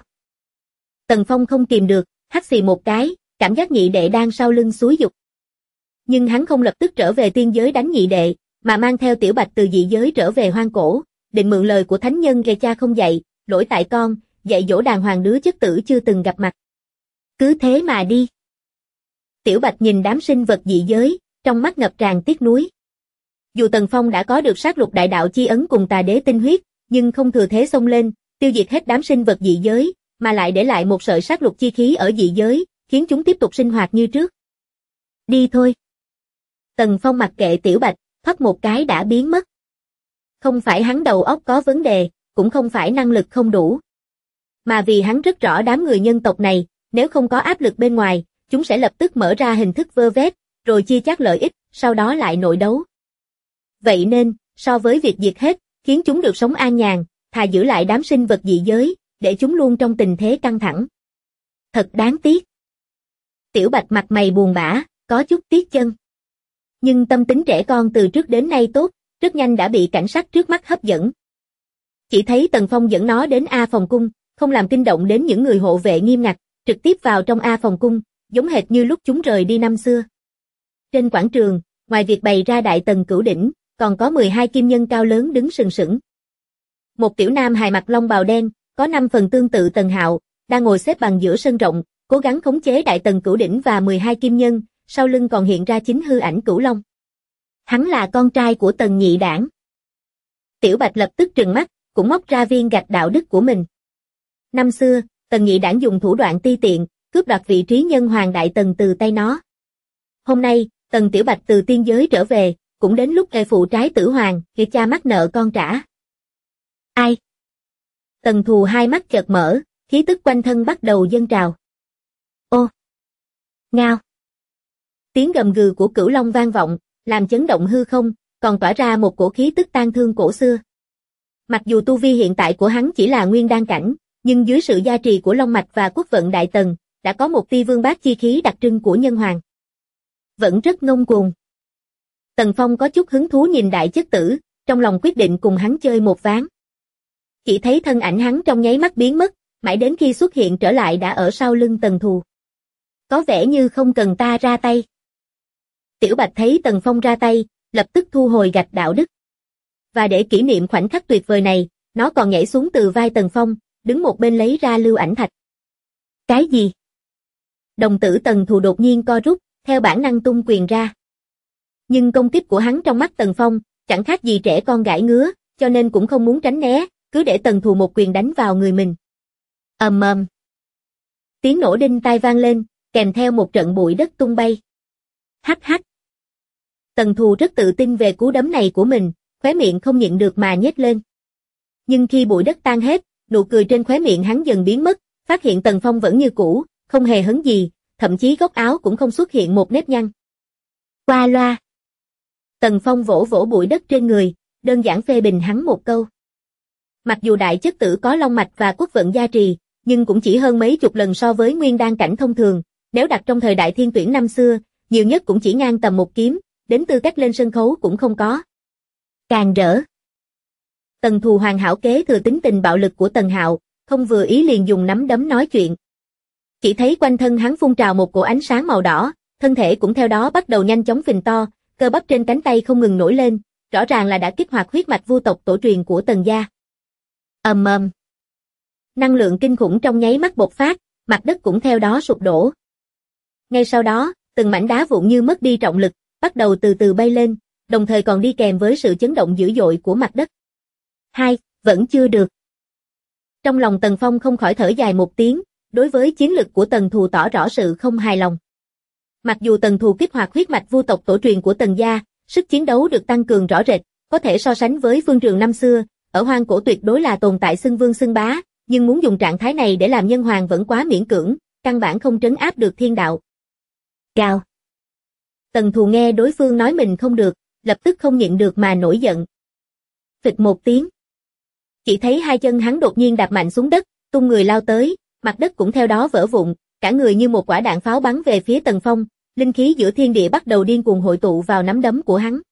[SPEAKER 2] Tần Phong không kìm được, hắt xì một cái, cảm giác nhị đệ đang sau lưng xúi giục. Nhưng hắn không lập tức trở về tiên giới đánh nhị đệ, mà mang theo Tiểu Bạch từ dị giới trở về hoang cổ, định mượn lời của thánh nhân gây cha không dạy, lỗi tại con, dạy dỗ đàng hoàng đứa chất tử chưa từng gặp mặt. Cứ thế mà đi. Tiểu Bạch nhìn đám sinh vật dị giới, trong mắt ngập tràn tiếc nuối. Dù Tần Phong đã có được sát lục đại đạo chi ấn cùng tà đế tinh huyết, nhưng không thừa thế xông lên, tiêu diệt hết đám sinh vật dị giới, mà lại để lại một sợi sát lục chi khí ở dị giới, khiến chúng tiếp tục sinh hoạt như trước. Đi thôi. Tần Phong mặc kệ Tiểu Bạch, thoát một cái đã biến mất. Không phải hắn đầu óc có vấn đề, cũng không phải năng lực không đủ. Mà vì hắn rất rõ đám người nhân tộc này, nếu không có áp lực bên ngoài, chúng sẽ lập tức mở ra hình thức vơ vét, rồi chia chác lợi ích, sau đó lại nội đấu. Vậy nên, so với việc diệt hết, khiến chúng được sống an nhàn, thà giữ lại đám sinh vật dị giới, để chúng luôn trong tình thế căng thẳng. Thật đáng tiếc. Tiểu Bạch mặt mày buồn bã, có chút tiếc chân. Nhưng tâm tính trẻ con từ trước đến nay tốt, rất nhanh đã bị cảnh sắc trước mắt hấp dẫn. Chỉ thấy Tần Phong dẫn nó đến A phòng cung, không làm kinh động đến những người hộ vệ nghiêm ngặt, trực tiếp vào trong A phòng cung, giống hệt như lúc chúng rời đi năm xưa. Trên quảng trường, ngoài việc bày ra đại tần cửu đỉnh, còn có 12 kim nhân cao lớn đứng sừng sững. Một tiểu nam hài mặc long bào đen, có 5 phần tương tự Tần Hạo, đang ngồi xếp bằng giữa sân rộng, cố gắng khống chế đại tần cửu đỉnh và 12 kim nhân, sau lưng còn hiện ra chính hư ảnh Cửu Long. Hắn là con trai của Tần Nhị Đản. Tiểu Bạch lập tức trừng mắt, cũng móc ra viên gạch đạo đức của mình. Năm xưa, Tần Nhị Đản dùng thủ đoạn ti tiện, cướp đoạt vị trí nhân hoàng đại tần từ tay nó. Hôm nay, Tần Tiểu Bạch từ tiên giới trở về, cũng đến lúc ê phụ trái tử hoàng, kìa cha mắc nợ con trả. Ai? Tần Thù hai mắt chợt mở, khí tức quanh thân bắt đầu dâng trào. Ô! Ngao! Tiếng gầm gừ của Cửu Long vang vọng, làm chấn động hư không, còn tỏa ra một cổ khí tức tang thương cổ xưa. Mặc dù tu vi hiện tại của hắn chỉ là nguyên đan cảnh, nhưng dưới sự gia trì của Long Mạch và Quốc vận Đại Tần, đã có một tia vương bát chi khí đặc trưng của nhân hoàng. Vẫn rất ngông cuồng. Tần Phong có chút hứng thú nhìn đại chất tử, trong lòng quyết định cùng hắn chơi một ván. Chỉ thấy thân ảnh hắn trong nháy mắt biến mất, mãi đến khi xuất hiện trở lại đã ở sau lưng Tần Thù. Có vẻ như không cần ta ra tay. Tiểu Bạch thấy Tần Phong ra tay, lập tức thu hồi gạch đạo đức. Và để kỷ niệm khoảnh khắc tuyệt vời này, nó còn nhảy xuống từ vai Tần Phong, đứng một bên lấy ra lưu ảnh thạch. Cái gì? Đồng tử Tần Thù đột nhiên co rút, theo bản năng tung quyền ra. Nhưng công kích của hắn trong mắt Tần Phong, chẳng khác gì trẻ con gãi ngứa, cho nên cũng không muốn tránh né, cứ để Tần Thù một quyền đánh vào người mình. Ầm ầm. Tiếng nổ đinh tai vang lên, kèm theo một trận bụi đất tung bay. Hắc hắc. Tần Thù rất tự tin về cú đấm này của mình, khóe miệng không nhịn được mà nhếch lên. Nhưng khi bụi đất tan hết, nụ cười trên khóe miệng hắn dần biến mất, phát hiện Tần Phong vẫn như cũ, không hề hấn gì, thậm chí góc áo cũng không xuất hiện một nếp nhăn. Qua loa. Tần Phong vỗ vỗ bụi đất trên người, đơn giản phê bình hắn một câu. Mặc dù đại chất tử có long mạch và quốc vận gia trì, nhưng cũng chỉ hơn mấy chục lần so với nguyên đan cảnh thông thường, nếu đặt trong thời đại thiên tuyển năm xưa, nhiều nhất cũng chỉ ngang tầm một kiếm, đến tư cách lên sân khấu cũng không có. Càng rỡ. Tần Thù hoàn hảo kế thừa tính tình bạo lực của Tần Hạo, không vừa ý liền dùng nắm đấm nói chuyện. Chỉ thấy quanh thân hắn phun trào một cổ ánh sáng màu đỏ, thân thể cũng theo đó bắt đầu nhanh chóng phình to, cơ bắp trên cánh tay không ngừng nổi lên, rõ ràng là đã kích hoạt huyết mạch vu tộc tổ truyền của Tần gia. Ầm ầm. Năng lượng kinh khủng trong nháy mắt bộc phát, mặt đất cũng theo đó sụp đổ. Ngay sau đó, từng mảnh đá vụn như mất đi trọng lực, bắt đầu từ từ bay lên, đồng thời còn đi kèm với sự chấn động dữ dội của mặt đất. Vẫn chưa được. Trong lòng Tần Phong không khỏi thở dài một tiếng, đối với chiến lực của Tần Thù tỏ rõ sự không hài lòng. Mặc dù Tần Thù kích hoạt huyết mạch vu tộc tổ truyền của Tần gia, sức chiến đấu được tăng cường rõ rệt, có thể so sánh với phương trường năm xưa, ở hoang cổ tuyệt đối là tồn tại xưng vương xưng bá, nhưng muốn dùng trạng thái này để làm nhân hoàng vẫn quá miễn cưỡng, căn bản không trấn áp được thiên đạo. Gào. Tần Thù nghe đối phương nói mình không được, lập tức không nhịn được mà nổi giận. Phịch một tiếng. Chỉ thấy hai chân hắn đột nhiên đạp mạnh xuống đất, tung người lao tới, mặt đất cũng theo đó vỡ vụn, cả người như một quả đạn pháo bắn về phía Tần Phong, linh khí giữa thiên địa bắt đầu điên cuồng hội tụ vào nắm đấm của hắn.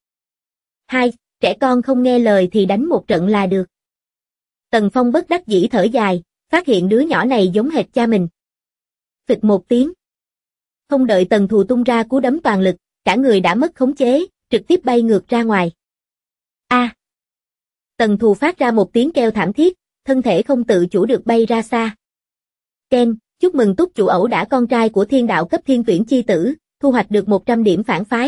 [SPEAKER 2] Trẻ con không nghe lời thì đánh một trận là được. Tần Phong bất đắc dĩ thở dài, phát hiện đứa nhỏ này giống hệt cha mình. Phịch một tiếng. Không đợi Tần Thù tung ra cú đấm toàn lực, cả người đã mất khống chế, trực tiếp bay ngược ra ngoài. Tần Thù phát ra một tiếng kêu thảm thiết, thân thể không tự chủ được bay ra xa. Ken, chúc mừng túc chủ ẩu đả con trai của thiên đạo cấp thiên tuyển chi tử, thu hoạch được 100 điểm phản phái.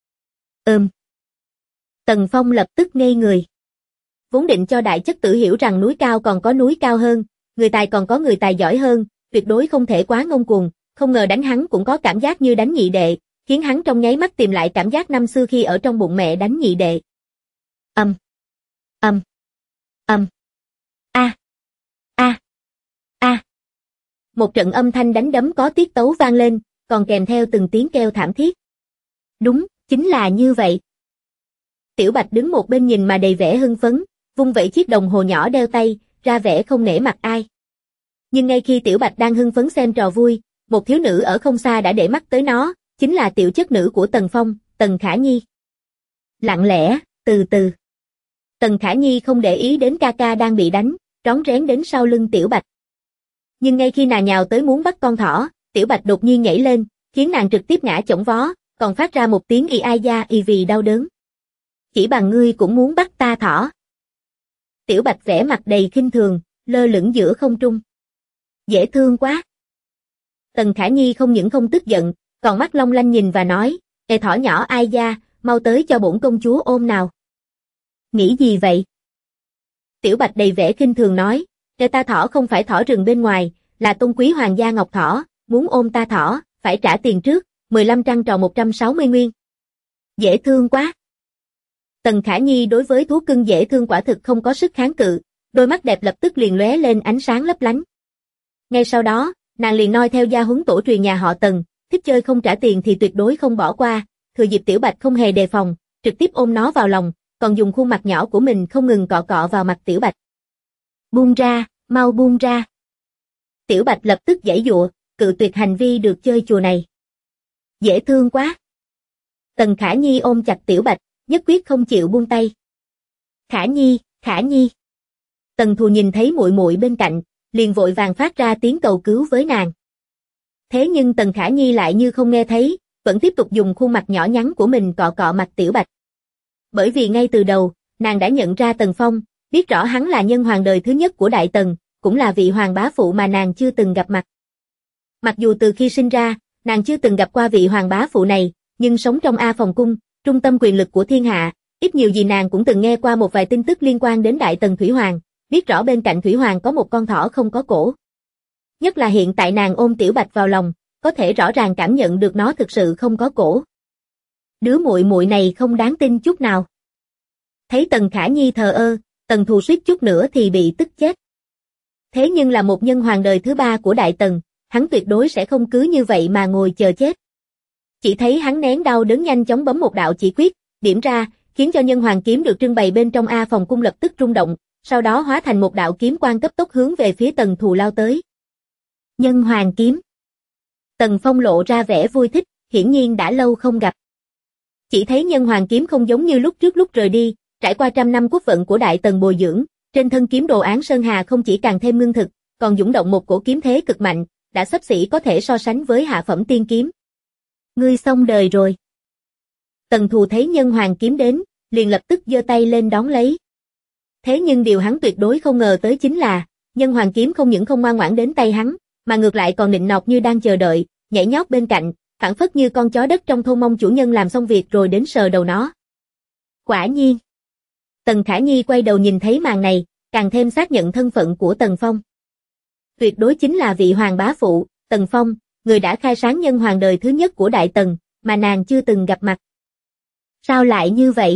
[SPEAKER 2] Tần Phong lập tức ngây người. Vốn định cho đại chất tử hiểu rằng núi cao còn có núi cao hơn, người tài còn có người tài giỏi hơn, tuyệt đối không thể quá ngông cuồng, không ngờ đánh hắn cũng có cảm giác như đánh nhị đệ, khiến hắn trong nháy mắt tìm lại cảm giác năm xưa khi ở trong bụng mẹ đánh nhị đệ. Một trận âm thanh đánh đấm có tiết tấu vang lên, còn kèm theo từng tiếng kêu thảm thiết. Đúng, chính là như vậy. Tiểu Bạch đứng một bên nhìn mà đầy vẻ hưng phấn, vung vẩy chiếc đồng hồ nhỏ đeo tay, ra vẻ không nể mặt ai. Nhưng ngay khi Tiểu Bạch đang hưng phấn xem trò vui, một thiếu nữ ở không xa đã để mắt tới nó, chính là tiểu chất nữ của Tần Phong, Tần Khả Nhi. Lặng lẽ, từ từ. Tần Khả Nhi không để ý đến ca ca đang bị đánh, rón rén đến sau lưng Tiểu Bạch. Nhưng ngay khi nàng nhào tới muốn bắt con thỏ, Tiểu Bạch đột nhiên nhảy lên, khiến nàng trực tiếp ngã chổng vó, còn phát ra một tiếng y ai da y vì đau đớn. Chỉ bằng ngươi cũng muốn bắt ta thỏ. Tiểu Bạch vẻ mặt đầy khinh thường, lơ lửng giữa không trung. Dễ thương quá. Tần Khả Nhi không những không tức giận, còn mắt long lanh nhìn và nói, ê thỏ nhỏ ai da, mau tới cho bổn công chúa ôm nào. Nghĩ gì vậy? Tiểu Bạch đầy vẻ khinh thường nói, ê ta thỏ không phải thỏ rừng bên ngoài, là tôn quý hoàng gia ngọc thỏ, muốn ôm ta thỏ, phải trả tiền trước, 15 trăng tròn 160 nguyên. Dễ thương quá. Tần Khả Nhi đối với thú cưng dễ thương quả thực không có sức kháng cự, đôi mắt đẹp lập tức liền lóe lên ánh sáng lấp lánh. Ngay sau đó, nàng liền noi theo gia huấn tổ truyền nhà họ Tần, thích chơi không trả tiền thì tuyệt đối không bỏ qua, thừa dịp Tiểu Bạch không hề đề phòng, trực tiếp ôm nó vào lòng, còn dùng khuôn mặt nhỏ của mình không ngừng cọ cọ vào mặt Tiểu Bạch. Buông ra, mau buông ra. Tiểu Bạch lập tức giãy giụa, cự tuyệt hành vi được chơi chùa này. Dễ thương quá. Tần Khả Nhi ôm chặt Tiểu Bạch, nhất quyết không chịu buông tay. Khả Nhi, Khả Nhi. Tần Thù nhìn thấy muội muội bên cạnh, liền vội vàng phát ra tiếng cầu cứu với nàng. Thế nhưng Tần Khả Nhi lại như không nghe thấy, vẫn tiếp tục dùng khuôn mặt nhỏ nhắn của mình cọ cọ mặt Tiểu Bạch. Bởi vì ngay từ đầu, nàng đã nhận ra Tần Phong, biết rõ hắn là nhân hoàng đời thứ nhất của Đại Tần, cũng là vị hoàng bá phụ mà nàng chưa từng gặp mặt. Mặc dù từ khi sinh ra, nàng chưa từng gặp qua vị hoàng bá phụ này, nhưng sống trong A Phòng Cung, trung tâm quyền lực của thiên hạ, ít nhiều gì nàng cũng từng nghe qua một vài tin tức liên quan đến Đại Tần Thủy Hoàng, biết rõ bên cạnh Thủy Hoàng có một con thỏ không có cổ. Nhất là hiện tại nàng ôm Tiểu Bạch vào lòng, có thể rõ ràng cảm nhận được nó thực sự không có cổ. Đứa muội muội này không đáng tin chút nào. Thấy Tần Khả Nhi thờ ơ, Tần Thù suýt chút nữa thì bị tức chết. Thế nhưng là một nhân hoàng đời thứ ba của Đại Tần, hắn tuyệt đối sẽ không cứ như vậy mà ngồi chờ chết. Chỉ thấy hắn nén đau đớn nhanh chóng bấm một đạo chỉ quyết, điểm ra, khiến cho nhân hoàng kiếm được trưng bày bên trong A Phòng Cung lập tức rung động, sau đó hóa thành một đạo kiếm quang cấp tốc hướng về phía Tần Thù lao tới. Nhân hoàng kiếm. Tần Phong lộ ra vẻ vui thích, hiển nhiên đã lâu không gặp. Chỉ thấy nhân hoàng kiếm không giống như lúc trước lúc rời đi, trải qua trăm năm quốc vận của Đại Tần bồi dưỡng, trên thân kiếm đồ án sơn hà không chỉ càng thêm ngưng thực, còn dũng động một cổ kiếm thế cực mạnh, đã xấp xỉ có thể so sánh với hạ phẩm tiên kiếm. Ngươi xong đời rồi. Tần Thù thấy nhân hoàng kiếm đến, liền lập tức giơ tay lên đón lấy. Thế nhưng điều hắn tuyệt đối không ngờ tới chính là, nhân hoàng kiếm không những không ngoan ngoãn đến tay hắn, mà ngược lại còn nịnh nọt như đang chờ đợi, nhảy nhót bên cạnh, phảng phất như con chó đất trong thôn mong chủ nhân làm xong việc rồi đến sờ đầu nó. Quả nhiên. Tần Khả Nhi quay đầu nhìn thấy màn này, càng thêm xác nhận thân phận của Tần Phong. Tuyệt đối chính là vị hoàng bá phụ, Tần Phong, người đã khai sáng nhân hoàng đời thứ nhất của Đại Tần, mà nàng chưa từng gặp mặt. Sao lại như vậy?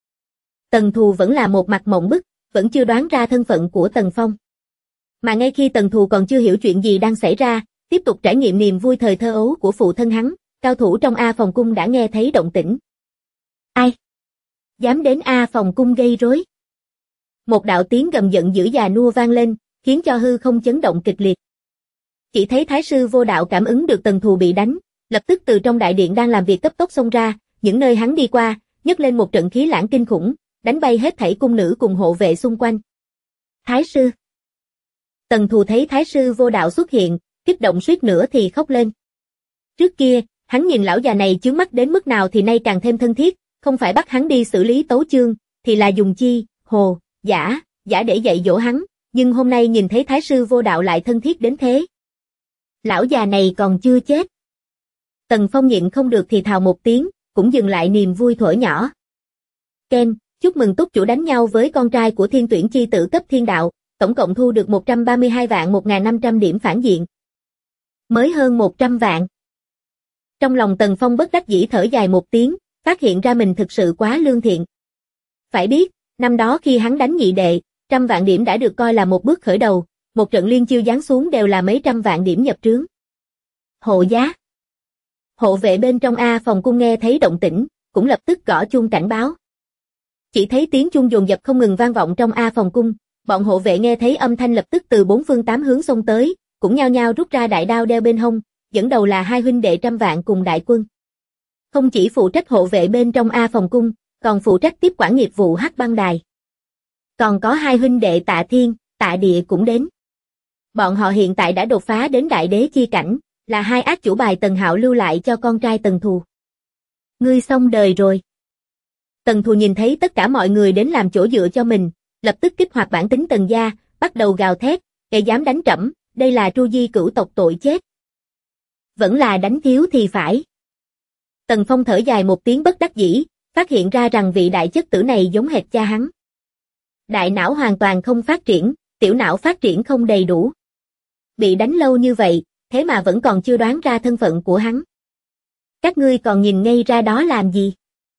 [SPEAKER 2] Tần Thù vẫn là một mặt mộng bức, vẫn chưa đoán ra thân phận của Tần Phong. Mà ngay khi Tần Thù còn chưa hiểu chuyện gì đang xảy ra, tiếp tục trải nghiệm niềm vui thời thơ ấu của phụ thân hắn, cao thủ trong A Phòng Cung đã nghe thấy động tĩnh. Ai? Dám đến A Phòng Cung gây rối? Một đạo tiếng gầm giận dữ già nua vang lên, khiến cho hư không chấn động kịch liệt. Chỉ thấy Thái sư Vô Đạo cảm ứng được Tần Thù bị đánh, lập tức từ trong đại điện đang làm việc cấp tốc xông ra, những nơi hắn đi qua, nhấc lên một trận khí lãng kinh khủng, đánh bay hết thảy cung nữ cùng hộ vệ xung quanh. Thái sư. Tần Thù thấy Thái sư Vô Đạo xuất hiện, kích động suýt nữa thì khóc lên. Trước kia, hắn nhìn lão già này chướng mắt đến mức nào thì nay càng thêm thân thiết, không phải bắt hắn đi xử lý tấu chương, thì là dùng chi, hồ, giả để dạy dỗ hắn, nhưng hôm nay nhìn thấy Thái sư Vô Đạo lại thân thiết đến thế. Lão già này còn chưa chết. Tần Phong nhịn không được thì thào một tiếng, cũng dừng lại niềm vui thuở nhỏ. Ken, chúc mừng túc chủ đánh nhau với con trai của thiên tuyển chi tử cấp thiên đạo, tổng cộng thu được 132 vạn 1.500 điểm phản diện. Mới hơn 100 vạn. Trong lòng Tần Phong bất đắc dĩ thở dài một tiếng, phát hiện ra mình thực sự quá lương thiện. Phải biết, năm đó khi hắn đánh nhị đệ, 100 vạn điểm đã được coi là một bước khởi đầu, một trận liên chiêu giáng xuống đều là mấy trăm vạn điểm nhập trướng. Hộ giá. Hộ vệ bên trong A Phòng Cung nghe thấy động tĩnh, cũng lập tức gõ chuông cảnh báo. Chỉ thấy tiếng chuông dồn dập không ngừng vang vọng trong A Phòng Cung, bọn hộ vệ nghe thấy âm thanh lập tức từ bốn phương tám hướng xông tới, cũng nhao nhao rút ra đại đao đeo bên hông, dẫn đầu là hai huynh đệ 100 vạn cùng đại quân. Không chỉ phụ trách hộ vệ bên trong A Phòng Cung, còn phụ trách tiếp quản nghiệp vụ Hắc Băng Đài. Còn có hai huynh đệ Tạ Thiên, Tạ Địa cũng đến. Bọn họ hiện tại đã đột phá đến đại đế chi cảnh, là hai ác chủ bài Tần Hạo lưu lại cho con trai Tần Thù. Ngươi xong đời rồi. Tần Thù nhìn thấy tất cả mọi người đến làm chỗ dựa cho mình, lập tức kích hoạt bản tính Tần gia, bắt đầu gào thét, kẻ dám đánh trẫm, đây là tru di cửu tộc tội chết. Vẫn là đánh thiếu thì phải. Tần Phong thở dài một tiếng bất đắc dĩ, phát hiện ra rằng vị đại chất tử này giống hệt cha hắn. Đại não hoàn toàn không phát triển, tiểu não phát triển không đầy đủ. Bị đánh lâu như vậy, thế mà vẫn còn chưa đoán ra thân phận của hắn. Các ngươi còn nhìn ngây ra đó làm gì?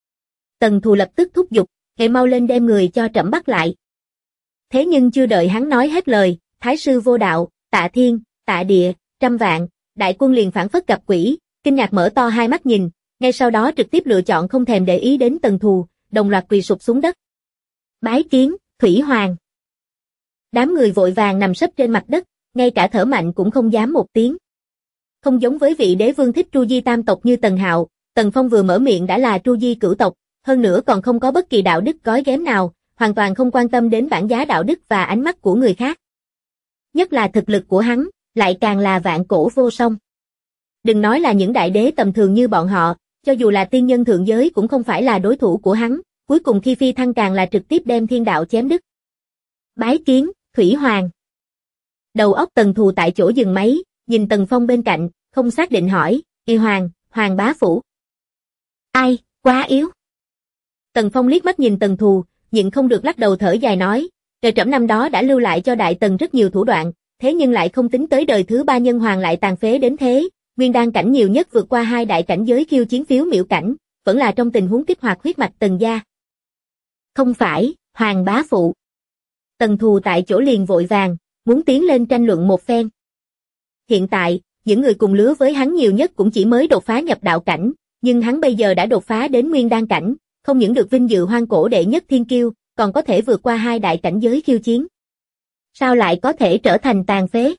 [SPEAKER 2] Tần Thù lập tức thúc giục, "Hãy mau lên đem người cho trẫm bắt lại." Thế nhưng chưa đợi hắn nói hết lời, Thái sư Vô Đạo, Tạ Thiên, Tạ Địa, trăm vạn, đại quân liền phảng phất gặp quỷ, kinh ngạc mở to hai mắt nhìn, ngay sau đó trực tiếp lựa chọn không thèm để ý đến Tần Thù, đồng loạt quỳ sụp xuống đất. Bái kiến, Thủy Hoàng. Đám người vội vàng nằm sấp trên mặt đất, ngay cả thở mạnh cũng không dám một tiếng. Không giống với vị đế vương thích tru di tam tộc như Tần Hạo, Tần Phong vừa mở miệng đã là tru di cửu tộc, hơn nữa còn không có bất kỳ đạo đức gói ghém nào, hoàn toàn không quan tâm đến bản giá đạo đức và ánh mắt của người khác. Nhất là thực lực của hắn, lại càng là vạn cổ vô song. Đừng nói là những đại đế tầm thường như bọn họ, cho dù là tiên nhân thượng giới cũng không phải là đối thủ của hắn, cuối cùng khi phi thăng càng là trực tiếp đem thiên đạo chém đứt. Bái kiến, Thủy Hoàng. Đầu óc Tần Thù tại chỗ dừng máy, nhìn Tần Phong bên cạnh, không xác định hỏi, "Y Hoàng, Hoàng bá phủ." "Ai, quá yếu." Tần Phong liếc mắt nhìn Tần Thù, nhịn không được lắc đầu thở dài nói, "Trời trẫm năm đó đã lưu lại cho Đại Tần rất nhiều thủ đoạn, thế nhưng lại không tính tới đời thứ ba nhân hoàng lại tàn phế đến thế, nguyên đan cảnh nhiều nhất vượt qua hai đại cảnh giới khiêu chiến phiếu miểu cảnh, vẫn là trong tình huống kích hoạt huyết mạch Tần gia." "Không phải, Hoàng bá phụ." Tần Thù tại chỗ liền vội vàng, muốn tiến lên tranh luận một phen. Hiện tại, những người cùng lứa với hắn nhiều nhất cũng chỉ mới đột phá nhập đạo cảnh, nhưng hắn bây giờ đã đột phá đến nguyên đan cảnh, không những được vinh dự hoang cổ đệ nhất thiên kiêu, còn có thể vượt qua hai đại cảnh giới khiêu chiến. Sao lại có thể trở thành tàn phế?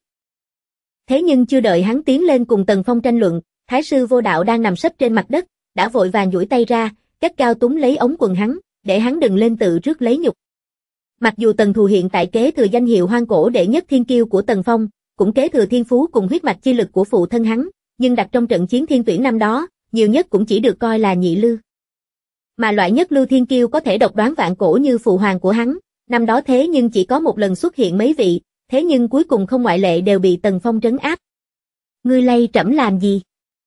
[SPEAKER 2] Thế nhưng chưa đợi hắn tiến lên cùng Tần Phong tranh luận, Thái sư Vô Đạo đang nằm sấp trên mặt đất, đã vội vàng duỗi tay ra, gắt gao túm lấy ống quần hắn, để hắn đừng lên tự rước lấy nhục. Mặc dù Tần Thù hiện tại kế thừa danh hiệu hoang cổ đệ nhất thiên kiêu của Tần Phong, cũng kế thừa thiên phú cùng huyết mạch chi lực của phụ thân hắn, nhưng đặt trong trận chiến thiên tuyển năm đó, nhiều nhất cũng chỉ được coi là nhị lưu. Mà loại nhất lưu thiên kiêu có thể độc đoán vạn cổ như phụ hoàng của hắn, năm đó thế nhưng chỉ có một lần xuất hiện mấy vị, thế nhưng cuối cùng không ngoại lệ đều bị Tần Phong trấn áp. "Ngươi lay trẫm làm gì?"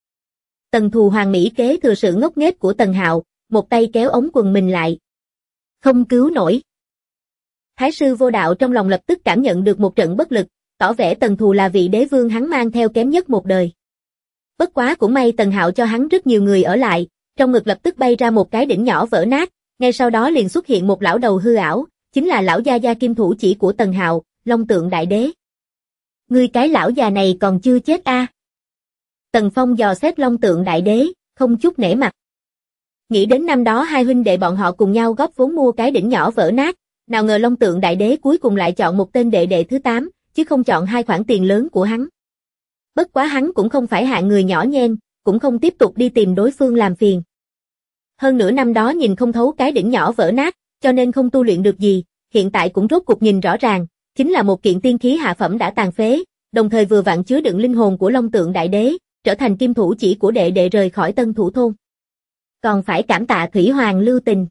[SPEAKER 2] Tần Thù Hoàng mỹ kế thừa sự ngốc nghếch của Tần Hạo, một tay kéo ống quần mình lại. "Không cứu nổi." Thái sư Vô Đạo trong lòng lập tức cảm nhận được một trận bất lực, tỏ vẻ Tần Thù là vị đế vương hắn mang theo kém nhất một đời. Bất quá cũng may Tần Hạo cho hắn rất nhiều người ở lại, trong ngực lập tức bay ra một cái đỉnh nhỏ vỡ nát, ngay sau đó liền xuất hiện một lão đầu hư ảo, chính là lão gia gia kim thủ chỉ của Tần Hạo, Long Tượng Đại Đế. "Ngươi cái lão già này còn chưa chết a?" Tần Phong dò xét Long Tượng Đại Đế, không chút nể mặt. Nghĩ đến năm đó hai huynh đệ bọn họ cùng nhau góp vốn mua cái đỉnh nhỏ vỡ nát, nào ngờ Long Tượng Đại Đế cuối cùng lại chọn một tên đệ đệ thứ 8, chứ không chọn hai khoản tiền lớn của hắn. Bất quá hắn cũng không phải hạng người nhỏ nhen, cũng không tiếp tục đi tìm đối phương làm phiền. Hơn nữa năm đó nhìn không thấu cái đỉnh nhỏ vỡ nát, cho nên không tu luyện được gì, hiện tại cũng rốt cuộc nhìn rõ ràng, chính là một kiện tiên khí hạ phẩm đã tàn phế, đồng thời vừa vặn chứa đựng linh hồn của Long Tượng Đại Đế, trở thành kim thủ chỉ của đệ đệ rời khỏi Tân Thủ thôn. Còn phải cảm tạ Thủy Hoàng lưu tình.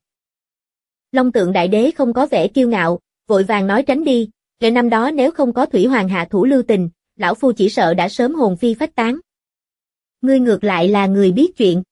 [SPEAKER 2] Long Tượng Đại Đế không có vẻ kiêu ngạo, vội vàng nói tránh đi, ngày năm đó nếu không có Thủy Hoàng hạ thủ lưu tình, lão phu chỉ sợ đã sớm hồn phi phách tán. Ngươi ngược lại là người biết chuyện.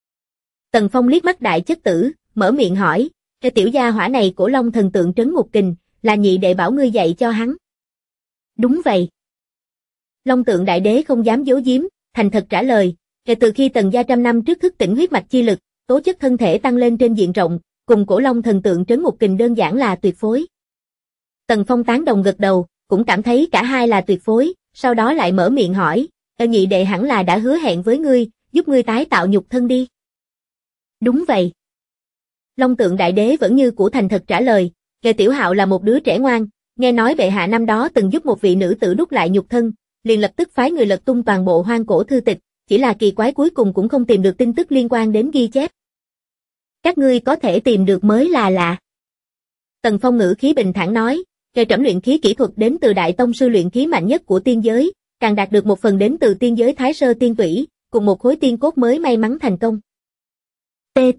[SPEAKER 2] Tần Phong liếc mắt đại chất tử, mở miệng hỏi, cái tiểu gia hỏa này của Long thần tượng trấn ngục kình, là nhị đệ bảo ngươi dạy cho hắn. Đúng vậy. Long Tượng Đại Đế không dám giấu giếm, thành thật trả lời, kể từ khi Tần gia trăm năm trước thức tỉnh huyết mạch chi lực, tố chất thân thể tăng lên trên diện rộng, cùng cổ Long thần tượng trấn ngục kình đơn giản là tuyệt phối. Tần Phong tán đồng gật đầu, cũng cảm thấy cả hai là tuyệt phối, sau đó lại mở miệng hỏi, nhị đệ hẳn là đã hứa hẹn với ngươi, giúp ngươi tái tạo nhục thân đi. Đúng vậy. Long Tượng Đại Đế vẫn như cũ thành thật trả lời, Kề Tiểu Hạo là một đứa trẻ ngoan, nghe nói bệ hạ năm đó từng giúp một vị nữ tử đúc lại nhục thân, liền lập tức phái người lật tung toàn bộ hoang cổ thư tịch, chỉ là kỳ quái cuối cùng cũng không tìm được tin tức liên quan đến ghi chép. Các ngươi có thể tìm được mới là lạ. Tần Phong ngữ khí bình thản nói, nghề trẫm luyện khí kỹ thuật đến từ đại tông sư luyện khí mạnh nhất của tiên giới, càng đạt được một phần đến từ tiên giới Thái Sơ Tiên Tủy, cùng một khối tiên cốt mới may mắn thành công. TT.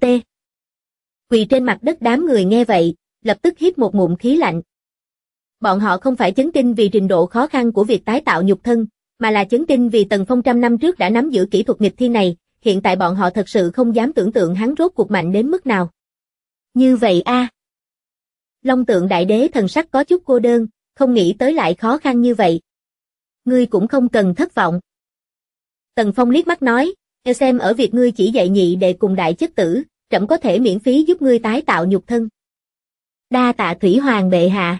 [SPEAKER 2] Quỳ trên mặt đất đám người nghe vậy, lập tức hít một ngụm khí lạnh. Bọn họ không phải chấn kinh vì trình độ khó khăn của việc tái tạo nhục thân, mà là chấn kinh vì Tần Phong trăm năm trước đã nắm giữ kỹ thuật nghịch thiên này, hiện tại bọn họ thật sự không dám tưởng tượng hắn rốt cuộc mạnh đến mức nào. Như vậy a. Long Tượng Đại Đế thần sắc có chút cô đơn, không nghĩ tới lại khó khăn như vậy. Ngươi cũng không cần thất vọng. Tần Phong liếc mắt nói, theo xem ở việc ngươi chỉ dạy nhị đệ cùng đại chất tử, trẫm có thể miễn phí giúp ngươi tái tạo nhục thân. Đa tạ Thủy Hoàng bệ hạ.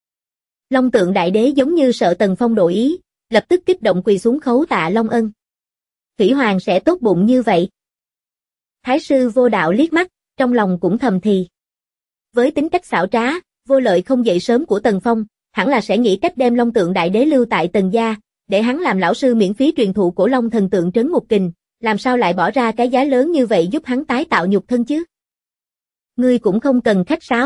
[SPEAKER 2] Long Tượng Đại Đế giống như sợ Tần Phong đổi ý, lập tức kích động quỳ xuống khấu tạ Long ân. Thủy Hoàng sẽ tốt bụng như vậy. Thái sư Vô Đạo liếc mắt, trong lòng cũng thầm thì. Với tính cách xảo trá, Vô Lợi không dậy sớm của Tần Phong, hẳn là sẽ nghĩ cách đem Long Tượng Đại Đế lưu tại Tần gia, để hắn làm lão sư miễn phí truyền thụ Cổ Long thần tượng trấn ngục kình, làm sao lại bỏ ra cái giá lớn như vậy giúp hắn tái tạo nhục thân chứ? Ngươi cũng không cần khách sáo.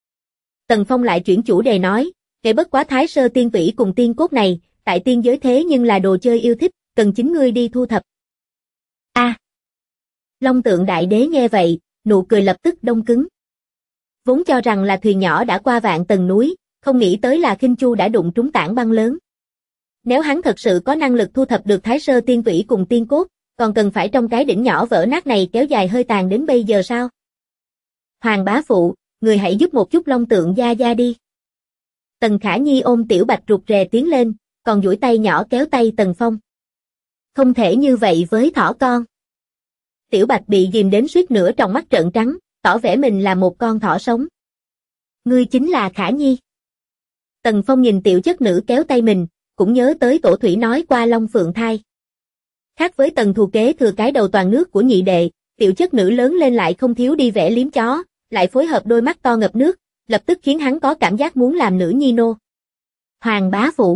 [SPEAKER 2] Tần Phong lại chuyển chủ đề nói, kể bất quá Thái Sơ Tiên Tủy cùng tiên cốt này, tại tiên giới thế nhưng là đồ chơi yêu thích, cần chính ngươi đi thu thập. A. Long Tượng Đại Đế nghe vậy, nụ cười lập tức đông cứng. Vốn cho rằng là thuyền nhỏ đã qua vạn tầng núi, không nghĩ tới là khinh chu đã đụng trúng tảng băng lớn. Nếu hắn thật sự có năng lực thu thập được Thái Sơ Tiên Tủy cùng tiên cốt, còn cần phải trong cái đỉnh nhỏ vỡ nát này kéo dài hơi tàn đến bây giờ sao? Hoàng bá phụ, người hãy giúp một chút Long Tượng gia gia đi. Tần Khả Nhi ôm Tiểu Bạch rụt rè tiến lên, còn duỗi tay nhỏ kéo tay Tần Phong. Không thể như vậy với thỏ con. Tiểu Bạch bị ghìm đến suýt nữa trong mắt trợn trắng, tỏ vẻ mình là một con thỏ sống. Ngươi chính là Khả Nhi. Tần Phong nhìn tiểu chất nữ kéo tay mình, cũng nhớ tới Tổ Thủy nói qua Long Phượng thai. Khác với Tần Thù kế thừa cái đầu toàn nước của nhị đệ, tiểu chất nữ lớn lên lại không thiếu đi vẽ liếm chó, lại phối hợp đôi mắt to ngập nước, lập tức khiến hắn có cảm giác muốn làm nữ nhi nô. Hoàng bá phụ.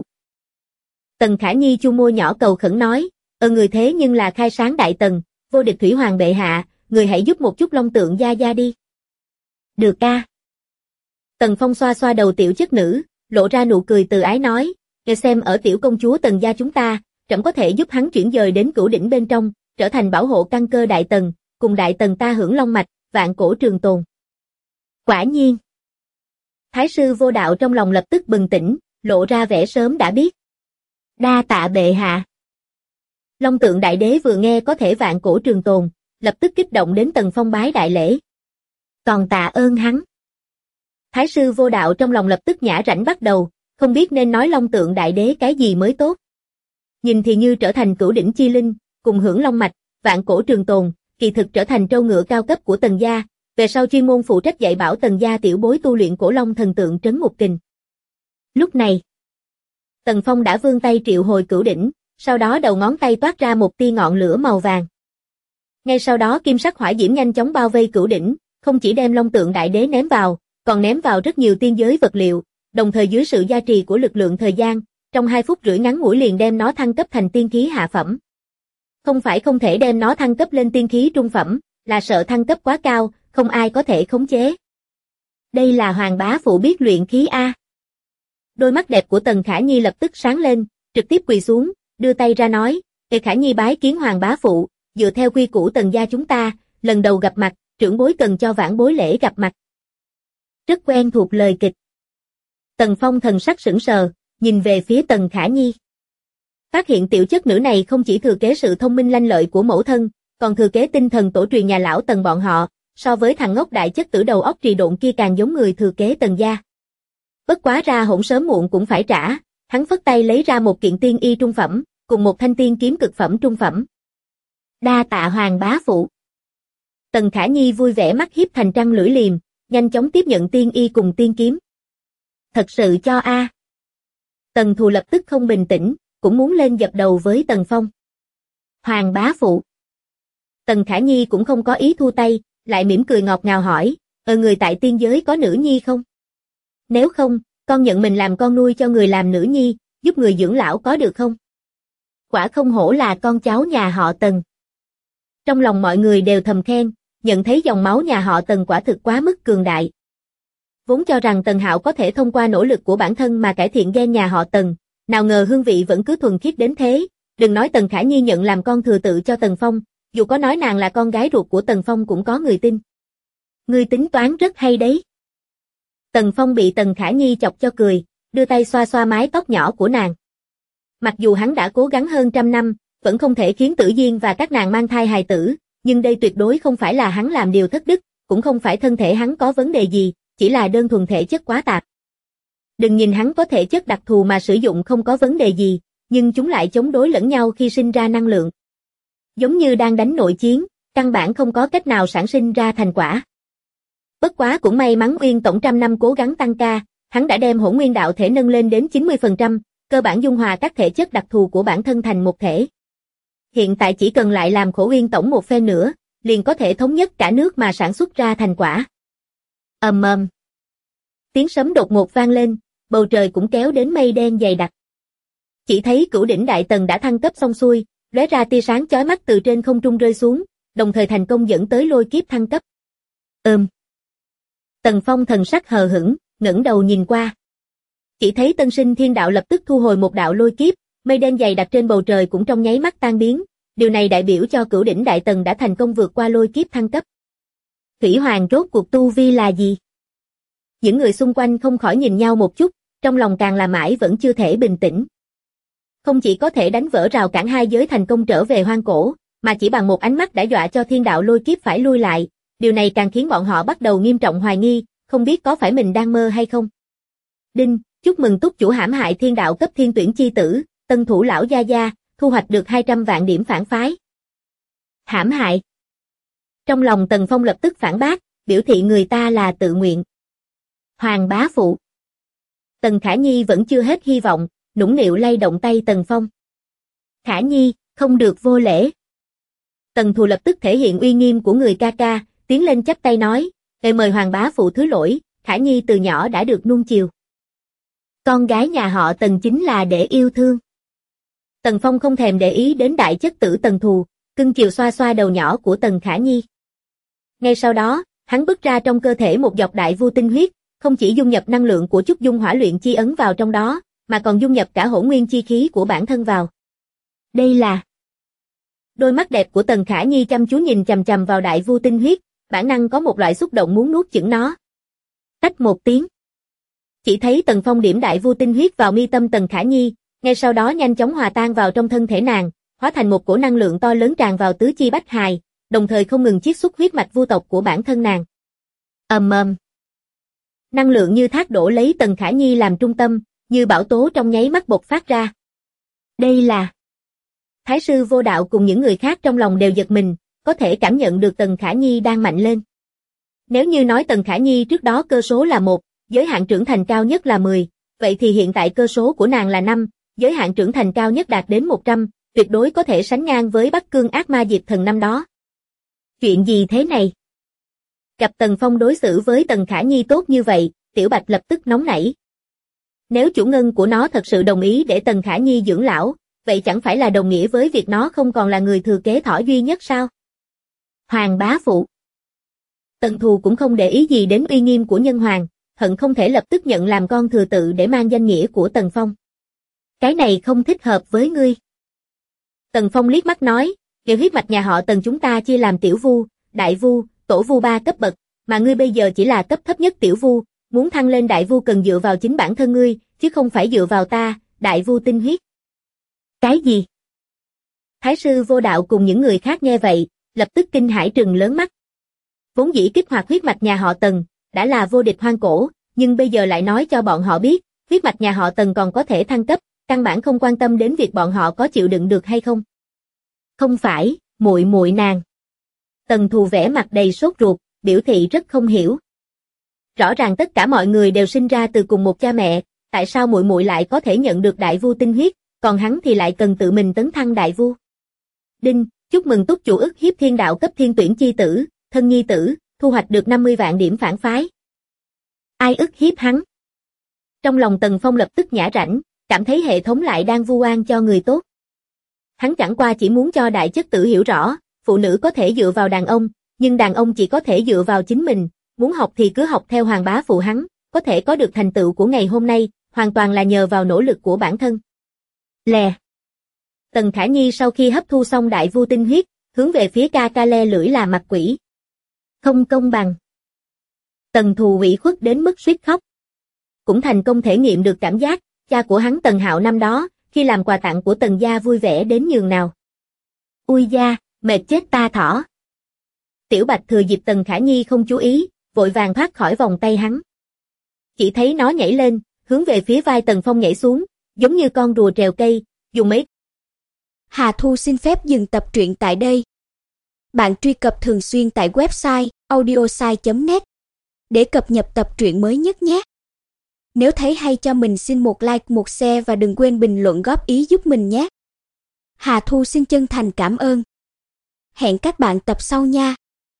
[SPEAKER 2] Tần Khả Nhi chu môi nhỏ cầu khẩn nói, người thế nhưng là khai sáng đại tần, vô địch Thủy Hoàng bệ hạ, người hãy giúp một chút Long Tượng gia gia đi. Được ca. Tần Phong xoa xoa đầu tiểu chất nữ, lộ ra nụ cười từ ái nói, nghe xem ở tiểu công chúa Tần gia chúng ta, trẫm có thể giúp hắn chuyển dời đến cửu đỉnh bên trong, trở thành bảo hộ căn cơ đại tần, cùng đại tần ta hưởng long mạch, vạn cổ trường tồn. Quả nhiên. Thái sư Vô Đạo trong lòng lập tức bừng tỉnh, lộ ra vẻ sớm đã biết. Đa tạ bệ hạ. Long Tượng Đại Đế vừa nghe có thể vạn cổ trường tồn, lập tức kích động đến Tần Phong bái đại lễ. Còn tạ ơn hắn. Thái sư Vô Đạo trong lòng lập tức nhả rãnh bắt đầu, không biết nên nói Long Tượng Đại Đế cái gì mới tốt. Nhìn thì như trở thành cửu đỉnh chi linh, cùng hưởng long mạch, vạn cổ trường tồn, kỳ thực trở thành trâu ngựa cao cấp của Tần gia, về sau chuyên môn phụ trách dạy bảo Tần gia tiểu bối tu luyện Cổ Long thần tượng trấn ngục kình. Lúc này, Tần Phong đã vươn tay triệu hồi cửu đỉnh, sau đó đầu ngón tay toát ra một tia ngọn lửa màu vàng. Ngay sau đó kim sắc hỏa diễm nhanh chóng bao vây cửu đỉnh, không chỉ đem Long Tượng Đại Đế ném vào, còn ném vào rất nhiều tiên giới vật liệu, đồng thời dưới sự gia trì của lực lượng thời gian, trong 2 phút rưỡi ngắn ngủi liền đem nó thăng cấp thành tiên khí hạ phẩm. Không phải không thể đem nó thăng cấp lên tiên khí trung phẩm, là sợ thăng cấp quá cao, không ai có thể khống chế. Đây là Hoàng bá phụ biết luyện khí a. Đôi mắt đẹp của Tần Khả Nhi lập tức sáng lên, trực tiếp quỳ xuống, đưa tay ra nói, Khả Nhi bái kiến Hoàng bá phụ, dựa theo quy củ Tần gia chúng ta, lần đầu gặp mặt, trưởng bối cần cho vãn bối lễ gặp mặt. Rất quen thuộc lời kịch. Tần Phong thần sắc sững sờ, nhìn về phía Tần Khả Nhi. Phát hiện tiểu chất nữ này không chỉ thừa kế sự thông minh lanh lợi của mẫu thân, còn thừa kế tinh thần tổ truyền nhà lão Tần bọn họ, so với thằng ngốc đại chất tử đầu óc trì độn kia càng giống người thừa kế Tần gia. Bất quá ra hỗn sớm muộn cũng phải trả, hắn phất tay lấy ra một kiện tiên y trung phẩm, cùng một thanh tiên kiếm cực phẩm trung phẩm. Đa tạ Hoàng bá phụ. Tần Khả Nhi vui vẻ mắt hiếp thành trăng lưỡi liềm, nhanh chóng tiếp nhận tiên y cùng tiên kiếm. Thật sự cho a. Tần Thù lập tức không bình tĩnh, cũng muốn lên dập đầu với Tần Phong. Hoàng bá phụ. Tần Khả Nhi cũng không có ý thu tay, lại mỉm cười ngọt ngào hỏi, người tại tiên giới có nữ nhi không? Nếu không, con nhận mình làm con nuôi cho người làm nữ nhi, giúp người dưỡng lão có được không? Quả không hổ là con cháu nhà họ Tần. Trong lòng mọi người đều thầm khen, nhận thấy dòng máu nhà họ Tần quả thực quá mức cường đại. Vốn cho rằng Tần Hạo có thể thông qua nỗ lực của bản thân mà cải thiện gen nhà họ Tần, nào ngờ hương vị vẫn cứ thuần khiết đến thế. Đừng nói Tần Khả Nhi nhận làm con thừa tự cho Tần Phong, dù có nói nàng là con gái ruột của Tần Phong cũng có người tin. Ngươi tính toán rất hay đấy. Tần Phong bị Tần Khả Nhi chọc cho cười, đưa tay xoa xoa mái tóc nhỏ của nàng. Mặc dù hắn đã cố gắng hơn 100 năm, vẫn không thể khiến Tử Diên và các nàng mang thai hài tử, nhưng đây tuyệt đối không phải là hắn làm điều thất đức, cũng không phải thân thể hắn có vấn đề gì, chỉ là đơn thuần thể chất quá tạp. Đừng nhìn hắn có thể chất đặc thù mà sử dụng không có vấn đề gì, nhưng chúng lại chống đối lẫn nhau khi sinh ra năng lượng. Giống như đang đánh nội chiến, căn bản không có cách nào sản sinh ra thành quả. Bất quá cũng may mắn Uyên Tổng 100 năm cố gắng tăng ca, hắn đã đem Hỗn Nguyên đạo thể nâng lên đến 90%, cơ bản dung hòa các thể chất đặc thù của bản thân thành một thể. Hiện tại chỉ cần lại làm khổ Uyên Tổng một phen nữa, liền có thể thống nhất cả nước mà sản xuất ra thành quả. Ầm ầm. Tiếng sấm đột ngột vang lên, bầu trời cũng kéo đến mây đen dày đặc. Chỉ thấy Cửu Đỉnh Đại Tần đã thăng cấp xong xuôi, lóe ra tia sáng chói mắt từ trên không trung rơi xuống, đồng thời thành công dẫn tới lôi kiếp thăng cấp. Tần Phong thần sắc hờ hững, ngẩng đầu nhìn qua. Chỉ thấy Tân Sinh Thiên Đạo lập tức thu hồi một đạo lôi kiếp, mây đen dày đặc trên bầu trời cũng trong nháy mắt tan biến, điều này đại biểu cho Cửu Đỉnh Đại Tần đã thành công vượt qua lôi kiếp thăng cấp. Thủy Hoàng rốt cuộc tu vi là gì? Những người xung quanh không khỏi nhìn nhau một chút, trong lòng càng là mãi vẫn chưa thể bình tĩnh. Không chỉ có thể đánh vỡ rào cản hai giới thành công trở về hoang cổ, mà chỉ bằng một ánh mắt đã dọa cho thiên đạo lôi kiếp phải lui lại, điều này càng khiến bọn họ bắt đầu nghiêm trọng hoài nghi, không biết có phải mình đang mơ hay không. Đinh, chúc mừng túc chủ hãm hại thiên đạo cấp thiên tuyển chi tử, tân thủ lão gia gia, thu hoạch được 200 vạn điểm phản phái. Hãm hại. Trong lòng Tần Phong lập tức phản bác, biểu thị người ta là tự nguyện. Hoàng bá phụ. Tần Khả Nhi vẫn chưa hết hy vọng, nũng nịu lay động tay Tần Phong. Khả Nhi, không được vô lễ. Tần Thù lập tức thể hiện uy nghiêm của người ca ca, tiến lên chắp tay nói, mời Hoàng bá phụ thứ lỗi, Khả Nhi từ nhỏ đã được nuông chiều. Con gái nhà họ Tần chính là để yêu thương. Tần Phong không thèm để ý đến đại chất tử Tần Thù, cưng chiều xoa xoa đầu nhỏ của Tần Khả Nhi. Ngay sau đó, hắn bứt ra trong cơ thể một giọt đại vu tinh huyết, không chỉ dung nhập năng lượng của Chúc Dung Hỏa Luyện Chi ấn vào trong đó, mà còn dung nhập cả Hỗn Nguyên chi khí của bản thân vào. Đây là... Đôi mắt đẹp của Tần Khả Nhi chăm chú nhìn chằm chằm vào đại vu tinh huyết, bản năng có một loại xúc động muốn nuốt chửng nó. Tách một tiếng. Chỉ thấy Tần Phong điểm đại vu tinh huyết vào mi tâm Tần Khả Nhi, ngay sau đó nhanh chóng hòa tan vào trong thân thể nàng, hóa thành một cổ năng lượng to lớn tràn vào tứ chi bách hài, đồng thời không ngừng chiết xuất huyết mạch vu tộc của bản thân nàng. Ầm ầm. Năng lượng như thác đổ lấy Tần Khả Nhi làm trung tâm, như bão tố trong nháy mắt bộc phát ra. Đây là... Thái sư Vô Đạo cùng những người khác trong lòng đều giật mình, có thể cảm nhận được Tần Khả Nhi đang mạnh lên. Nếu như nói Tần Khả Nhi trước đó cơ số là 1, giới hạn trưởng thành cao nhất là 10, vậy thì hiện tại cơ số của nàng là 5, giới hạn trưởng thành cao nhất đạt đến 100, tuyệt đối có thể sánh ngang với Bắc Cương ác ma diệt thần năm đó. Chuyện gì thế này? Gặp Tần Phong đối xử với Tần Khả Nhi tốt như vậy, Tiểu Bạch lập tức nóng nảy. Nếu chủ ngân của nó thật sự đồng ý để Tần Khả Nhi dưỡng lão, vậy chẳng phải là đồng nghĩa với việc nó không còn là người thừa kế thỏ duy nhất sao? Hoàng bá phụ. Tần Thù cũng không để ý gì đến uy nghiêm của nhân hoàng, hận không thể lập tức nhận làm con thừa tự để mang danh nghĩa của Tần Phong. Cái này không thích hợp với ngươi. Tần Phong liếc mắt nói, điều huyết mạch nhà họ Tần chúng ta chia làm tiểu vu, đại vu, tổ vu 3 cấp bậc, mà ngươi bây giờ chỉ là cấp thấp nhất tiểu vu, muốn thăng lên đại vu cần dựa vào chính bản thân ngươi, chứ không phải dựa vào ta, đại vu tinh huyết. Cái gì? Thái sư Vô Đạo cùng những người khác nghe vậy, lập tức kinh hãi trừng lớn mắt. Vốn dĩ kích hoạt huyết mạch nhà họ Tần, đã là vô địch hoang cổ, nhưng bây giờ lại nói cho bọn họ biết, huyết mạch nhà họ Tần còn có thể thăng cấp, căn bản không quan tâm đến việc bọn họ có chịu đựng được hay không. Không phải, muội muội nàng. Tần Thù vẻ mặt đầy sốt ruột, biểu thị rất không hiểu. Rõ ràng tất cả mọi người đều sinh ra từ cùng một cha mẹ, tại sao muội muội lại có thể nhận được đại vu tinh huyết, còn hắn thì lại cần tự mình tấn thăng đại vu. Đinh, chúc mừng túc chủ ức hiếp thiên đạo cấp thiên tuyển chi tử, thân nhi tử, thu hoạch được 50 vạn điểm phản phái. Ai ức hiếp hắn? Trong lòng Tần Phong lập tức nhả rãnh, cảm thấy hệ thống lại đang vu oan cho người tốt. Hắn chẳng qua chỉ muốn cho đại chất tử hiểu rõ, phụ nữ có thể dựa vào đàn ông, nhưng đàn ông chỉ có thể dựa vào chính mình, muốn học thì cứ học theo hoàng bá phụ hắn, có thể có được thành tựu của ngày hôm nay, hoàn toàn là nhờ vào nỗ lực của bản thân. Lè. Tần Khả Nhi sau khi hấp thu xong đại vu tinh huyết, hướng về phía ca ca le lưỡi là mặt quỷ. Không công bằng. Tần Thù ủy khuất đến mức suýt khóc. Cũng thành công thể nghiệm được cảm giác, cha của hắn Tần Hạo năm đó, khi làm quà tặng của Tần gia vui vẻ đến nhường nào. Ui da, mệt chết ta thỏ. Tiểu Bạch thừa dịp Tần Khả Nhi không chú ý, vội vàng thoát khỏi vòng tay hắn. Chỉ thấy nó nhảy lên, hướng về phía vai Tần Phong nhảy xuống, giống như con rùa trèo cây, dùng mấy.
[SPEAKER 3] Hà Thu xin phép dừng tập truyện tại đây. Bạn truy cập thường xuyên tại website audiosai.net để cập nhật tập truyện mới nhất nhé. Nếu thấy hay cho mình xin một like, một share và đừng quên bình luận góp ý giúp mình nhé. Hà Thu xin chân thành cảm ơn. Hẹn các bạn tập sau nha.